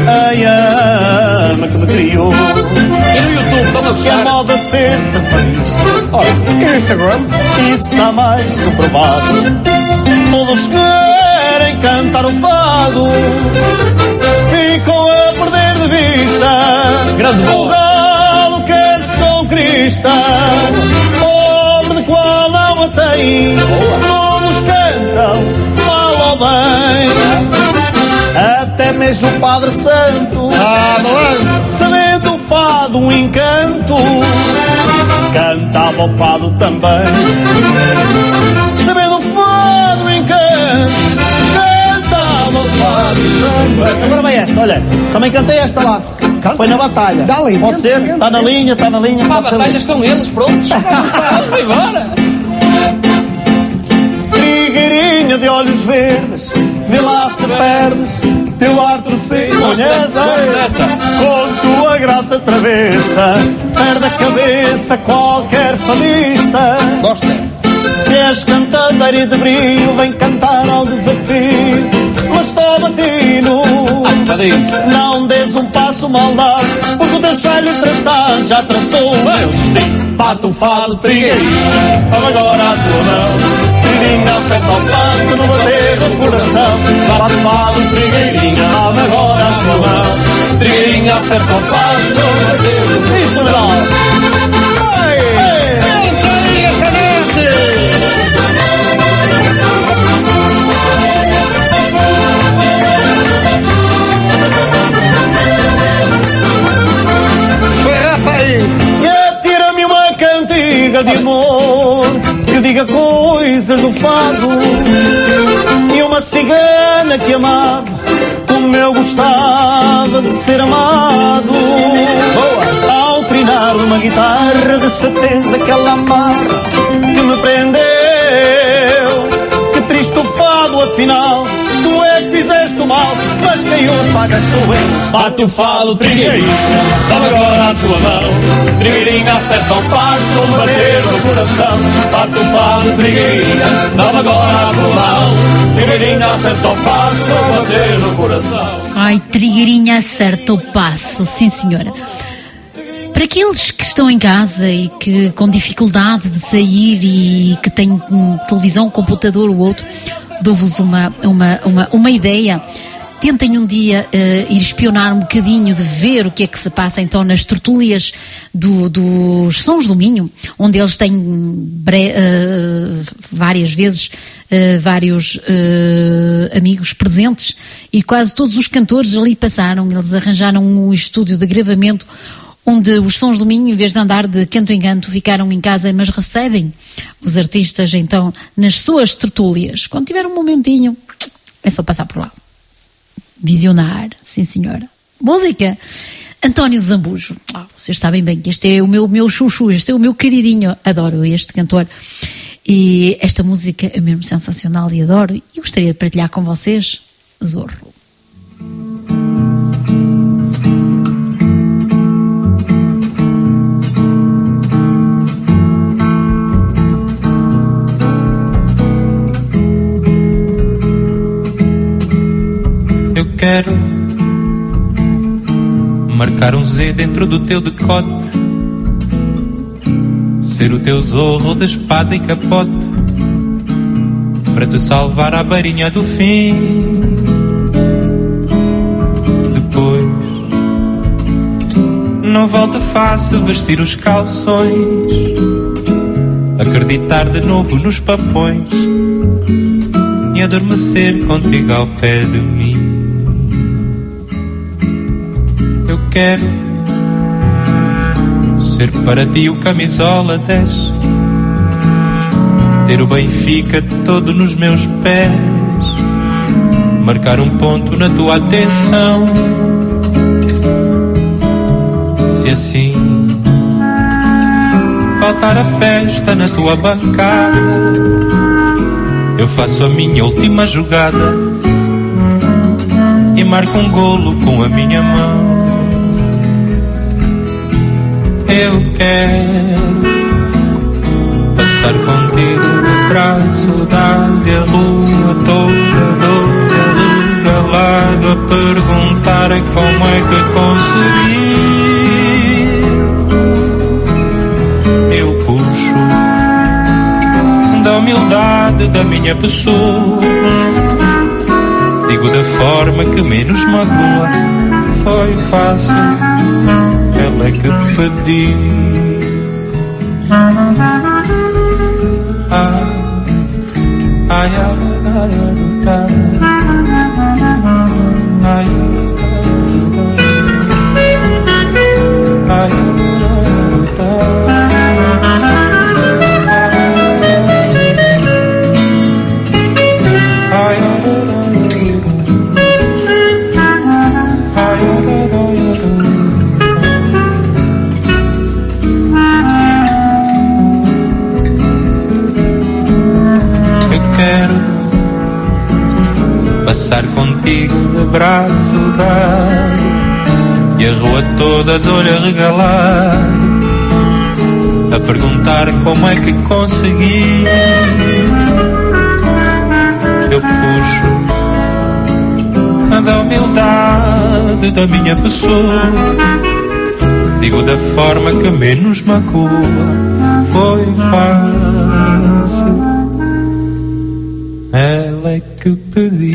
a ama que me criou. E no YouTube estão a gostar? Que a moda ser safadista. Ora, e no Instagram? Isso está mais comprovado. Todos querem cantar o fado, ficam a perder de vista. Grande o galo quer-se conquista, pobre de qual não a tem. Todos cantam mal ou bem, até mesmo o Padre Santo, ah, sabendo o fado um encanto, cantava o fado também. Sabendo o fado um encanto, cantava o fado também. Agora vai esta, olha, também cantei esta lá. Foi na batalha. Dá-lhe. Pode ser? Está na linha, está na linha. Para a batalha estão eles prontos. Vamos embora. Trigueirinha de olhos verdes, vê lá se perdes teu ar torcido. Com tua graça travessa, perde a cabeça qualquer fadista. Gosto dessa. Se és cantadeira de brilho, vem cantar ao desafio. Mas toma tino, não des um passo mal dado, porque o teu cheiro traçado já traçou o meu destino. Bate o fado, trigueirinha, toma agora a tua mão. Trigueirinha, acerta ao passo no bater do coração. Bate o fado, trigueirinha, toma agora a tua mão. Trigueirinha, acerta ao passo no bater do coração. Isso não. E atira-me uma cantiga de amor que diga coisas do fado, e uma cigana que amava como eu gostava de ser amado. Boa. Ao trinar uma guitarra de certeza que ela amarra que me prendeu. Que triste o fado afinal, tu é que fizeste o mal, mas quem os paga sou eu. Bate o fado, trigueirinha, toma agora a tua mão. Trigueirinha, acerta o passo, no bater do coração. Bate o fado, trigueirinha, toma agora a tua mão. Trigueirinha, acerta o passo, no bater do coração. Ai, trigueirinha, acerta o passo, sim senhora. Para aqueles que estão em casa e que com dificuldade de sair e que têm hum, televisão, computador ou outro, dou-vos uma, uma, uma, uma ideia. Tentem um dia uh, ir espionar um bocadinho, de ver o que é que se passa então nas tertúlias do, dos Sons do Minho, onde eles têm bre- uh, várias vezes uh, vários uh, amigos presentes, e quase todos os cantores ali passaram. Eles arranjaram um estúdio de gravamento onde os Sons do Minho, em vez de andar de canto em canto, ficaram em casa, mas recebem os artistas então nas suas tertúlias. Quando tiver um momentinho, é só passar por lá. Visionar, sim senhora. Música, António Zambujo. Oh, vocês sabem bem que este é o meu, meu chuchu, este é o meu queridinho. Adoro este cantor. E esta música é mesmo sensacional e adoro. E gostaria de partilhar com vocês, Zorro. Eu quero marcar um Z dentro do teu decote, ser o teu zorro de espada e capote, para te salvar à beirinha do fim. Depois não volta fácil vestir os calções, acreditar de novo nos papões e adormecer contigo ao pé de mim. Eu quero ser para ti o camisola dez, ter o Benfica todo nos meus pés, marcar um ponto na tua atenção. Se assim faltar a festa na tua bancada, eu faço a minha última jogada e marco um golo com a minha mão. Eu quero passar contigo de braço dado e a rua toda toda regalado, a perguntar como é que consegui. Eu puxo da humildade da minha pessoa, digo da forma que menos magoa. Foi fácil, ela é que pedi. Ai, ai, ai, ai, ai, ai, passar contigo de braço dado e a rua toda de olho regalado, a perguntar como é que consegui. Eu puxo da humildade da minha pessoa, digo da forma que menos magoa. Foi fácil, ela é que pedi.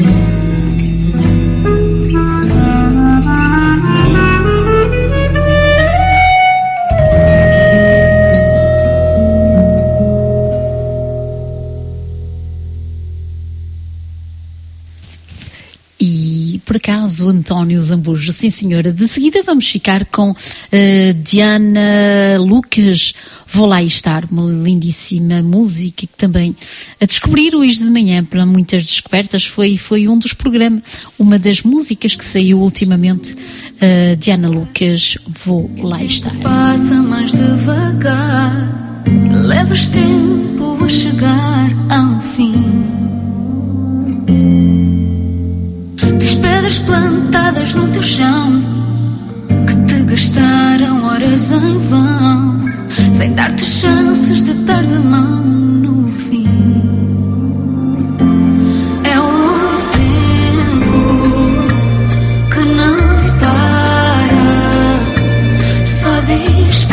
E por acaso António Zambujo, sim senhora. De seguida vamos ficar com uh, Diana Lucas, Vou Lá Estar, uma lindíssima música que também a descobrir hoje de manhã, para muitas descobertas, foi, foi um dos programas, uma das músicas que saiu ultimamente. uh, Diana Lucas, Vou Lá Estar. Passa mais devagar, levas tempo a chegar ao fim. Tens pedras plantadas no teu chão que te gastaram horas em vão, sem dar-te chances de dares a mão no fim. É o tempo que não para, só diz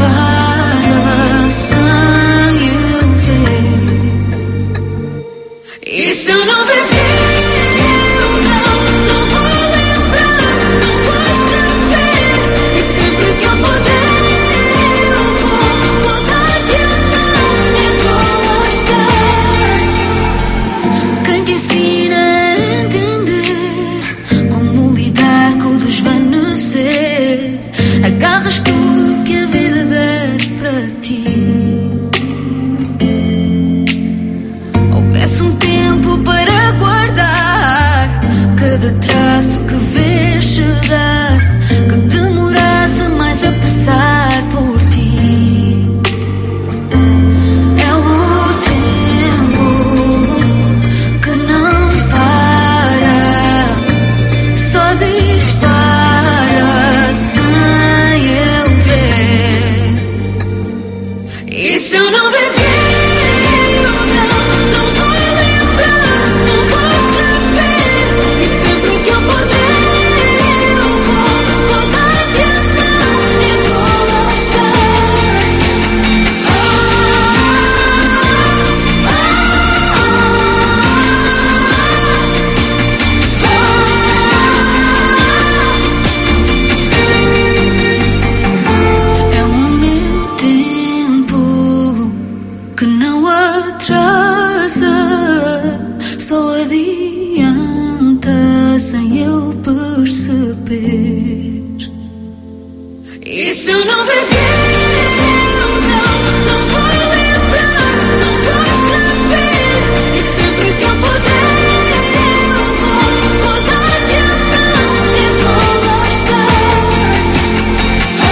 eu não viver, não, não vou lembrar, não vou escrever. E sempre que eu puder, eu vou, vou dar-te a mão e vou lá estar. Ah,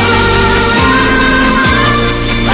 ah,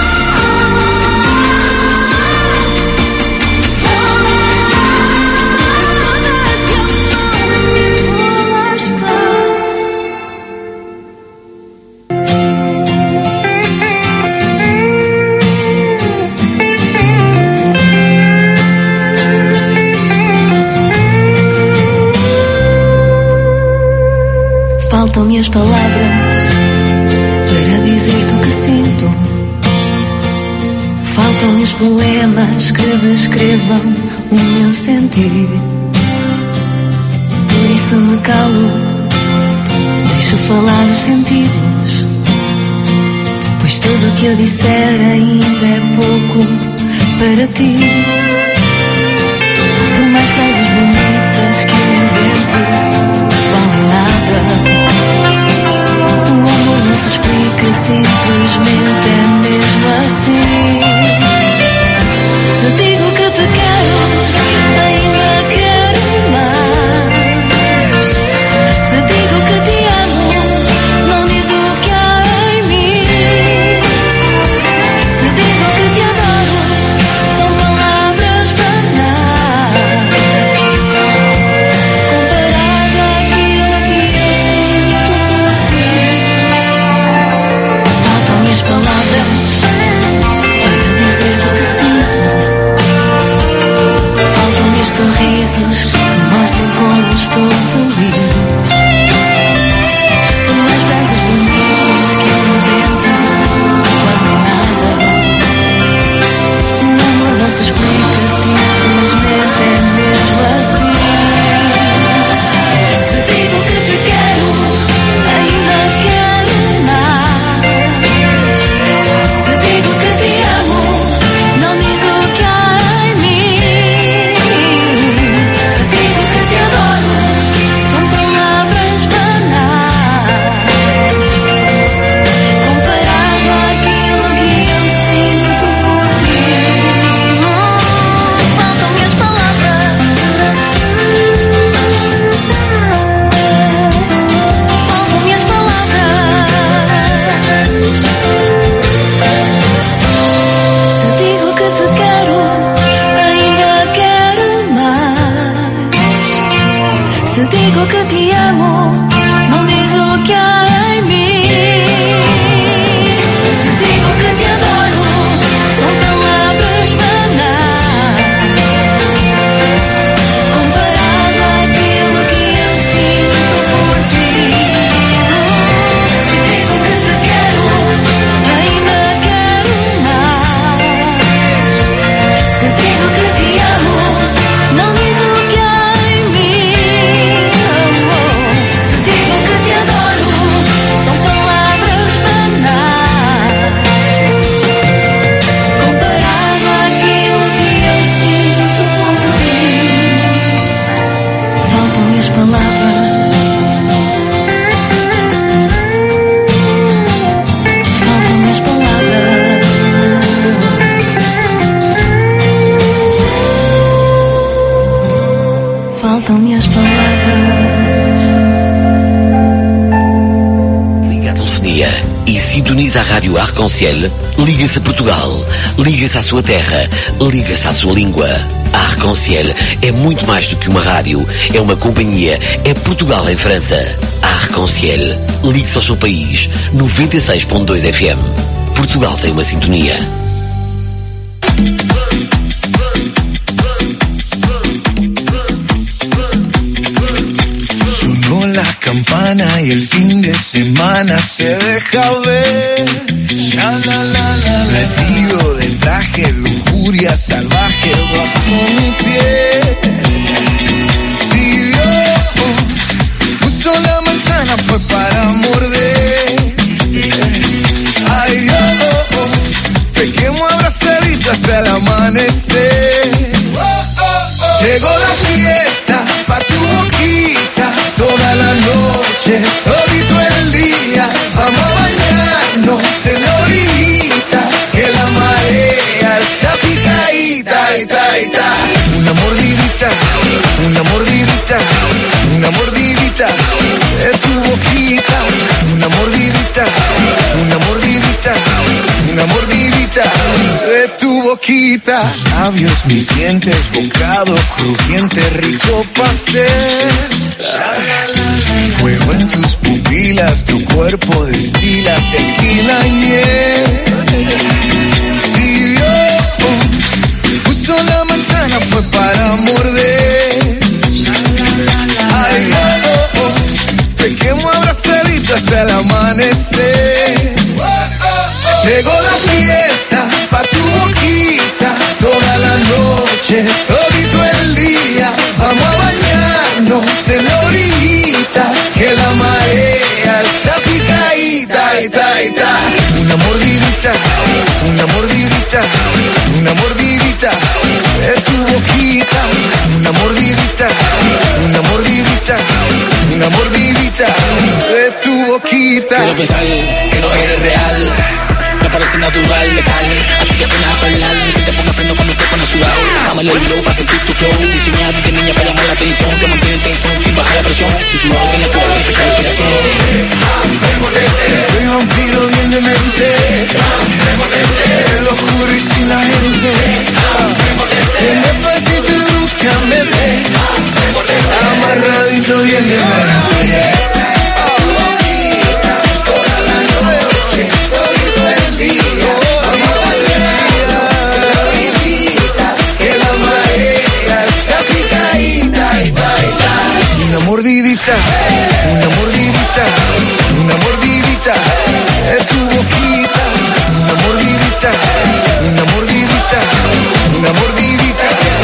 faltam-me as palavras para dizer-te o que sinto. Faltam-me os poemas que descrevam o meu sentir. Por isso me calo, deixo falar os sentidos, pois tudo o que eu disser ainda é pouco para ti. Por mais frases bonitas que eu invente, valem nada. O amor não se explica, simplesmente é mesmo assim. Se digo que te quero, ainda quero mais. Se digo que te amo, não diz o que há em mim. Se digo que te adoro, são palavras banais, comparado àquilo que eu sinto por ti. Faltam-me as palavras para dizer-te o que sinto. Faltam-me os sorrisos que mostrem como estou feliz. Por mais frases bonitas que eu invento, valem nada. O amor não se explica, simplesmente é mesmo assim. Se digo que te quero, ainda quero mais. Se digo que te amo, não diz o que há em mim. Se digo que te adoro, são palavras banais, comparado àquilo que eu sinto por ti. Faltam-me as palavras, faltam-me as palavras. Se digo que te quero, ainda quero mais. Se digo que te amo, não diz o que há em mim. Se digo que te adoro, são palavras banais, comparado àquilo que eu sinto por ti. Se digo que te quero, ainda quero mais. Se digo que te amo, não diz o que há em mim. Se digo que te adoro, são palavras banais, comparado àquilo que eu sinto por ti. Faltam-me as palavras, faltam-me as palavras. Faltam-me as palavras. Liga a telefonia e sintoniza a Rádio Arc-en-Ciel. Liga-se a Portugal, liga-se à sua terra, liga-se à sua língua. A Arc-en-Ciel é muito mais do que uma rádio, é uma companhia, é Portugal em França. A Arc-en-Ciel, ligue-se ao seu país, noventa e seis ponto dois F M. Portugal tem uma sintonia. Sonó la campana y el fin de semana se deja ver. Ya la la la, vestido de traje, lujuria salvaje bajo mi piel. Si Dios puso la manzana fue para morder. Ay Dios, pequemos abrazaditos hasta el amanecer. Llegó la fiesta pa' tu boquita, toda la noche, todito el día, vamos a bailar. boquita, tus labios, mis dientes, bocado crujiente, rico pastel. Fuego en tus pupilas, tu cuerpo destila tequila y miel. Si Dios puso la manzana fue para morder. Ay Dios, te quemo abrazadito hasta el amanecer. Llegó la fiesta pa' tu boquita, toda la noche, todito el día. Vamos a bañarnos en la orillita, que la marea está picadita, ita, ita. Una mordidita, una mordidita, una mordidita de tu boquita. Una mordidita, una mordidita, una mordidita de tu boquita. Quiero pensar que no eres real, me parece natural, letal. Así que pon a bailar, que te ponga freno cuando te pones sudado. Dámelo el blow para sentir tu flow. Diseñado de niña para llamar la atención, que mantiene tensión sin bajar la presión. Tu sudor tiene tu perfecta respiración. Soy vampiro bien de mente, el oscuro y sin la gente. En despacito y bruscamente, amarradito bien de mente. Una mordidita, una mordidita, una mordidita de tu boquita. Una mordidita, una mordidita, una mordidita.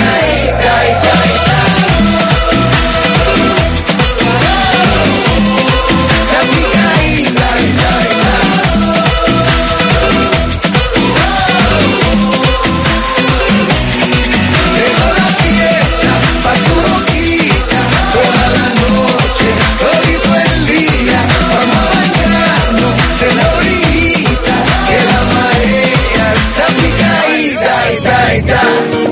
Llegó la fiesta pa' tu boquita, toda la noche, todito el día. Vamos a bañarnos en la orillita, que la marea está picadita, ita, ita.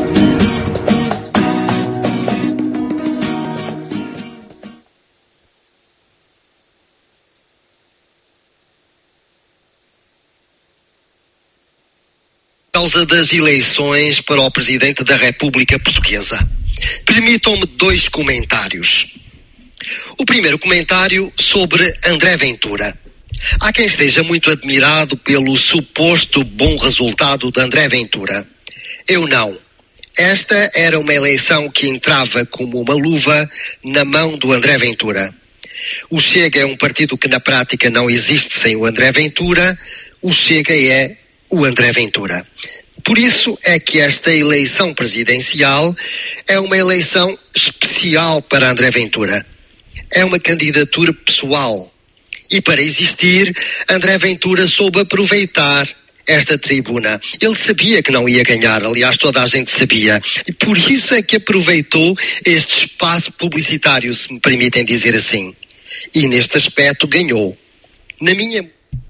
Por causa das eleições para o Presidente da República Portuguesa. Permitam-me dois comentários. O primeiro comentário sobre André Ventura. Há quem esteja muito admirado pelo suposto bom resultado de André Ventura. Eu não. Esta era uma eleição que entrava como uma luva na mão do André Ventura. O Chega é um partido que na prática não existe sem o André Ventura. O Chega é o André Ventura. Por isso é que esta eleição presidencial é uma eleição especial para André Ventura. É uma candidatura pessoal. E para existir, André Ventura soube aproveitar esta tribuna. Ele sabia que não ia ganhar, aliás, toda a gente sabia. E por isso é que aproveitou este espaço publicitário, se me permitem dizer assim. E neste aspecto ganhou. Na minha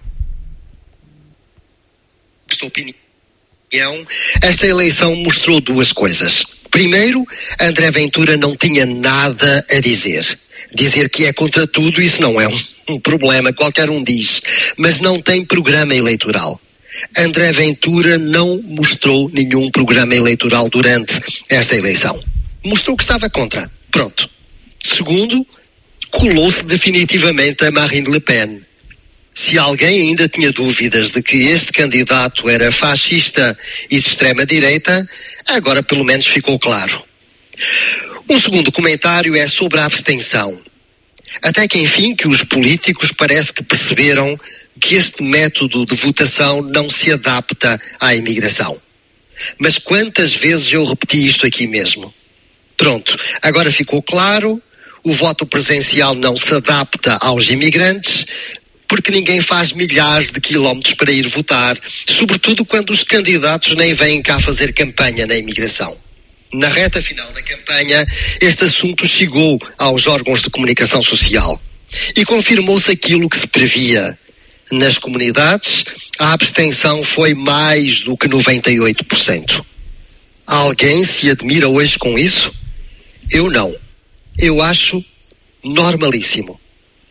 opinião, esta eleição mostrou duas coisas. Primeiro, André Ventura não tinha nada a dizer. Dizer que é contra tudo, isso não é um, um problema, qualquer um diz. Mas não tem programa eleitoral. André Ventura não mostrou nenhum programa eleitoral durante esta eleição. Mostrou que estava contra. Pronto. Segundo, colou-se definitivamente a Marine Le Pen. Se alguém ainda tinha dúvidas de que este candidato era fascista e de extrema-direita, agora pelo menos ficou claro. Um segundo comentário é sobre a abstenção. Até que enfim que os políticos parece que perceberam que este método de votação não se adapta à imigração. Mas quantas vezes eu repeti isto aqui mesmo? Pronto, agora ficou claro, o voto presencial não se adapta aos imigrantes, porque ninguém faz milhares de quilómetros para ir votar, sobretudo quando os candidatos nem vêm cá fazer campanha na imigração. Na reta final da campanha, este assunto chegou aos órgãos de comunicação social e confirmou-se aquilo que se previa. Nas comunidades, a abstenção foi mais do que noventa e oito por cento. Alguém se admira hoje com isso? Eu não. Eu acho normalíssimo.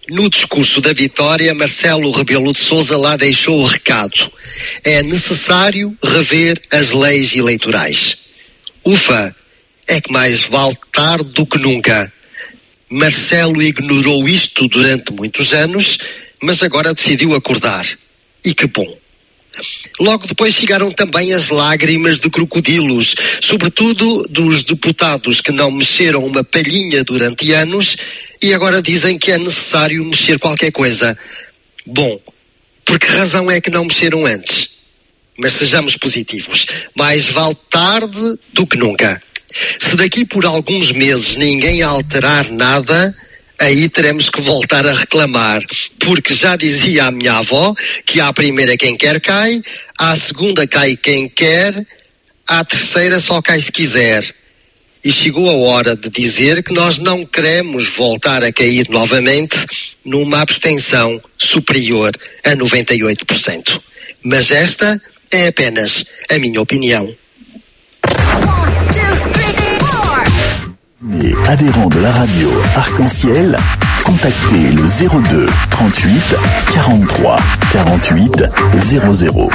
No discurso da vitória, Marcelo Rebelo de Sousa lá deixou o recado. É necessário rever as leis eleitorais. Ufa, é que mais vale tarde do que nunca. Marcelo ignorou isto durante muitos anos, mas agora decidiu acordar. E que bom. Logo depois chegaram também as lágrimas de crocodilos, sobretudo dos deputados que não mexeram uma palhinha durante anos e agora dizem que é necessário mexer qualquer coisa. Bom, por que razão é que não mexeram antes? Mas sejamos positivos, mais vale tarde do que nunca. Se daqui por alguns meses ninguém alterar nada, aí teremos que voltar a reclamar, porque já dizia a minha avó que à primeira quem quer cai, à segunda cai quem quer, à terceira só cai se quiser. E chegou a hora de dizer que nós não queremos voltar a cair novamente numa abstenção superior a noventa e oito por cento. Mas esta é apenas a minha opinião. Adhérent de la radio Arc-en-Ciel, contactez le zéro deux trente-huit quarante-trois quarante-huit zéro zéro.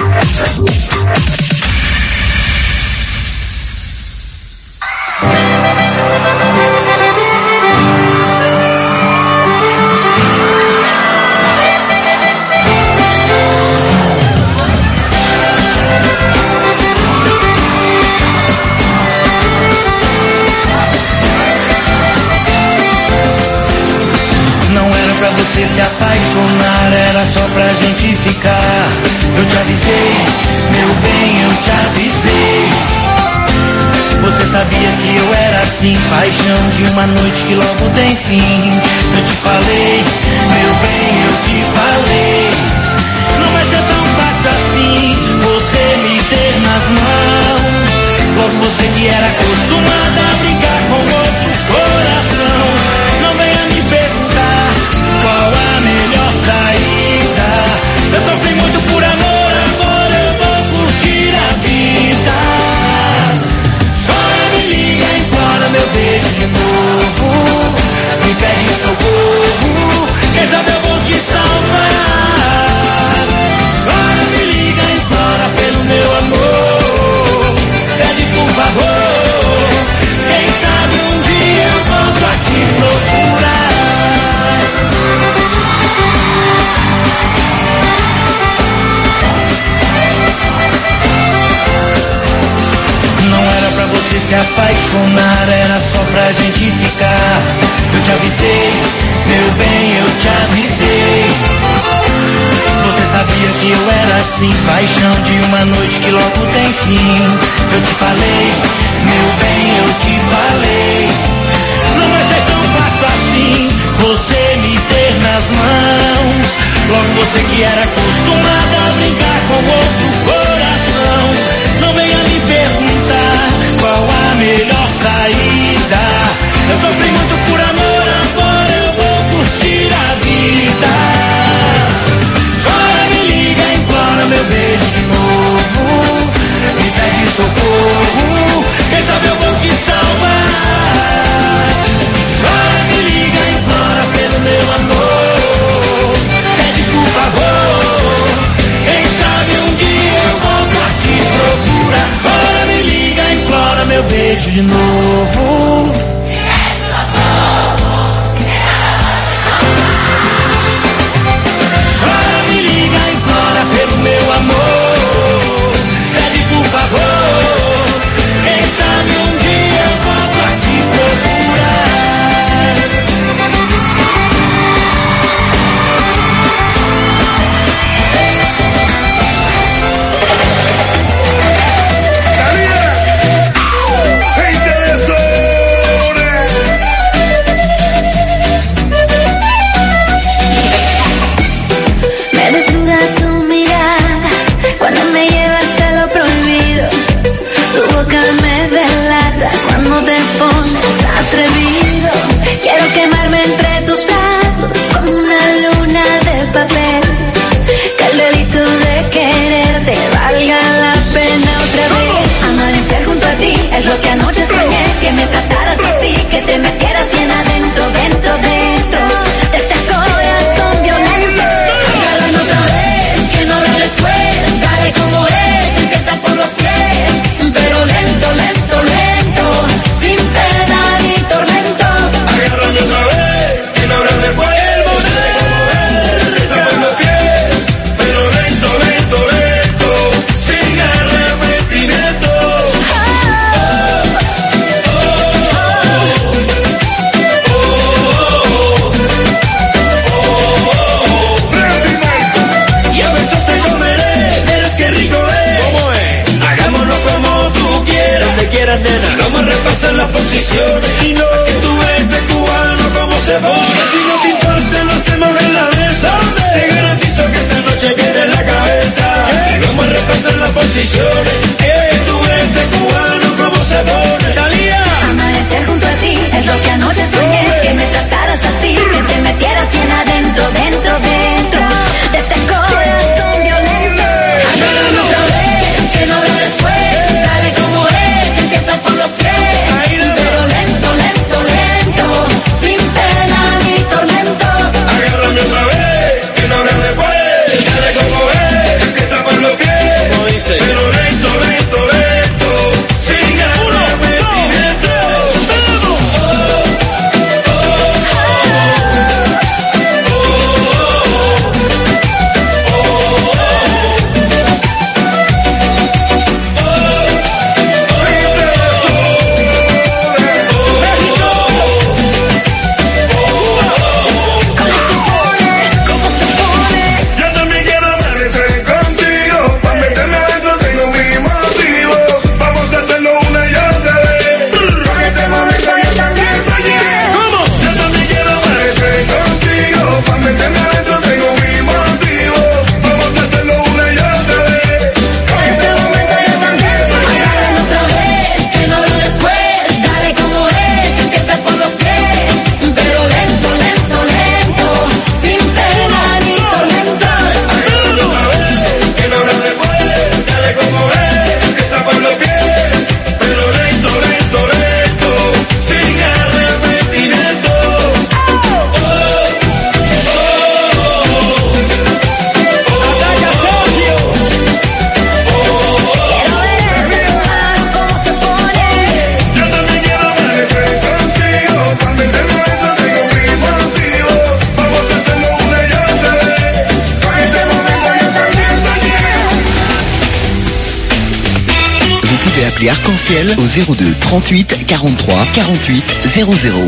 Pra você se apaixonar, era só pra gente ficar. Eu te avisei, meu bem, eu te avisei. Você sabia que eu era assim, paixão de uma noite que logo tem fim. Eu te falei, meu bem, eu te falei. Não vai ser tão fácil assim, você me ter nas mãos. Logo você que era acostumada a brincar com outro coração. Não venha me perguntar qual a melhor saída. Eu sofri muito por amor, agora eu vou curtir a vida. Chora, me liga, implora meu beijo de novo. Me pede socorro, quem sabe eu vou te salvar. Chora, me liga, implora pelo meu amor. Pede por favor, quem sabe um dia eu volto a te procurar. Pra você se apaixonar, era só pra gente ficar. Eu te avisei, meu bem, eu te avisei. Você sabia que eu era assim, paixão de uma noite que logo tem fim. Eu te falei, meu bem, eu te falei. Não vai ser tão fácil assim, você me ter nas mãos. Logo você que era acostumada a brincar com outro coração. Não venha me perguntar qual a melhor saída. Eu sofri muito por amor, agora eu vou curtir a vida. Chora, me liga, implora meu beijo de novo. Me pede socorro, quem sabe eu vou te salvar. Chora, me liga, implora pelo meu amor. Pede por favor, devore. Si no te importa, lo hacemos en la mesa. Te garantizo que esta noche pierde la cabeza. Vamos a repasar las posiciones. Que tú vente cubano como se pone. Talía. Amanecer junto a ti es lo que anoche soñé. Que me trataras así, que te metieras bien adentro, dentro, dentro de este corazón violento. Agárrame otra vez, que no lo después. Dale como es, empieza por los pies. Pero lento, lento, lento, sin pena ni tormento. Agárrame otra vez, que no lo después. Dale como es, empieza por los pies. Pero lento, lento, lento, sin arrepentimiento. Yo también quiero amanecer contigo. Pa' meterme adentro tengo mi motivo. Vamos a hacerlo una y otra vez. Con ese momento yo también soñé. ¿Cómo? Yo también quiero amanecer contigo. Pa' meterme adentro tengo mi motivo. Vamos a hacerlo una y otra vez. Con ese momento yo también soñé. Agárrame otra vez, que no lo después. Dale como es, empieza por los pies. Pero lento, lento, lento, sin pena ni tormento. Agárrame otra vez, que no lo después. Dale como es, empieza por los pies. Pero lento, lento, lento, sin arrepentimiento. Ataca Sergio. ¿Cómo se pone? Yo también quiero amanecer contigo. Pa' meterme adentro tengo mi motivo. Vamos a hacerlo una y otra vez. Con ese momento yo también soñé. Vous pouvez appeler Arc-en-Ciel au zéro deux trente-huit quarante-trois quarante-huit zéro zéro.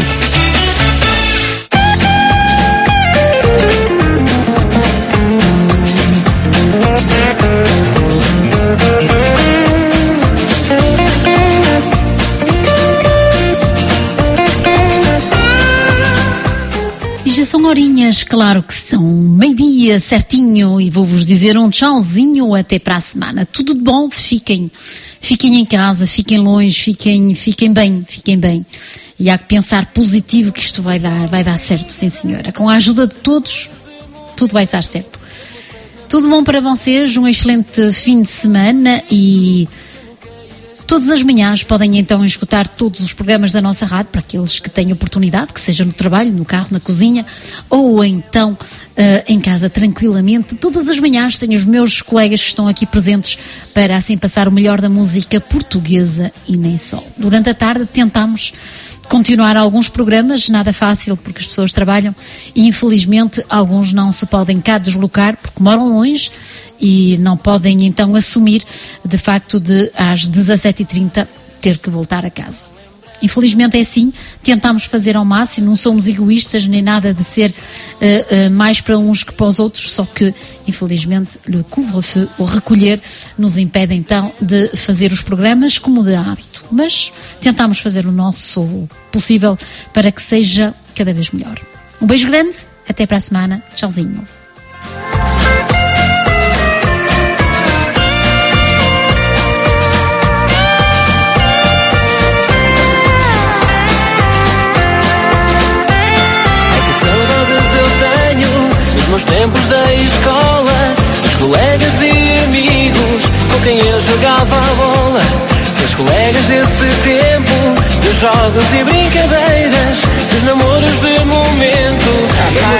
E já são horinhas, claro que são meio-dia certinho, e vou-vos dizer um tchauzinho até para a semana. Tudo de bom, fiquem, fiquem em casa, fiquem longe, fiquem, fiquem bem, fiquem bem. E há que pensar positivo que isto vai dar, vai dar certo, sim senhora. Com a ajuda de todos, tudo vai dar certo. Tudo bom para vocês, um excelente fim de semana, e todas as manhãs podem então escutar todos os programas da nossa rádio, para aqueles que têm oportunidade, que seja no trabalho, no carro, na cozinha, ou então uh, em casa tranquilamente. Todas as manhãs tenho os meus colegas que estão aqui presentes para assim passar o melhor da música portuguesa e nem só. Durante a tarde tentamos continuar alguns programas, nada fácil porque as pessoas trabalham e infelizmente alguns não se podem cá deslocar porque moram longe e não podem então assumir de facto de às dezassete e trinta ter que voltar a casa. Infelizmente é assim, tentamos fazer ao máximo, não somos egoístas nem nada de ser uh, uh, mais para uns que para os outros, só que infelizmente o couvre-feu, o recolher, nos impede então de fazer os programas como de hábito, mas tentamos fazer o nosso possível para que seja cada vez melhor. Um beijo grande, até para a semana, tchauzinho. Meus tempos da escola, dos colegas e amigos com quem eu jogava a bola. Meus colegas desse tempo, dos jogos e brincadeiras, dos namoros de momento.